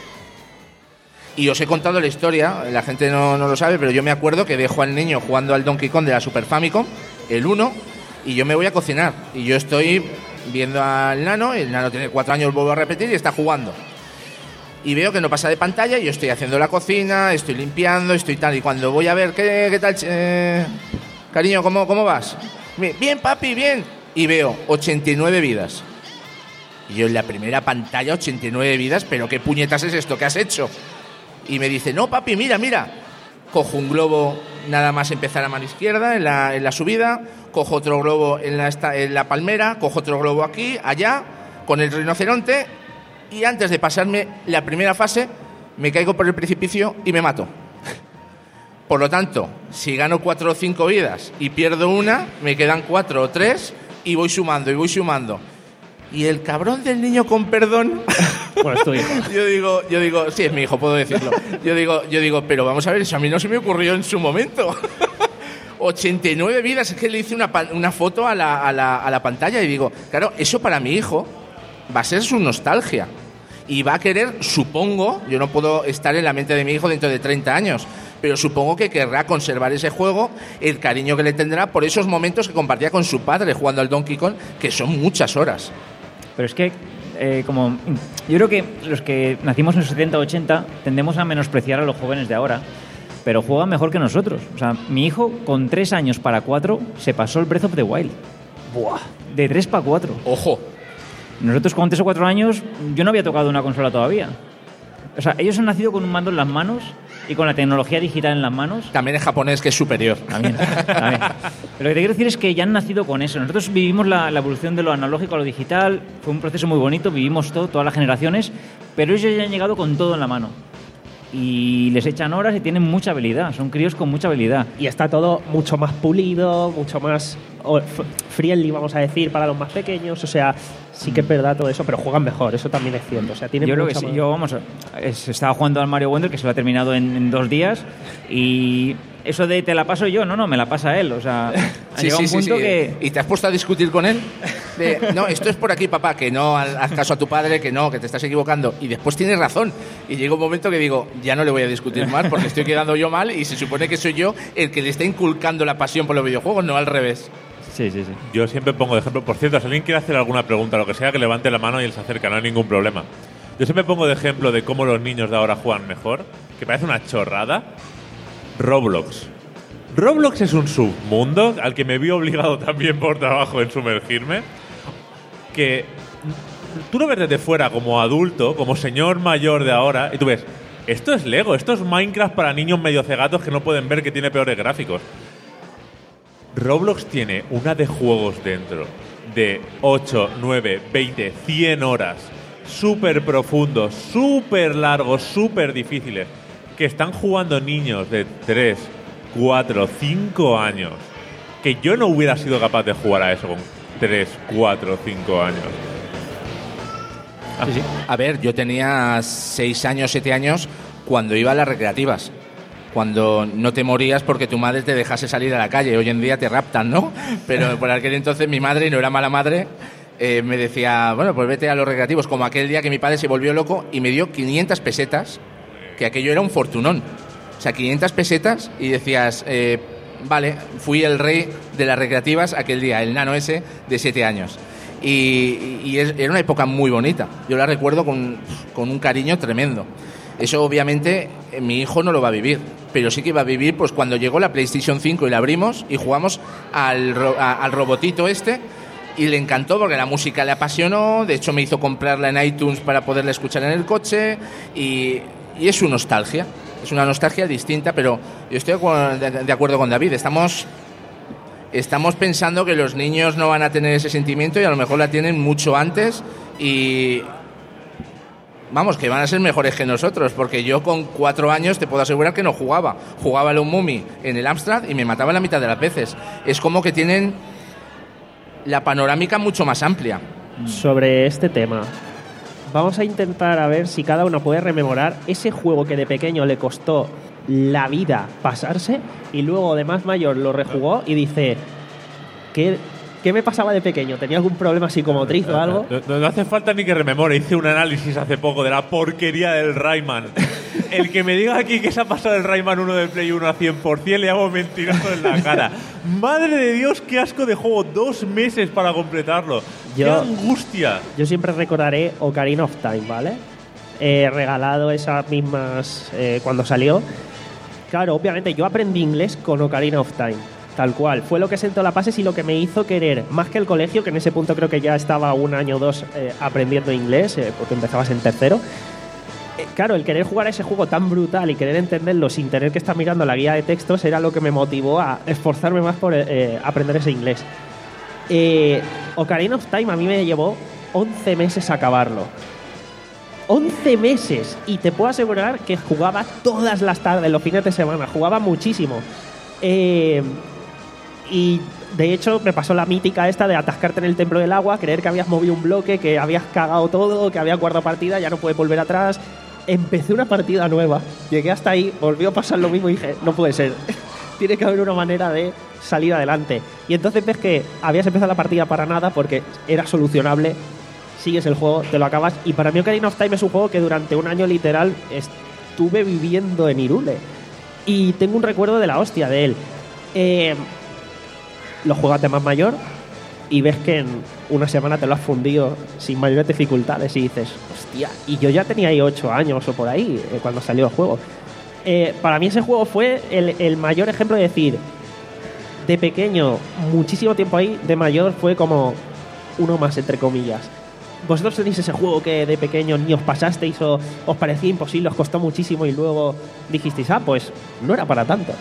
Y os he contado la historia, la gente no, no lo sabe, pero yo me acuerdo que dejo al niño jugando al Donkey Kong de la Super Famicom, el uno, y yo me voy a cocinar. Y yo estoy viendo al nano, el nano tiene cuatro años, vuelvo a repetir, y está jugando. Y veo que no pasa de pantalla, y yo estoy haciendo la cocina, estoy limpiando, estoy tal, y cuando voy a ver, ¿qué, qué tal, eh, cariño, ¿cómo, cómo vas? Bien, papi, bien. Y veo ochenta y nueve vidas. Y yo en la primera pantalla, ochenta y nueve vidas, pero ¿qué puñetas es esto que has hecho? Y me dice, no, papi, mira, mira. Cojo un globo nada más empezar a mano izquierda en la, en la subida, cojo otro globo en la, en la palmera, cojo otro globo aquí, allá, con el rinoceronte, y antes de pasarme la primera fase, me caigo por el precipicio y me mato. Por lo tanto, si gano cuatro o cinco vidas y pierdo una, me quedan cuatro o tres, y voy sumando, y voy sumando. Y el cabrón del niño, con perdón... Bueno, es tu hijo. yo digo, yo digo, sí, es mi hijo, puedo decirlo. Yo digo, yo digo, pero vamos a ver, eso a mí no se me ocurrió en su momento. ochenta y nueve vidas, es que le hice una, una foto a la, a, la, a la pantalla y digo, claro, eso para mi hijo va a ser su nostalgia. Y va a querer, supongo, yo no puedo estar en la mente de mi hijo dentro de treinta años, pero supongo que querrá conservar ese juego, el cariño que le tendrá por esos momentos que compartía con su padre jugando al Donkey Kong, que son muchas horas. Pero es que, eh, como yo creo que los que nacimos en los setenta, ochenta tendemos a menospreciar a los jóvenes de ahora, pero juegan mejor que nosotros. O sea, mi hijo con tres años para cuatro se pasó el Breath of the Wild. Buah, de tres para cuatro. Ojo. Nosotros con tres o cuatro años, yo no había tocado una consola todavía. O sea, ellos han nacido con un mando en las manos y con la tecnología digital en las manos. También es japonés, que es superior. También, también. Pero lo que te quiero decir es que ya han nacido con eso. Nosotros vivimos la, la evolución de lo analógico a lo digital. Fue un proceso muy bonito, vivimos todo, todas las generaciones, pero ellos ya han llegado con todo en la mano. y les echan horas y tienen mucha habilidad. Son críos con mucha habilidad. Y está todo mucho más pulido, mucho más o, f- friendly, vamos a decir, para los más pequeños. O sea, sí que es verdad todo eso, pero juegan mejor. Eso también es cierto. O sea, tienen Yo creo que mucha sí. más- Yo, vamos, es- estaba jugando al Mario Wonder, que se lo ha terminado en, en dos días, y eso de te la paso yo, no, no, me la pasa él. O sea, ha Sí, llegado sí, un sí, punto sí. que... ¿Y te has puesto a discutir con él? De, no, esto es por aquí, papá, que no, haz caso a tu padre, que no, que te estás equivocando. Y después tienes razón. Y llega un momento que digo, ya no le voy a discutir más porque estoy quedando yo mal y se supone que soy yo el que le está inculcando la pasión por los videojuegos, no al revés. Sí, sí, sí. Yo siempre pongo de ejemplo. Por cierto, si alguien quiere hacer alguna pregunta, lo que sea, que levante la mano y él se acerca, no hay ningún problema. Yo siempre pongo de ejemplo de cómo los niños de ahora juegan mejor, que parece una chorrada. Roblox. Roblox es un submundo al que me vi obligado también por trabajo en sumergirme, que tú lo ves desde fuera como adulto, como señor mayor de ahora, y tú ves, esto es Lego, esto es Minecraft para niños medio cegatos que no pueden ver que tiene peores gráficos. Roblox tiene una de juegos dentro de ocho, nueve, veinte, cien horas, súper profundos, súper largos, súper difíciles, que están jugando niños de tres, cuatro, cinco años, que yo no hubiera sido capaz de jugar a eso con tres, cuatro, cinco años. Sí, sí. A ver, yo tenía seis años, siete años cuando iba a las recreativas. Cuando no te morías porque tu madre te dejase salir a la calle. Hoy en día te raptan, ¿no? Pero por aquel entonces mi madre, no era mala madre, eh, me decía, bueno, pues vete a los recreativos. Como aquel día que mi padre se volvió loco y me dio quinientas pesetas, que aquello era un fortunón. O sea, quinientas pesetas y decías, eh, vale, fui el rey de las recreativas aquel día, el nano ese de siete años. Y, y es, era una época muy bonita. Yo la recuerdo con, con un cariño tremendo. Eso obviamente eh, mi hijo no lo va a vivir, pero sí que va a vivir pues cuando llegó la PlayStation cinco y la abrimos y jugamos al, ro- a- al robotito este y le encantó porque la música le apasionó. De hecho me hizo comprarla en iTunes para poderla escuchar en el coche y, y es su nostalgia. Es una nostalgia distinta, pero yo estoy de, de acuerdo con David. Estamos, estamos pensando que los niños no van a tener ese sentimiento y a lo mejor la tienen mucho antes y... Vamos, que van a ser mejores que nosotros, porque yo con cuatro años te puedo asegurar que no jugaba. Jugaba a un Mummy en el Amstrad y me mataba la mitad de las veces. Es como que tienen la panorámica mucho más amplia. Sobre este tema, vamos a intentar a ver si cada uno puede rememorar ese juego que de pequeño le costó la vida pasarse y luego de más mayor lo rejugó y dice, ¿qué, qué me pasaba de pequeño? ¿Tenía algún problema psicomotriz o algo? No, no- no hace falta ni que rememore. Hice un análisis hace poco de la porquería del Rayman. El que me diga aquí que se ha pasado el Rayman uno del Play uno a cien por ciento le hago mentiroso en la cara. Madre de Dios, qué asco de juego. Dos meses para completarlo. ¡Qué Yo- angustia! Yo siempre recordaré Ocarina of Time, ¿vale? He regalado esas mismas eh, cuando salió. Claro, obviamente yo aprendí inglés con Ocarina of Time, tal cual. Fue lo que sentó las bases y lo que me hizo querer, más que el colegio, que en ese punto creo que ya estaba un año o dos eh, aprendiendo inglés, eh, porque empezabas en tercero. Eh, claro, el querer jugar a ese juego tan brutal y querer entenderlo sin tener que estar mirando la guía de textos era lo que me motivó a esforzarme más por eh, aprender ese inglés. Eh, Ocarina of Time a mí me llevó once meses a acabarlo. once meses. Y te puedo asegurar que jugaba todas las tardes, los fines de semana. Jugaba muchísimo. Eh, y de hecho me pasó la mítica esta de atascarte en el templo del agua, creer que habías movido un bloque, que habías cagado todo, que había guardado partida, ya no puedes volver atrás. Empecé una partida nueva. Llegué hasta ahí, volvió a pasar lo mismo y dije, no puede ser. Tiene que haber una manera de salir adelante. Y entonces ves que habías empezado la partida para nada porque era solucionable. Sigues el juego, te lo acabas. Y para mí Ocarina of Time es un juego que durante un año literal estuve viviendo en Hyrule. Y tengo un recuerdo de la hostia de él. Eh, lo juegas de más mayor y ves que en una semana te lo has fundido sin mayores dificultades y dices, hostia, y yo ya tenía ahí ocho años o por ahí eh, cuando salió el juego. Eh, para mí ese juego fue el, el mayor ejemplo de decir, de pequeño, muchísimo tiempo ahí, de mayor fue como uno más, entre comillas. ¿Vosotros tenéis ese juego que de pequeño ni os pasasteis o os parecía imposible, os costó muchísimo y luego dijisteis, ah, pues no era para tanto?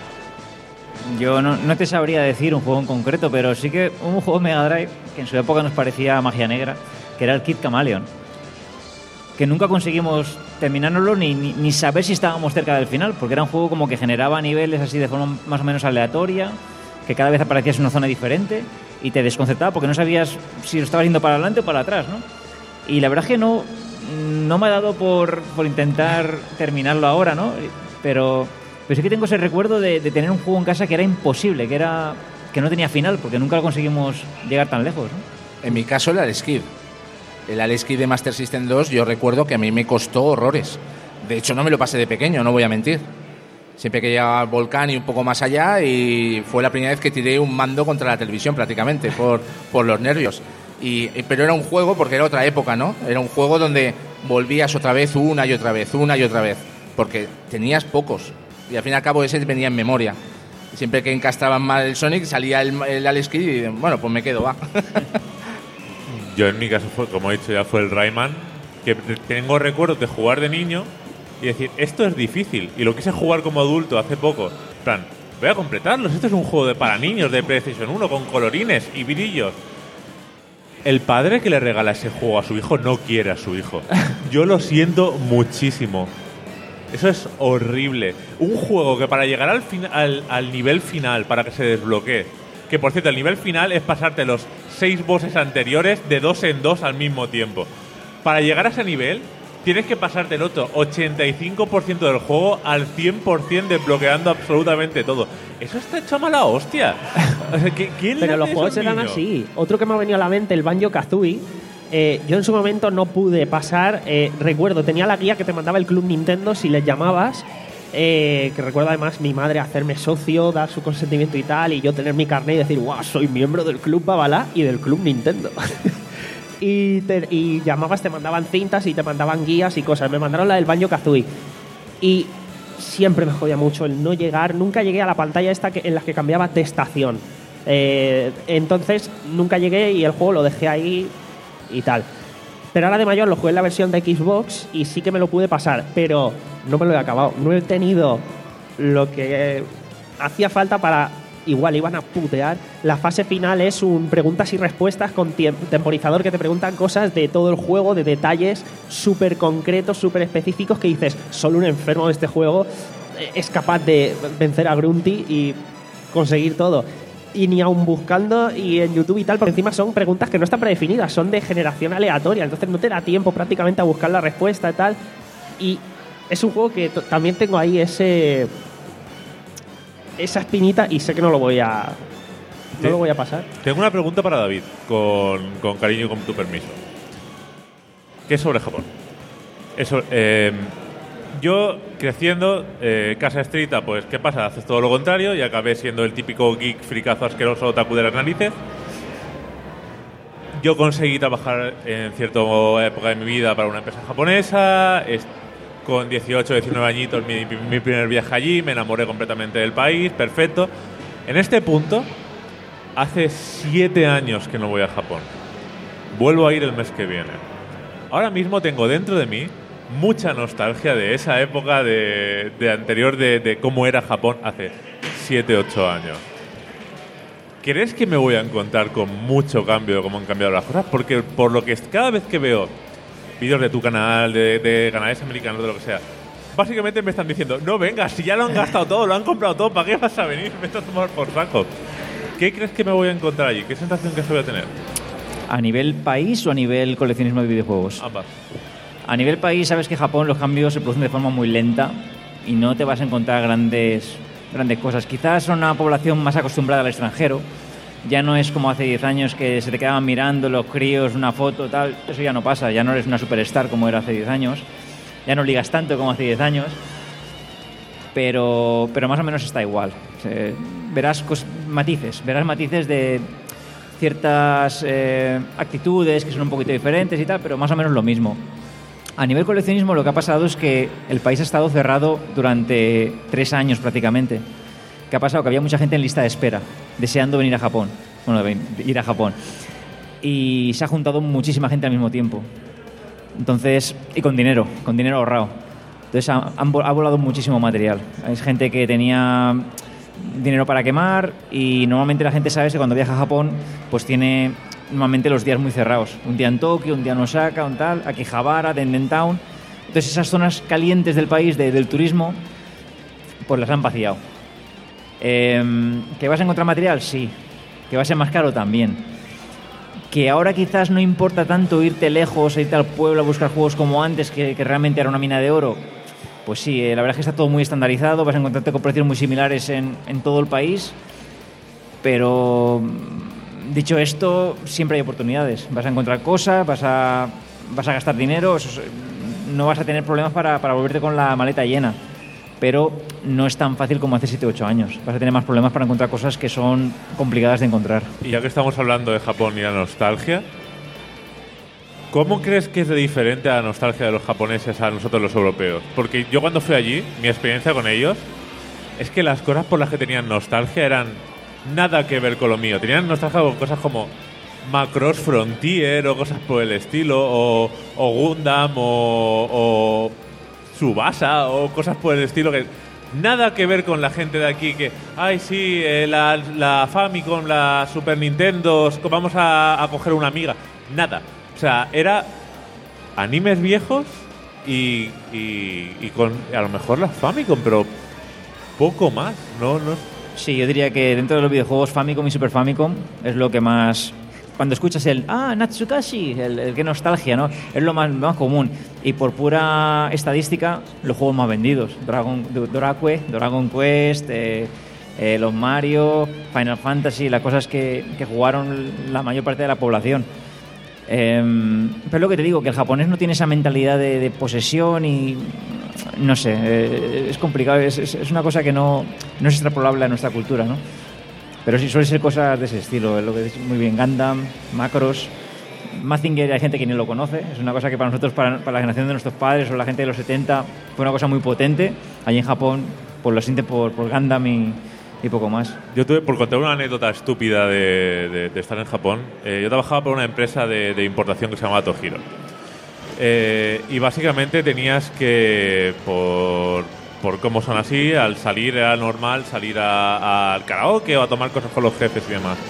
Yo no, no te sabría decir un juego en concreto, pero sí que un juego Mega Drive que en su época nos parecía magia negra, que era el Kid Chameleon. que nunca conseguimos terminárnoslo ni, ni, ni saber si estábamos cerca del final, porque era un juego como que generaba niveles así de forma más o menos aleatoria, que cada vez aparecías en una zona diferente y te desconcertaba porque no sabías si lo estabas yendo para adelante o para atrás, ¿no? Y la verdad es que no, no me ha dado por, por intentar terminarlo ahora, ¿no? Pero, pero sí que tengo ese recuerdo de, de tener un juego en casa que era imposible, que era que no tenía final, porque nunca lo conseguimos llegar tan lejos, ¿no? En mi caso, el Alex Kidd. El Alex Kidd de Master System dos, yo recuerdo que a mí me costó horrores. De hecho, no me lo pasé de pequeño, no voy a mentir. Siempre que llegaba al volcán y un poco más allá, y fue la primera vez que tiré un mando contra la televisión prácticamente, por, por los nervios. Y, pero era un juego, porque era otra época, ¿no? Era un juego donde volvías otra vez, una y otra vez, una y otra vez, porque tenías pocos. Y al fin y al cabo ese venía en memoria. Siempre que encastraban mal el Sonic, salía el, el Alex Kidd y bueno, pues me quedo, va. Yo en mi caso, fue, como he dicho, ya fue el Rayman, que tengo recuerdos de jugar de niño y decir, esto es difícil. Y lo quise jugar como adulto hace poco. En plan, voy a completarlos. Esto es un juego de para niños de PlayStation uno con colorines y brillos. El padre que le regala ese juego a su hijo no quiere a su hijo. Yo lo siento muchísimo. Eso es horrible. Un juego que para llegar al, fin, al, al nivel final, para que se desbloquee, que por cierto, el nivel final es pasarte los seis bosses anteriores de dos en dos al mismo tiempo. Para llegar a ese nivel, tienes que pasarte el otro ochenta y cinco por ciento del juego al cien por ciento desbloqueando absolutamente todo. Eso está hecho a mala hostia. O sea, ¿quién Pero le los hace juegos eso a un eran niño? así. Otro que me ha venido a la mente, el Banjo-Kazooie. Eh, yo en su momento no pude pasar. Eh, recuerdo, tenía la guía que te mandaba el Club Nintendo si les llamabas. Eh, que recuerdo además mi madre hacerme socio, dar su consentimiento y tal, y yo tener mi carnet y decir, guau, soy miembro del Club Babalá y del Club Nintendo. y, te, y llamabas, te mandaban cintas y te mandaban guías y cosas. Me mandaron la del Banjo-Kazooie. Y siempre me jodía mucho el no llegar. Nunca llegué a la pantalla esta que, en la que cambiabas de estación. Eh, entonces nunca llegué y el juego lo dejé ahí y tal. Pero ahora de mayor lo jugué en la versión de Xbox y sí que me lo pude pasar, pero no me lo he acabado. No he tenido lo que hacía falta para... Igual iban a putear. La fase final es un preguntas y respuestas con temporizador que te preguntan cosas de todo el juego, de detalles súper concretos, súper específicos que dices, solo un enfermo de este juego es capaz de vencer a Grunty y conseguir todo. Y ni aun buscando y en YouTube y tal, porque encima son preguntas que no están predefinidas, son de generación aleatoria, entonces no te da tiempo prácticamente a buscar la respuesta y tal. Y es un juego que t- también tengo ahí ese esa espinita y sé que no lo voy a no Sí. lo voy a pasar. Tengo una pregunta para David, con, con cariño y con tu permiso. ¿Qué es sobre Japón? Eso, eh, yo, creciendo, eh, casa estricta, pues, ¿qué pasa? Haces todo lo contrario y acabé siendo el típico geek fricazo asqueroso otaku de las narices. Yo conseguí trabajar en cierta época de mi vida para una empresa japonesa. Es, con dieciocho, diecinueve añitos, mi, mi primer viaje allí, me enamoré completamente del país, perfecto. En este punto, hace siete años que no voy a Japón. Vuelvo a ir el mes que viene. Ahora mismo tengo dentro de mí mucha nostalgia de esa época de, de anterior de, de cómo era Japón hace siete, ocho años. ¿Crees que me voy a encontrar con mucho cambio de cómo han cambiado las cosas? Porque por lo que es, cada vez que veo vídeos de tu canal, de, de canales americanos, de lo que sea, básicamente me están diciendo, no vengas, si ya lo han gastado todo, lo han comprado todo, ¿para qué vas a venir? Me estás tomando por saco. ¿Qué crees que me voy a encontrar allí? ¿Qué sensación que se voy a tener? ¿A nivel país o a nivel coleccionismo de videojuegos? Ambas. A nivel país, sabes que en Japón los cambios se producen de forma muy lenta y no te vas a encontrar grandes, grandes cosas. Quizás son una población más acostumbrada al extranjero. Ya no es como hace diez años que se te quedaban mirando los críos, una foto, tal. Eso ya no pasa. Ya no eres una superstar como era hace diez años. Ya no ligas tanto como hace diez años. Pero, pero más o menos está igual. O sea, verás cos- matices. Verás matices de ciertas eh, actitudes que son un poquito diferentes y tal, pero más o menos lo mismo. A nivel coleccionismo lo que ha pasado es que el país ha estado cerrado durante tres años prácticamente. ¿Qué ha pasado? Que había mucha gente en lista de espera, deseando venir a Japón. Bueno, ven- ir a Japón. Y se ha juntado muchísima gente al mismo tiempo. Entonces, y con dinero, con dinero ahorrado. Entonces ha, han vo- ha volado muchísimo material. Es gente que tenía dinero para quemar y normalmente la gente sabe que cuando viaja a Japón pues tiene normalmente los días muy cerrados. Un día en Tokio, un día en Osaka, un tal, Akihabara, Dendentown. Entonces esas zonas calientes del país, de, del turismo, pues las han vaciado. Eh, ¿Que vas a encontrar material? Sí. ¿Que va a ser más caro? También. ¿Que ahora quizás no importa tanto irte lejos, irte al pueblo a buscar juegos como antes, que, que realmente era una mina de oro? Pues sí, eh, la verdad es que está todo muy estandarizado, vas a encontrarte con precios muy similares en, en todo el país, pero dicho esto, siempre hay oportunidades. Vas a encontrar cosas, vas a, vas a gastar dinero, eso, no vas a tener problemas para, para volverte con la maleta llena, pero no es tan fácil como hace siete u ocho años. Vas a tener más problemas para encontrar cosas que son complicadas de encontrar. Y ya que estamos hablando de Japón y la nostalgia, ¿cómo crees que es de diferente a la nostalgia de los japoneses a nosotros los europeos? Porque yo cuando fui allí, mi experiencia con ellos es que las cosas por las que tenían nostalgia eran nada que ver con lo mío. Tenían nostalgia con cosas como Macross Frontier o cosas por el estilo, o, o Gundam o, o Tsubasa o cosas por el estilo que nada que ver con la gente de aquí que, ay sí, eh, la, la Famicom, la Super Nintendo, vamos a, a coger una amiga. Nada. O sea, era animes viejos y, y, y con a lo mejor la Famicom, pero poco más, ¿no? no Sí, yo diría que dentro de los videojuegos Famicom y Super Famicom es lo que más... Cuando escuchas el, ah, Natsukashi, el, el qué nostalgia, ¿no? Es lo más, más común. Y por pura estadística, los juegos más vendidos. Dragon, Dorakue, Dragon Quest, eh, eh, los Mario, Final Fantasy, las cosas que, que jugaron la mayor parte de la población. Eh, pero es lo que te digo, que el japonés no tiene esa mentalidad de, de posesión y... No sé, eh, es complicado. Es, es, es una cosa que no, no es extrapolable a nuestra cultura, ¿no? Pero sí suelen ser cosas de ese estilo, es lo que dices muy bien, Gundam, Macross, Mazinger, hay gente que ni lo conoce, es una cosa que para nosotros, para, para la generación de nuestros padres o la gente de los setenta, fue una cosa muy potente. Allí en Japón, pues lo siente por, por Gundam y, y poco más. Yo tuve, por contar una anécdota estúpida de, de, de estar en Japón, eh, yo trabajaba por una empresa de, de importación que se llamaba Tohiro. Eh, y básicamente tenías que, por... por cómo son así, al salir era normal salir a, a, al karaoke o a tomar cosas con los jefes y demás.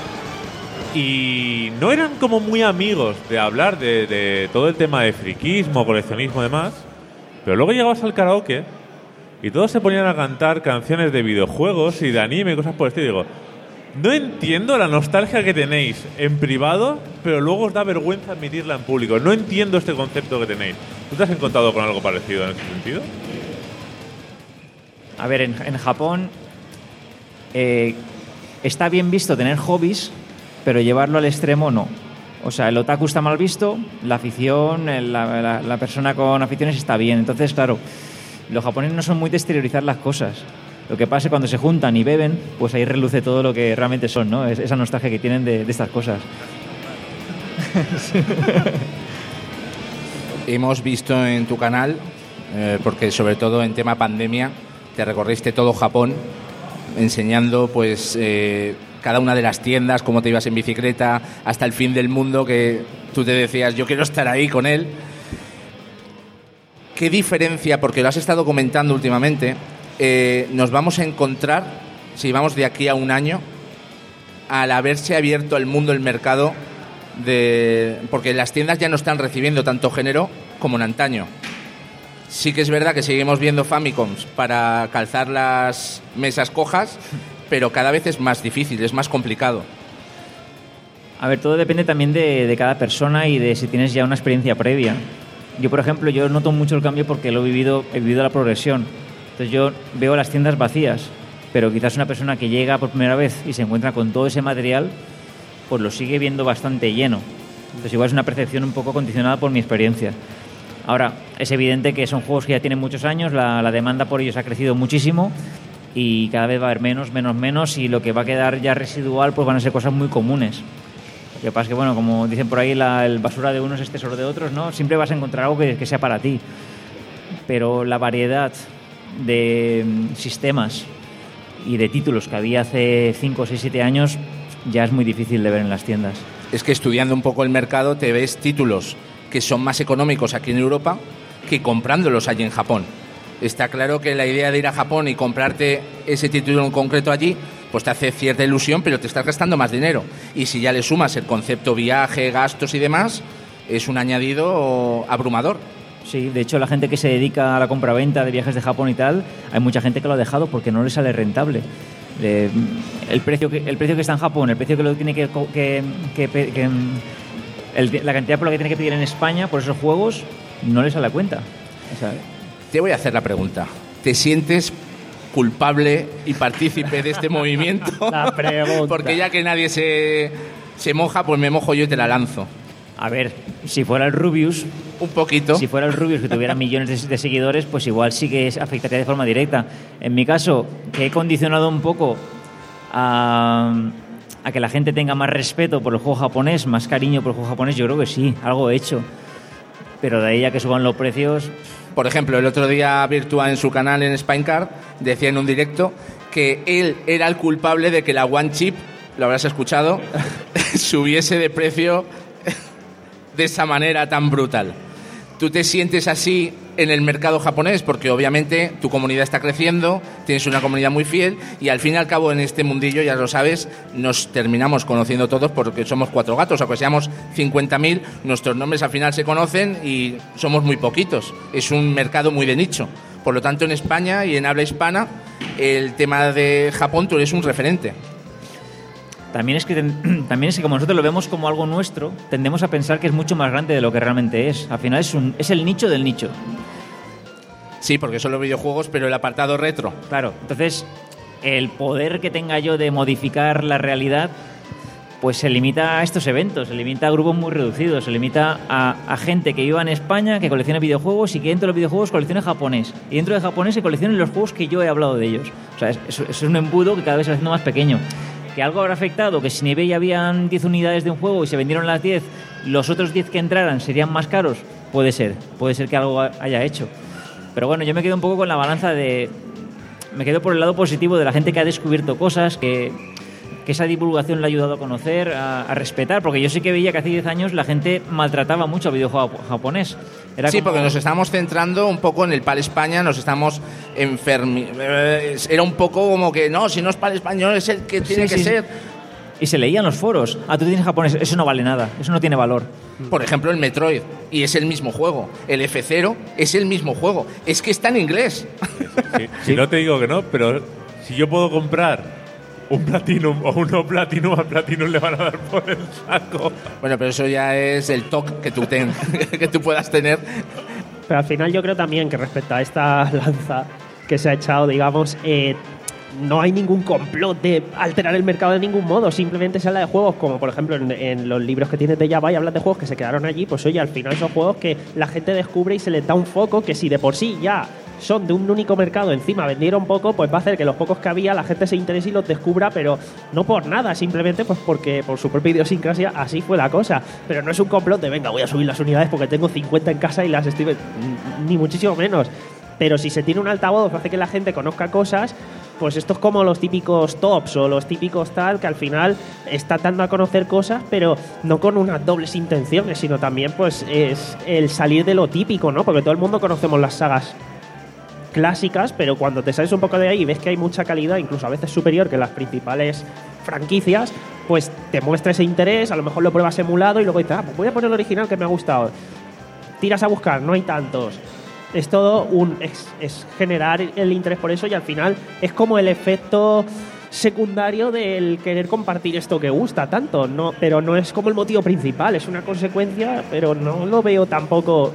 Y no eran como muy amigos de hablar de, de todo el tema de friquismo, coleccionismo y demás, pero luego llegabas al karaoke y todos se ponían a cantar canciones de videojuegos y de anime y cosas por el estilo. Y digo, no entiendo la nostalgia que tenéis en privado, pero luego os da vergüenza admitirla en público. No entiendo este concepto que tenéis. ¿Tú te has encontrado con algo parecido en ese sentido? A ver, en, en Japón eh, está bien visto tener hobbies, pero llevarlo al extremo no. O sea, el otaku está mal visto, la afición, el, la, la, la persona con aficiones está bien. Entonces, claro, los japoneses no son muy de exteriorizar las cosas. Lo que pasa es que cuando se juntan y beben, pues ahí reluce todo lo que realmente son, ¿no? Es, esa nostalgia que tienen de, de estas cosas. Hemos visto en tu canal, eh, porque sobre todo en tema pandemia, te recorriste todo Japón enseñando pues eh, cada una de las tiendas, cómo te ibas en bicicleta hasta el fin del mundo, que tú te decías, yo quiero estar ahí con él. ¿Qué diferencia, porque lo has estado comentando últimamente, eh, nos vamos a encontrar, si vamos de aquí a un año, al haberse abierto al mundo el mercado de... porque las tiendas ya no están recibiendo tanto género como en antaño? Sí que es verdad que seguimos viendo Famicoms para calzar las mesas cojas, pero cada vez es más difícil, es más complicado. A ver, todo depende también de, de cada persona y de si tienes ya una experiencia previa. Yo, por ejemplo, yo noto mucho el cambio porque lo he vivido, he vivido la progresión. Entonces yo veo las tiendas vacías, pero quizás una persona que llega por primera vez y se encuentra con todo ese material, pues lo sigue viendo bastante lleno. Entonces igual es una percepción un poco condicionada por mi experiencia. Ahora, es evidente que son juegos que ya tienen muchos años, la, la demanda por ellos ha crecido muchísimo y cada vez va a haber menos, menos, menos, y lo que va a quedar ya residual pues van a ser cosas muy comunes. Lo que pasa es que, bueno, como dicen por ahí, la el basura de unos es tesoro de otros, ¿no? Siempre vas a encontrar algo que, que sea para ti. Pero la variedad de sistemas y de títulos que había hace cinco, seis, siete años ya es muy difícil de ver en las tiendas. Es que estudiando un poco el mercado te ves títulos que son más económicos aquí en Europa que comprándolos allí en Japón. Está claro que la idea de ir a Japón y comprarte ese título en concreto allí pues te hace cierta ilusión, pero te estás gastando más dinero. Y si ya le sumas el concepto viaje, gastos y demás, es un añadido abrumador. Sí, de hecho la gente que se dedica a la compraventa de viajes de Japón y tal, hay mucha gente que lo ha dejado porque no le sale rentable. Eh, el precio que el precio que está en Japón, el precio que lo tiene que, que, que, que el, la cantidad por la que tiene que pedir en España por esos juegos no le sale a cuenta. O sea, te voy a hacer la pregunta. ¿Te sientes culpable y partícipe de este movimiento? La pregunta. Porque ya que nadie se, se moja, pues me mojo yo y te la lanzo. A ver, si fuera el Rubius... Un poquito. Si fuera el Rubius que tuviera millones de, de seguidores, pues igual sí que afectaría de forma directa. En mi caso, que he condicionado un poco a, a que la gente tenga más respeto por el juego japonés, más cariño por el juego japonés, yo creo que sí, algo he hecho. Pero de ahí a que suban los precios... Por ejemplo, el otro día Virtua en su canal en Spinecard decía en un directo que él era el culpable de que la One Chip, lo habrás escuchado, subiese de precio de esa manera tan brutal. ¿Tú te sientes así en el mercado japonés? Porque obviamente tu comunidad está creciendo, tienes una comunidad muy fiel y al fin y al cabo en este mundillo, ya lo sabes, nos terminamos conociendo todos porque somos cuatro gatos, aunque seamos cincuenta mil, nuestros nombres al final se conocen y somos muy poquitos. Es un mercado muy de nicho. Por lo tanto, en España y en habla hispana, el tema de Japón, tú eres un referente. También es que también es que como nosotros lo vemos como algo nuestro, tendemos a pensar que es mucho más grande de lo que realmente es. Al final es un es el nicho del nicho. Sí, porque son los videojuegos, pero el apartado retro. Claro, entonces el poder que tenga yo de modificar la realidad, pues se limita a estos eventos, se limita a grupos muy reducidos, se limita a, a gente que viva en España, que coleccione videojuegos y que dentro de los videojuegos coleccione japonés. Y dentro de japonés se coleccionen los juegos que yo he hablado de ellos. O sea, es, es, es un embudo que cada vez se va haciendo más pequeño. ¿Que algo habrá afectado? ¿Que si en eBay habían diez unidades de un juego y se vendieron las diez, los otros diez que entraran serían más caros? Puede ser, puede ser que algo haya hecho. Pero bueno, yo me quedo un poco con la balanza de... Me quedo por el lado positivo de la gente que ha descubierto cosas, que, que esa divulgación le ha ayudado a conocer, a, a respetar, porque yo sí que veía que hace diez años la gente maltrataba mucho al videojuego japonés. Era sí, como... porque nos estamos centrando un poco en el PAL España, nos estamos enfermi... Era un poco como que, no, si no es PAL español es el que tiene sí, que sí. ser. Y se leían los foros. Ah, tú tienes japonés, eso no vale nada, eso no tiene valor. Por ejemplo, el Metroid, y es el mismo juego. El F cero es el mismo juego. Es que está en inglés. Sí, sí. No te digo que no, pero si yo puedo comprar un Platinum o un no Platinum, al Platinum le van a dar por el saco. Bueno, pero eso ya es el toque que tú, ten, que tú puedas tener. Pero al final yo creo también que respecto a esta lanza que se ha echado, digamos, eh, no hay ningún complot de alterar el mercado de ningún modo. Simplemente se habla de juegos como, por ejemplo, en, en los libros que tienes de Java y hablas de juegos que se quedaron allí. Pues oye, al final son juegos que la gente descubre y se les da un foco que si de por sí ya son de un único mercado, encima vendieron poco, pues va a hacer que los pocos que había la gente se interese y los descubra, pero no por nada, simplemente pues porque por su propia idiosincrasia así fue la cosa. Pero no es un complot de venga, voy a subir las unidades porque tengo cincuenta en casa y las estoy... ni muchísimo menos. Pero si se tiene un altavoz hace que la gente conozca cosas, pues esto es como los típicos tops o los típicos tal, que al final está dando a conocer cosas, pero no con unas dobles intenciones, sino también pues es el salir de lo típico, ¿no? Porque todo el mundo conocemos las sagas clásicas, pero cuando te sales un poco de ahí y ves que hay mucha calidad, incluso a veces superior que las principales franquicias, pues te muestra ese interés, a lo mejor lo pruebas emulado y luego dices, ah, pues voy a poner el original que me ha gustado. Tiras a buscar, no hay tantos. Es todo un... Es, es generar el interés por eso y al final es como el efecto secundario del querer compartir esto que gusta tanto, no, pero no es como el motivo principal, es una consecuencia, pero no lo veo tampoco...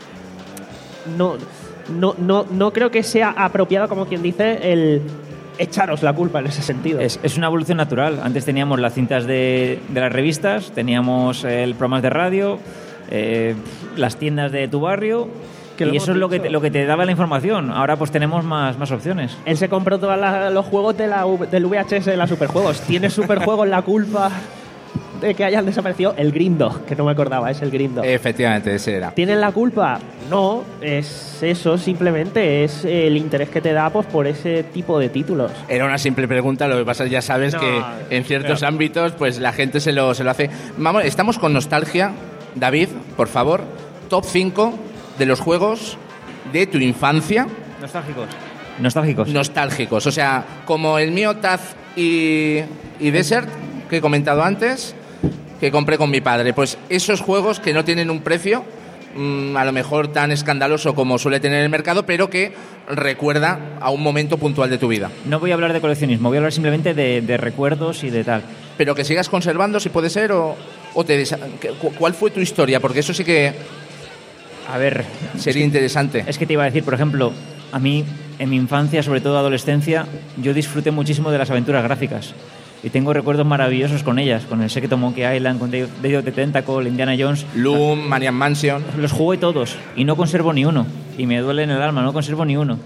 No... No, no, no creo que sea apropiado, como quien dice, el echaros la culpa en ese sentido. Es, es una evolución natural. Antes teníamos las cintas de, de las revistas, teníamos el programas de radio, eh, las tiendas de tu barrio, que y eso es lo que, te, lo que te daba la información. Ahora pues tenemos más, más opciones. Él se compró todos los juegos de la, del V H S de la Superjuegos. ¿Tiene Superjuegos la culpa de que hayan desaparecido? El Grindo, que no me acordaba, es el Grindo. Efectivamente, ese era. ¿Tienen la culpa? No, es eso, simplemente es el interés que te da pues por ese tipo de títulos. Era una simple pregunta, lo que pasa es que ya sabes no, que en ciertos pero... ámbitos pues la gente se lo, se lo hace. Vamos, estamos con nostalgia. David, por favor, top cinco de los juegos de tu infancia. Nostálgicos. Nostálgicos. Nostálgicos, o sea, como el mío Taz y, y Desert, que he comentado antes, que compré con mi padre. Pues esos juegos que no tienen un precio mmm, a lo mejor tan escandaloso como suele tener el mercado, pero que recuerda a un momento puntual de tu vida. No voy a hablar de coleccionismo, voy a hablar simplemente de, de recuerdos y de tal. Pero que sigas conservando, si puede ser, o, o te desa- ¿cuál fue tu historia? Porque eso sí que... A ver... Sería es que, interesante. Es que te iba a decir, por ejemplo, a mí, en mi infancia, sobre todo adolescencia, yo disfruté muchísimo de las aventuras gráficas. Y tengo recuerdos maravillosos con ellas, con el Secreto Monkey Island, con Day of the Tentacle, Indiana Jones. Loom, Maniac Mansion. Los jugué todos y no conservo ni uno. Y me duele en el alma, no conservo ni uno.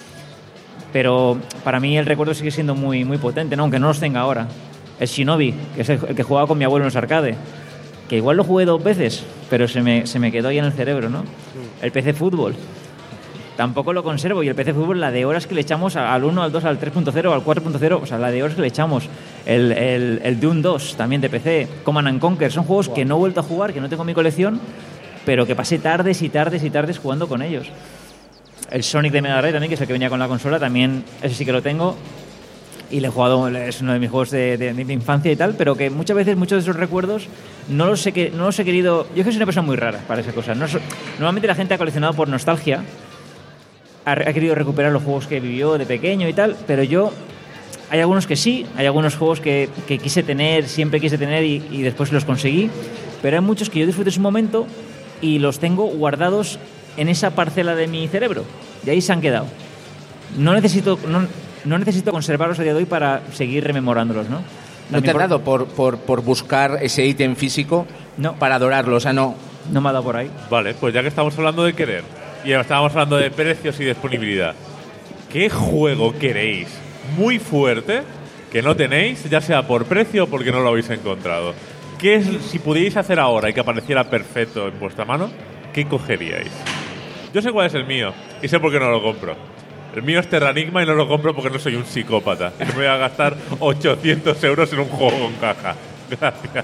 Pero para mí el recuerdo sigue siendo muy, muy potente, ¿no? Aunque no los tenga ahora. El Shinobi, que es el, el que jugaba con mi abuelo en los arcades. Que igual lo jugué dos veces, pero se me, se me quedó ahí en el cerebro, ¿no? El P C Fútbol. Tampoco lo conservo. Y el P C Fútbol, la de horas que le echamos al uno, al dos, al tres punto cero, al cuatro punto cero, o sea, la de horas que le echamos. El, el, el Doom dos, también de P C. Command and Conquer. Son juegos wow. que no he vuelto a jugar, que no tengo en mi colección, pero que pasé tardes y tardes y tardes jugando con ellos. El Sonic de Mega Drive también, que es el que venía con la consola, también ese sí que lo tengo. Y le he jugado, es uno de mis juegos de, de, de infancia y tal, pero que muchas veces muchos de esos recuerdos no los he, que, no los he querido... Yo es que soy una persona muy rara para esas cosas. No, normalmente la gente ha coleccionado por nostalgia, ha, ha querido recuperar los juegos que vivió de pequeño y tal, pero yo... Hay algunos que sí, hay algunos juegos que, que quise tener, siempre quise tener y, y después los conseguí, pero hay muchos que yo disfruté en su momento y los tengo guardados en esa parcela de mi cerebro. Y ahí se han quedado. No necesito... No, No necesito conservarlos a día de hoy para seguir rememorándolos, ¿no? ¿No te ha dado por, por, por buscar ese ítem físico no. para adorarlo? O sea, no... No me ha dado por ahí. Vale, pues ya que estamos hablando de querer y estábamos hablando de precios y disponibilidad, ¿qué juego queréis muy fuerte que no tenéis, ya sea por precio o porque no lo habéis encontrado? ¿Qué es, si pudierais hacer ahora y que apareciera perfecto en vuestra mano, qué cogeríais? Yo sé cuál es el mío y sé por qué no lo compro. El mío es Terranigma y no lo compro porque no soy un psicópata. Y no me voy a gastar ochocientos euros en un juego con caja. Gracias.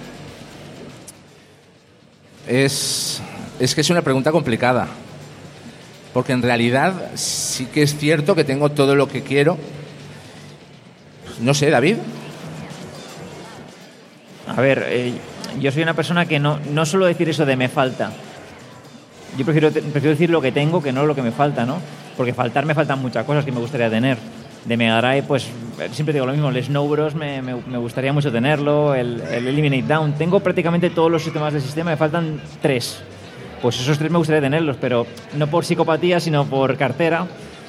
Es, es que es una pregunta complicada. Porque en realidad sí que es cierto que tengo todo lo que quiero. No sé, David. A ver, eh, yo soy una persona que no, no suelo decir eso de me falta. Yo prefiero, prefiero decir lo que tengo que no lo que me falta, ¿no? Porque faltar me faltan muchas cosas que me gustaría tener. De Mega Drive, pues siempre digo lo mismo, el Snow Bros me, me, me gustaría mucho tenerlo, el, el Eliminate Down. Tengo prácticamente todos los sistemas del sistema, me faltan tres. Pues esos tres me gustaría tenerlos, pero no por psicopatía, sino por cartera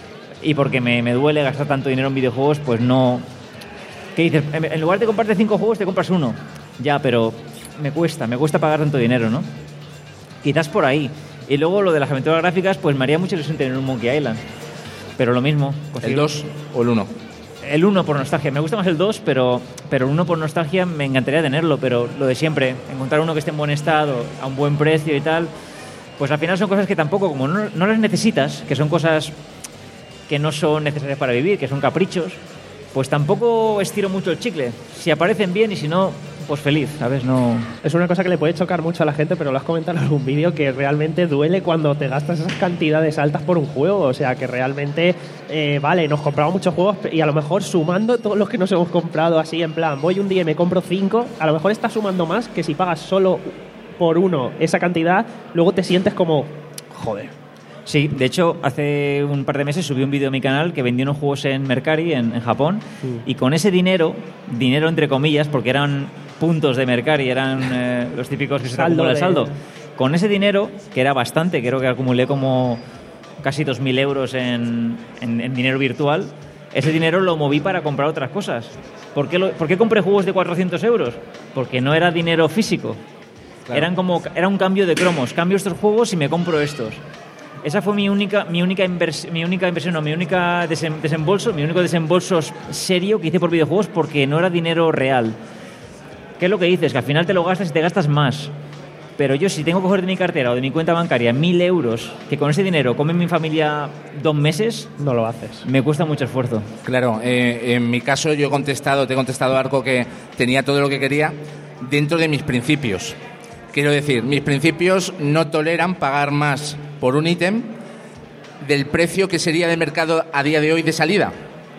y porque me, me duele gastar tanto dinero en videojuegos, pues no... ¿Qué dices? En lugar de comprarte cinco juegos, te compras uno. Ya, pero me cuesta, me cuesta pagar tanto dinero, ¿no? Quizás por ahí. Y luego lo de las aventuras gráficas, pues me haría mucha ilusión tener un Monkey Island. Pero lo mismo. ¿El dos o el uno? El uno por nostalgia. Me gusta más el dos, pero, pero el uno por nostalgia me encantaría tenerlo. Pero lo de siempre, encontrar uno que esté en buen estado, a un buen precio y tal, pues al final son cosas que tampoco, como no, no las necesitas, que son cosas que no son necesarias para vivir, que son caprichos, pues tampoco estiro mucho el chicle. Si aparecen bien y si no, pues feliz, ¿sabes? No... Es una cosa que le puede chocar mucho a la gente, pero lo has comentado en algún vídeo, que realmente duele cuando te gastas esas cantidades altas por un juego. O sea, que realmente, eh, vale, nos compramos muchos juegos y a lo mejor sumando todos los que nos hemos comprado así, en plan, voy un día y me compro cinco, a lo mejor estás sumando más que si pagas solo por uno esa cantidad, luego te sientes como, joder. Sí, de hecho, hace un par de meses subí un vídeo a mi canal que vendí unos juegos en Mercari, en, en Japón, sí. Y con ese dinero, dinero entre comillas, porque eran puntos de Mercari, eran eh, los típicos que se te acumula el saldo. Con ese dinero, que era bastante, creo que acumulé como casi dos mil euros en, en, en dinero virtual, ese dinero lo moví para comprar otras cosas. ¿Por qué, lo, ¿por qué compré juegos de cuatrocientos euros? Porque no era dinero físico. Claro. Eran como, era un cambio de cromos. Cambio estos juegos y me compro estos. Esa fue mi única, mi única, invers, mi única inversión, no, mi única desem, desembolso, mi único desembolso serio que hice por videojuegos, porque no era dinero real. ¿Qué es lo que dices? Que al final te lo gastas y te gastas más. Pero yo, si tengo que coger de mi cartera o de mi cuenta bancaria mil euros, que con ese dinero come mi familia dos meses, no lo haces. Me cuesta mucho esfuerzo. Claro, eh, en mi caso yo he contestado, te he contestado, Arco, que tenía todo lo que quería dentro de mis principios. Quiero decir, mis principios no toleran pagar más por un ítem del precio que sería de mercado a día de hoy de salida.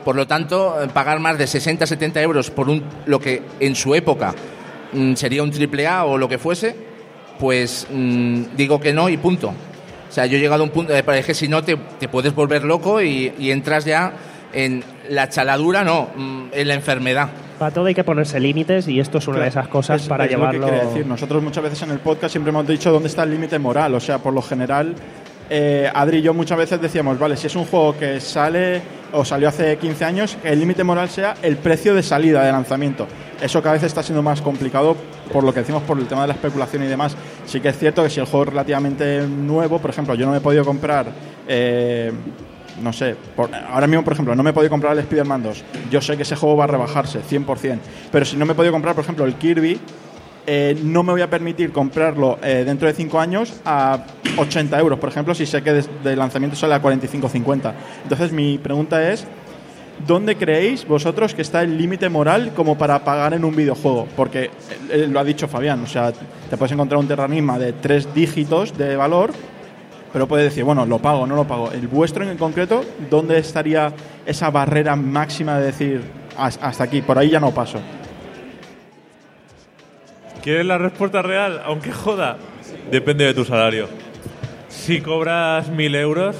Por lo tanto, pagar más de sesenta, setenta euros por un, lo que en su época mmm, sería un triple A o lo que fuese, pues mmm, digo que no y punto. O sea, yo he llegado a un punto, eh, es que si no te, te puedes volver loco y, y entras ya en la chaladura, no, mmm, en la enfermedad. Para todo hay que ponerse límites y esto es una Claro, de esas cosas es, para es llevarlo... Lo que quiere decir. Nosotros muchas veces en el podcast siempre hemos dicho dónde está el límite moral. O sea, por lo general, eh, Adri y yo muchas veces decíamos, vale, si es un juego que sale o salió hace quince años, que el límite moral sea el precio de salida de lanzamiento. Eso cada vez está siendo más complicado por lo que decimos, por el tema de la especulación y demás. Sí que es cierto que si el juego es relativamente nuevo, por ejemplo, yo no me he podido comprar... Eh, no sé, por, ahora mismo, por ejemplo, no me he podido comprar el Spider-Man dos. Yo sé que ese juego va a rebajarse, cien por ciento. Pero si no me he podido comprar, por ejemplo, el Kirby, eh, no me voy a permitir comprarlo eh, dentro de cinco años a ochenta euros, por ejemplo, si sé que de, de lanzamiento sale a cuarenta y cinco, cincuenta. Entonces, mi pregunta es, ¿dónde creéis vosotros que está el límite moral como para pagar en un videojuego? Porque eh, lo ha dicho Fabián, o sea, te puedes encontrar un Terranigma de tres dígitos de valor, pero puedes decir, bueno, lo pago, no lo pago. El vuestro en concreto, ¿dónde estaría esa barrera máxima de decir hasta aquí? Por ahí ya no paso. ¿Quieres la respuesta real? Aunque joda, depende de tu salario. Si cobras mil euros,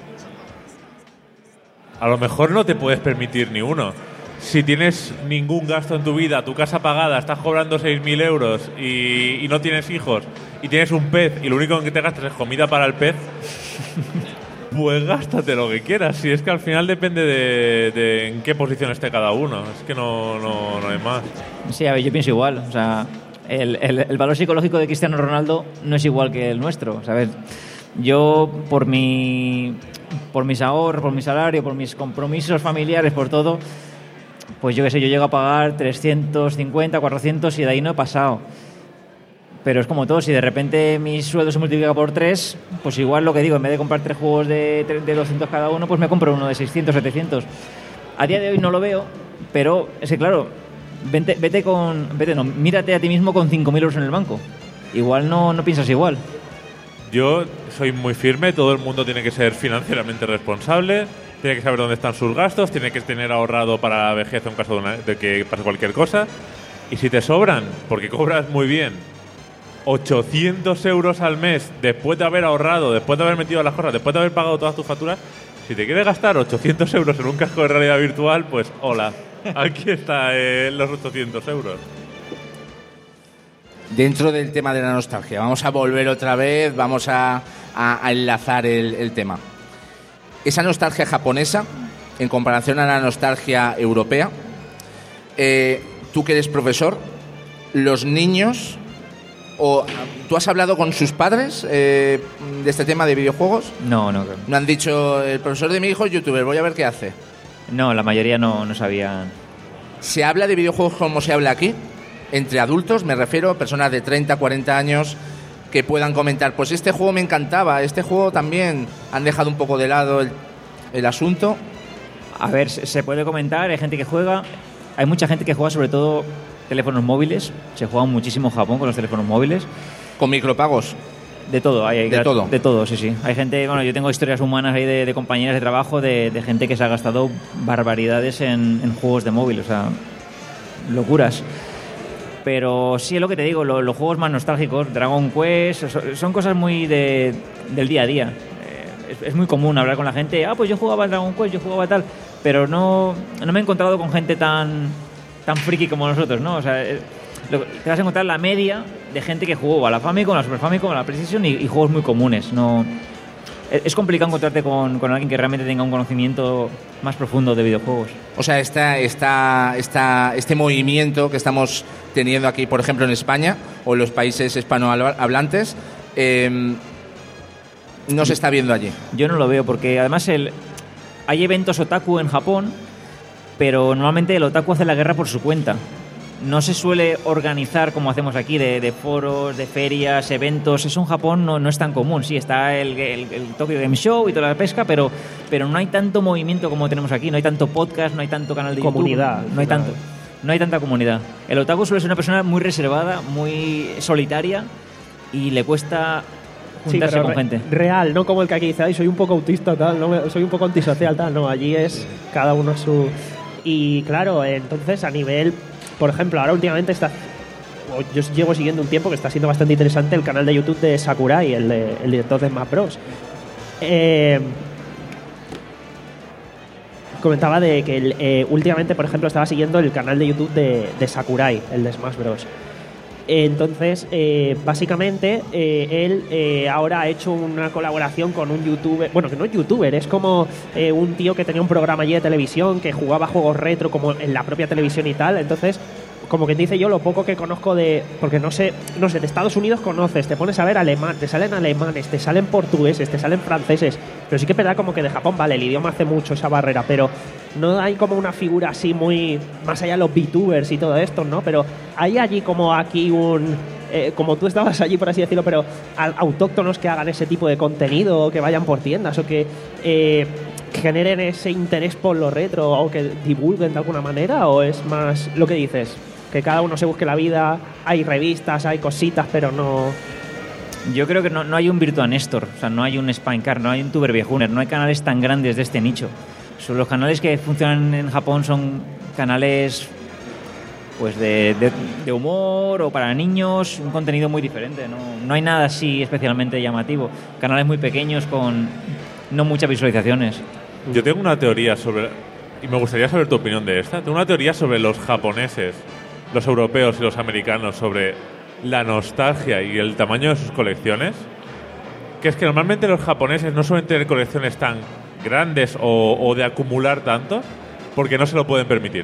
a lo mejor no te puedes permitir ni uno. Si tienes ningún gasto en tu vida, tu casa pagada, estás cobrando seis mil euros y, y no tienes hijos y tienes un pez y lo único en que te gastas es comida para el pez, pues gástate lo que quieras. Si es que al final depende de, de en qué posición esté cada uno. Es que no, no, no hay más. Sí, a ver, yo pienso igual. O sea, el, el, el valor psicológico de Cristiano Ronaldo no es igual que el nuestro, ¿sabes? Yo, por mi, por mis ahorros, por mi salario, por mis compromisos familiares, por todo... Pues yo qué sé, yo llego a pagar trescientos cincuenta, cuatrocientos y de ahí no he pasado. Pero es como todo, si de repente mi sueldo se multiplica por tres, pues igual lo que digo, en vez de comprar tres juegos de, de doscientos cada uno, pues me compro uno de seiscientos, setecientos. A día de hoy no lo veo, pero es que claro, vete, vete con, vete no, mírate a ti mismo con cinco mil euros en el banco. Igual no, no piensas igual. Yo soy muy firme, todo el mundo tiene que ser financieramente responsable. Tiene que saber dónde están sus gastos, tiene que tener ahorrado para la vejez en caso de, una, de que pase cualquier cosa. Y si te sobran, porque cobras muy bien, ochocientos euros al mes, después de haber ahorrado, después de haber metido las cosas, después de haber pagado todas tus facturas, si te quieres gastar ochocientos euros en un casco de realidad virtual, pues hola, aquí está eh, los ochocientos euros. Dentro del tema de la nostalgia, vamos a volver otra vez, vamos a, a, a enlazar el, el tema. Esa nostalgia japonesa, en comparación a la nostalgia europea, eh, tú que eres profesor, los niños, o ¿tú has hablado con sus padres eh, de este tema de videojuegos? No, no. ¿No han dicho, el profesor de mi hijo es youtuber, voy a ver qué hace? No, la mayoría no, no sabían. ¿Se habla de videojuegos como se habla aquí? Entre adultos, me refiero, personas de treinta, cuarenta años... que puedan comentar, pues este juego me encantaba, este juego también. Han dejado un poco de lado el, el asunto. A ver, se, se puede comentar, hay gente que juega, hay mucha gente que juega sobre todo teléfonos móviles, se juega muchísimo en Japón con los teléfonos móviles. ¿Con micropagos? De todo, hay, hay de todo. De todo, sí, sí. Hay gente, bueno, yo tengo historias humanas ahí de, de compañeras de trabajo, de, de gente que se ha gastado barbaridades en, en juegos de móvil, o sea, locuras. Pero sí es lo que te digo, lo, los juegos más nostálgicos, Dragon Quest, son, son cosas muy de, del día a día. Eh, es, es muy común hablar con la gente, ah, pues yo jugaba Dragon Quest, yo jugaba tal, pero no, no me he encontrado con gente tan, tan friki como nosotros, ¿no? O sea, eh, lo, te vas a encontrar la media de gente que jugó a la Famicom, a la Super Famicom, a la PlayStation y, y juegos muy comunes, no... Es complicado encontrarte con, con alguien que realmente tenga un conocimiento más profundo de videojuegos. O sea, esta, esta, esta, este movimiento que estamos teniendo aquí, por ejemplo, en España o en los países hispanohablantes, eh, no se está viendo allí. Yo no lo veo porque además el, hay eventos otaku en Japón, pero normalmente el otaku hace la guerra por su cuenta. No se suele organizar como hacemos aquí, de, de foros, de ferias, eventos. Eso en Japón no, no es tan común. Sí, está el, el, el Tokyo Game Show y toda la pesca, pero, pero no hay tanto movimiento como tenemos aquí. No hay tanto podcast, no hay tanto canal de comunidad, YouTube. No hay tanto. No hay tanta comunidad. El otaku suele ser una persona muy reservada, muy solitaria y le cuesta juntarse pero con re- gente. real, no como el que aquí dice, ay, soy un poco autista, tal, no me- soy un poco antisocial, tal. No, allí es cada uno su... Y claro, entonces a nivel, por ejemplo, ahora últimamente está... o Yo llevo siguiendo un tiempo que está siendo bastante interesante el canal de YouTube de Sakurai, el, de- el director de Smash Bros. Eh, comentaba de que el, eh, últimamente, por ejemplo, estaba siguiendo el canal de YouTube de, de Sakurai, el de Smash Bros. Entonces, eh, básicamente, eh, él eh, ahora ha hecho una colaboración con un youtuber, bueno, que no es youtuber, es como eh, un tío que tenía un programa allí de televisión, que jugaba juegos retro como en la propia televisión y tal. Entonces, como que dice yo, lo poco que conozco de... Porque no sé, no sé, de Estados Unidos conoces, te pones a ver alemán, te salen alemanes, te salen portugueses, te salen franceses, pero sí que es verdad como que de Japón, vale, el idioma hace mucho esa barrera, pero no hay como una figura así muy... Más allá de los VTubers y todo esto, ¿no? Pero hay allí como aquí un... Eh, como tú estabas allí, por así decirlo, pero a- autóctonos que hagan ese tipo de contenido, o que vayan por tiendas, o que... Eh, generen ese interés por lo retro, o que divulguen de alguna manera, o es más lo que dices, que cada uno se busque la vida, hay revistas, hay cositas, pero no... Yo creo que no, no hay un Virtua Néstor, o sea, no hay un Spinecart, no hay un Tuber Viejuner, no hay canales tan grandes de este nicho. Son los canales que funcionan en Japón son canales pues de, de, de humor o para niños, un contenido muy diferente, no, no hay nada así especialmente llamativo. Canales muy pequeños con no muchas visualizaciones. Yo tengo una teoría sobre... Y me gustaría saber tu opinión de esta. Tengo una teoría sobre los japoneses, los europeos y los americanos, sobre la nostalgia y el tamaño de sus colecciones. Que es que normalmente los japoneses no suelen tener colecciones tan grandes o, o de acumular tanto porque no se lo pueden permitir.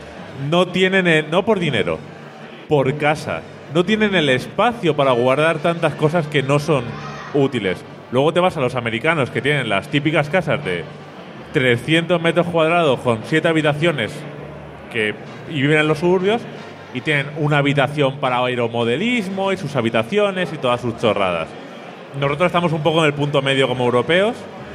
No tienen, el, no por dinero, por casa. No tienen el espacio para guardar tantas cosas que no son útiles. Luego te vas a los americanos, que tienen las típicas casas de trescientos metros cuadrados con siete habitaciones que, y viven en los suburbios, y tienen una habitación para aeromodelismo y sus habitaciones y todas sus chorradas. Nosotros estamos un poco en el punto medio como europeos,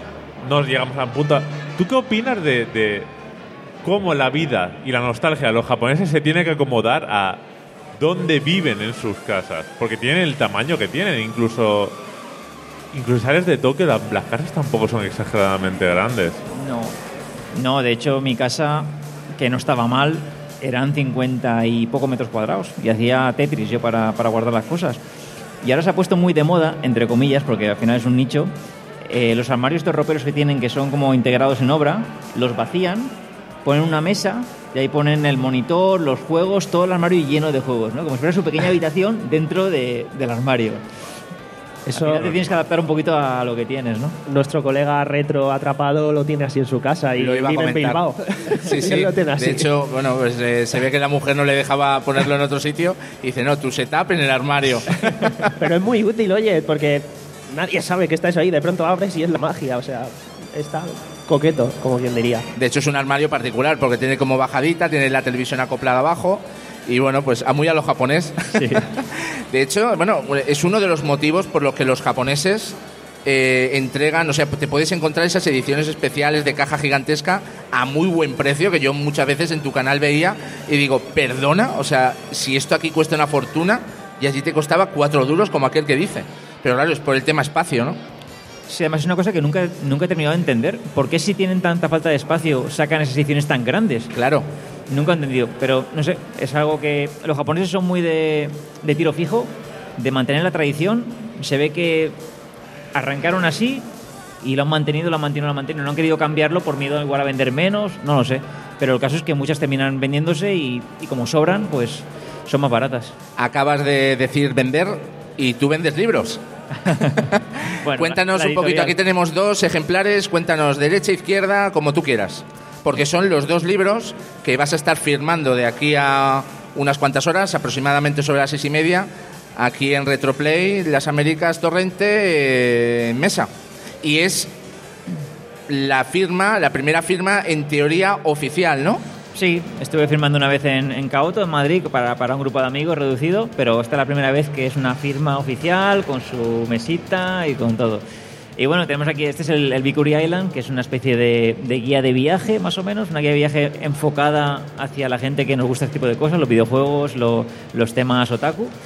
nos llegamos al punto... ¿Tú qué opinas de, de cómo la vida y la nostalgia de los japoneses se tiene que acomodar a dónde viven en sus casas? Porque tienen el tamaño que tienen, incluso... Incluso sales de Tokio, la, las casas tampoco son exageradamente grandes. No, no, de hecho mi casa, que no estaba mal, eran cincuenta y poco metros cuadrados y hacía Tetris yo para, para guardar las cosas. Y ahora se ha puesto muy de moda, entre comillas, porque al final es un nicho, eh, los armarios de roperos que tienen, que son como integrados en obra, los vacían, ponen una mesa y ahí ponen el monitor, los juegos, todo el armario lleno de juegos, ¿no? Como si fuera su pequeña habitación dentro de, del armario. Eso... Al final te tienes que adaptar un poquito a lo que tienes, ¿no? Nuestro colega retro atrapado lo tiene así en su casa y lo iba vive a en Bilbao. Sí, sí. Lo tiene así. De hecho, bueno, pues eh, se ve que la mujer no le dejaba ponerlo en otro sitio y dice, no, tu setup en el armario. Pero es muy útil, oye, porque nadie sabe que está eso ahí. De pronto abres y es la magia, o sea, está coqueto, como quien diría. De hecho, es un armario particular porque tiene como bajadita, tiene la televisión acoplada abajo. Y bueno, pues a muy a lo japonés. Sí. De hecho, bueno, es uno de los motivos por los que los japoneses eh, entregan, o sea, te puedes encontrar esas ediciones especiales de caja gigantesca a muy buen precio, que yo muchas veces en tu canal veía y digo, perdona, o sea, si esto aquí cuesta una fortuna y allí te costaba cuatro duros como aquel que dice. Pero claro, es por el tema espacio, ¿no? Sí, además es una cosa que nunca, nunca he terminado de entender. ¿Por qué si tienen tanta falta de espacio sacan esas ediciones tan grandes? Claro. Nunca he entendido, pero no sé, es algo que los japoneses son muy de, de tiro fijo, de mantener la tradición. Se ve que arrancaron así y lo han mantenido, lo han mantenido, lo han mantenido. No han querido cambiarlo por miedo igual a vender menos, no lo sé. Pero el caso es que muchas terminan vendiéndose y, y como sobran, pues son más baratas. Acabas de decir vender y tú vendes libros. Bueno, cuéntanos la, la un poquito, aquí tenemos dos ejemplares, cuéntanos derecha, izquierda, como tú quieras. Porque son los dos libros que vas a estar firmando de aquí a unas cuantas horas, aproximadamente sobre las seis y media, aquí en Retroplay, Las Américas Torrente, eh, en Mesa. Y es la firma, la primera firma en teoría oficial, ¿no? Sí, estuve firmando una vez en, en Caoto, en Madrid, para, para un grupo de amigos reducido, pero esta es la primera vez que es una firma oficial, con su mesita y con todo. Y bueno, tenemos aquí, este es el, el Bikuri Island, que es una especie de, de guía de viaje, más o menos, una guía de viaje enfocada hacia la gente que nos gusta este tipo de cosas, los videojuegos, lo, los temas otaku.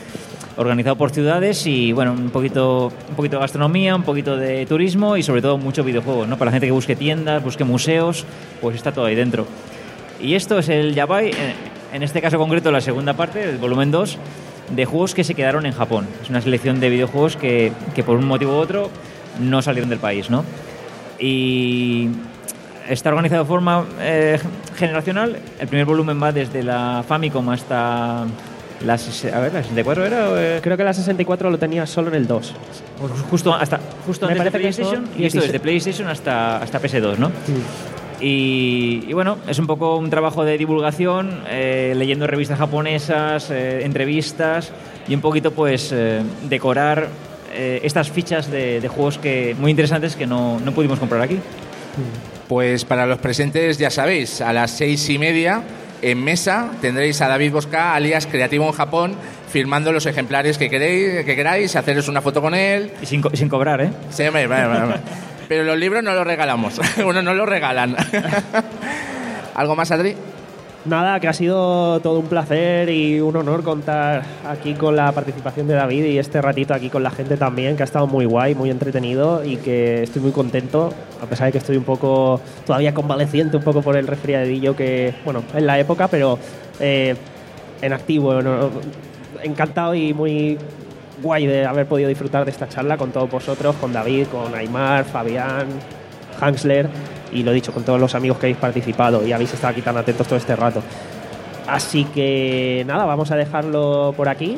organizado por ciudades y bueno, un poquito, un poquito de gastronomía, un poquito de turismo y sobre todo muchos videojuegos, ¿no? Para la gente que busque tiendas, busque museos, pues está todo ahí dentro. Y esto es el Yabai, en este caso concreto la segunda parte, el volumen dos, de juegos que se quedaron en Japón. Es una selección de videojuegos que, que por un motivo u otro no salieron del país, ¿no? Y está organizado de forma eh, generacional. El primer volumen va desde la Famicom hasta la, a ver, la sesenta y cuatro era. Eh, Creo que la sesenta y cuatro lo tenía solo en el dos. Pues justo hasta justo Me antes de parece que PlayStation esto- y esto desde PlayStation hasta hasta P S dos, ¿no? Y, y bueno, es un poco un trabajo de divulgación, eh, leyendo revistas japonesas, eh, entrevistas y un poquito pues eh, decorar eh, estas fichas de, de juegos que muy interesantes que no, no pudimos comprar aquí. Pues para los presentes, ya sabéis, a las seis y media en mesa tendréis a David Bosca, alias Creativo en Japón, firmando los ejemplares que queréis, que queráis, haceros una foto con él. Y sin, co- sin cobrar, ¿eh? Sí, hombre, vale, vale, vale. Pero los libros no los regalamos. Bueno, no los regalan. ¿Algo más, Adri? Nada, que ha sido todo un placer y un honor contar aquí con la participación de David y este ratito aquí con la gente también, que ha estado muy guay, muy entretenido y que estoy muy contento, a pesar de que estoy un poco todavía convaleciente un poco por el resfriadillo que, bueno, en la época, pero eh, en activo, ¿no? Encantado y muy guay de haber podido disfrutar de esta charla con todos vosotros, con David, con Aymar, Fabián, Hansler y lo dicho, con todos los amigos que habéis participado y habéis estado aquí tan atentos todo este rato. Así que nada, vamos a dejarlo por aquí.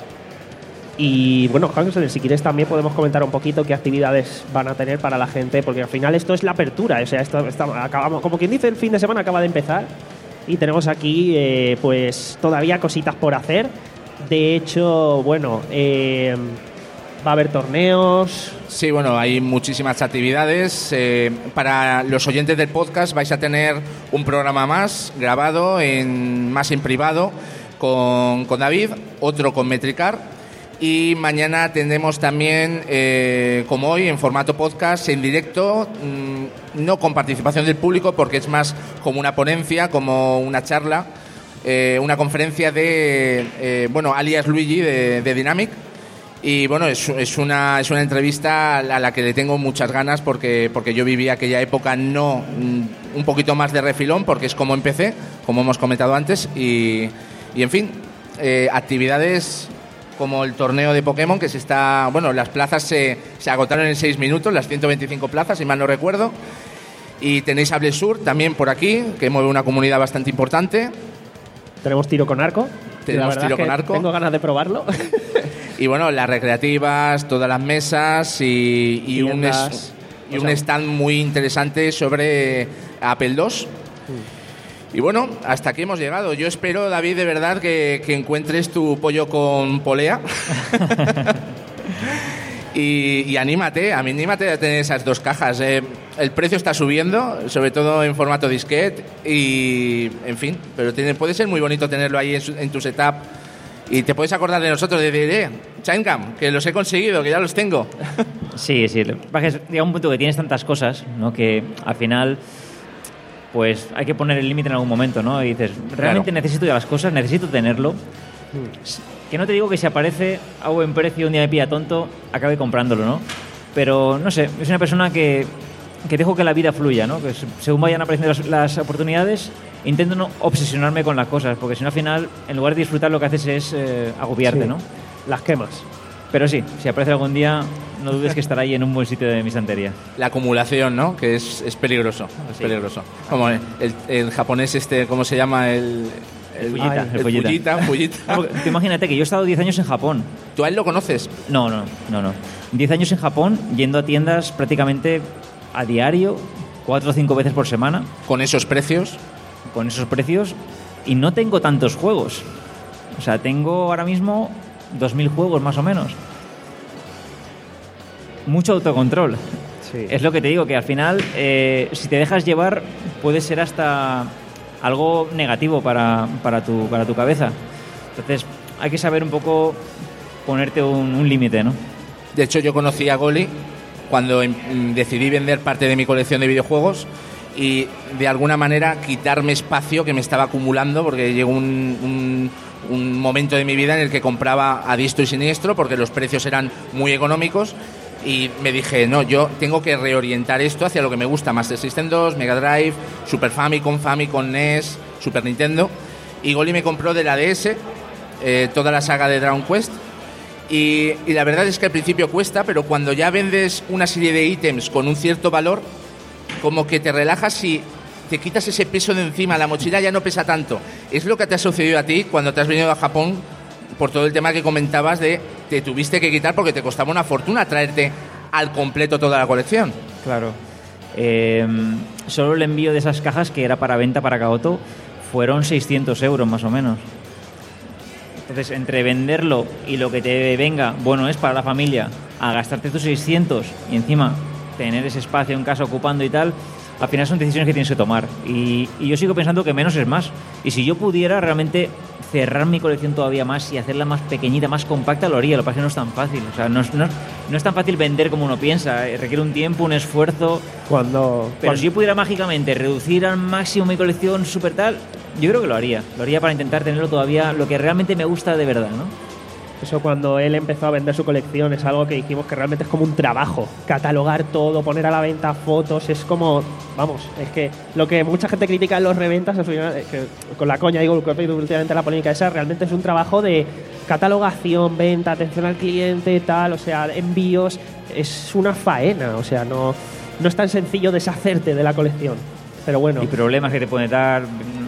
Y bueno, Hansler, si quieres también podemos comentar un poquito qué actividades van a tener para la gente, porque al final esto es la apertura, o sea, esto está- acabamos, como quien dice, el fin de semana acaba de empezar y tenemos aquí eh, pues todavía cositas por hacer. De hecho, bueno, eh, va a haber torneos. Sí, bueno, hay muchísimas actividades. Eh, para los oyentes del podcast vais a tener un programa más grabado, en, más en privado, con, con David, otro con Metricar. Y mañana tendremos también, eh, como hoy, en formato podcast, en directo, mmm, no con participación del público, porque es más como una ponencia, como una charla, eh, una conferencia de, eh, bueno, alias Luigi de, de Dynamic. Y bueno, es, es, una, es una entrevista a la que le tengo muchas ganas porque, porque yo viví aquella época no mm, un poquito más de refilón, porque es como empecé, como hemos comentado antes. Y, y en fin, eh, actividades como el torneo de Pokémon, que se está... Bueno, las plazas se, se agotaron en seis minutos, las ciento veinticinco plazas, si mal no recuerdo. Y tenéis a Blessur también por aquí, que mueve una comunidad bastante importante. Tenemos tiro con arco. Tenemos La verdad tiro es que con arco. Tengo ganas de probarlo. Y bueno, las recreativas, todas las mesas y, y, un, es, Tiendas, y o un sea- stand muy interesante sobre Apple dos. Y bueno, hasta aquí hemos llegado. Yo espero, David, de verdad que, que encuentres tu pollo con polea. y, y anímate, a mí anímate a tener esas dos cajas. Eh, el precio está subiendo, sobre todo en formato disquete. Y, en fin, pero tiene, puede ser muy bonito tenerlo ahí en, su- en tu setup. Y te puedes acordar de nosotros, de decir, eh, Chaincam, que los he conseguido, que ya los tengo. Sí, sí. Lo que pasa es que llega un punto que tienes tantas cosas, ¿no? Que al final, pues hay que poner el límite en algún momento, ¿no? Y dices, realmente Claro. necesito ya las cosas, necesito tenerlo. Que no te digo que si aparece a buen precio un día me pilla tonto, acabe comprándolo, ¿no? Pero, no sé, es una persona que, que dejo que la vida fluya, ¿no? Que se- según vayan apareciendo las, las oportunidades, intento no obsesionarme con las cosas, porque si no al final, en lugar de disfrutar, lo que haces es eh, agobiarte, Sí. ¿no? Las quemas. Pero sí, si aparece algún día, no dudes que estará ahí en un buen sitio de mi estantería. La acumulación, ¿no? Que es, es peligroso, es Sí. peligroso. Como el, el, el japonés este, ¿cómo se llama? El... El Fujita, Ay, el el Fujita. Fujita, Fujita. No, porque tú imagínate que yo he estado diez años en Japón. ¿Tú a él lo conoces? No, no, no, no. diez años en Japón, yendo a tiendas prácticamente a diario, cuatro o cinco veces por semana, ¿Con esos precios? con esos precios, y no tengo tantos juegos. O sea, tengo ahora mismo dos mil juegos más o menos. Mucho autocontrol. Sí. Es lo que te digo, que al final, eh, si te dejas llevar, puede ser hasta algo negativo para, para, tu, para tu cabeza. Entonces, hay que saber un poco ponerte un, un límite, ¿no? De hecho, yo conocí a Goli cuando em, decidí vender parte de mi colección de videojuegos y de alguna manera quitarme espacio que me estaba acumulando, porque llegó un, un, un momento de mi vida en el que compraba a diestro y siniestro porque los precios eran muy económicos y me dije, no, yo tengo que reorientar esto hacia lo que me gusta: Master System dos, Mega Drive, Super Famicom, Famicom, N E S, Super Nintendo. Y Goli me compró de la D S eh, toda la saga de Dragon Quest. Y, y la verdad es que al principio cuesta, pero cuando ya vendes una serie de ítems con un cierto valor, como que te relajas y te quitas ese peso de encima, la mochila ya no pesa tanto. Es lo que te ha sucedido a ti cuando te has venido a Japón, por todo el tema que comentabas de te tuviste que quitar porque te costaba una fortuna traerte al completo toda la colección. Claro. Eh, solo el envío de esas cajas, que era para venta para Kaoto, fueron seiscientos euros más o menos. Entonces, entre venderlo y lo que te venga, bueno, es para la familia, a gastarte tus seiscientos y encima tener ese espacio en casa ocupando y tal, al final son decisiones que tienes que tomar. Y, y yo sigo pensando que menos es más. Y si yo pudiera realmente cerrar mi colección todavía más y hacerla más pequeñita, más compacta, lo haría. Lo que pasa es que no es tan fácil. O sea, no es, no, no es tan fácil vender como uno piensa. Requiere un tiempo, un esfuerzo. Cuando, Pero cuando... si yo pudiera mágicamente reducir al máximo mi colección súper tal, yo creo que lo haría. Lo haría para intentar tenerlo todavía lo que realmente me gusta de verdad, ¿no? Eso, cuando él empezó a vender su colección, es algo que dijimos que realmente es como un trabajo. Catalogar todo, poner a la venta fotos, es como... Vamos, es que lo que mucha gente critica en los reventas, es que con la coña digo, últimamente la polémica esa, realmente es un trabajo de catalogación, venta, atención al cliente, tal, o sea, envíos. Es una faena, o sea, no, no es tan sencillo deshacerte de la colección. Pero bueno... Y problemas que te pueden dar...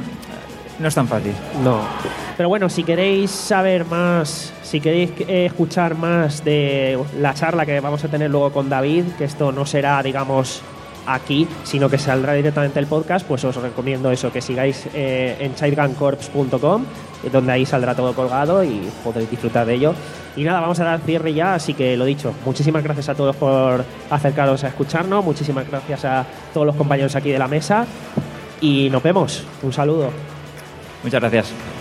No es tan fácil. No. Pero bueno, si queréis saber más, si queréis eh, escuchar más de la charla que vamos a tener luego con David, que esto no será, digamos, aquí, sino que saldrá directamente el podcast, pues os recomiendo eso, que sigáis eh, en child corps punto com, donde ahí saldrá todo colgado y podréis disfrutar de ello. Y nada, vamos a dar cierre ya, así que lo dicho, muchísimas gracias a todos por acercaros a escucharnos, muchísimas gracias a todos los compañeros aquí de la mesa y nos vemos. Un saludo. Muchas gracias.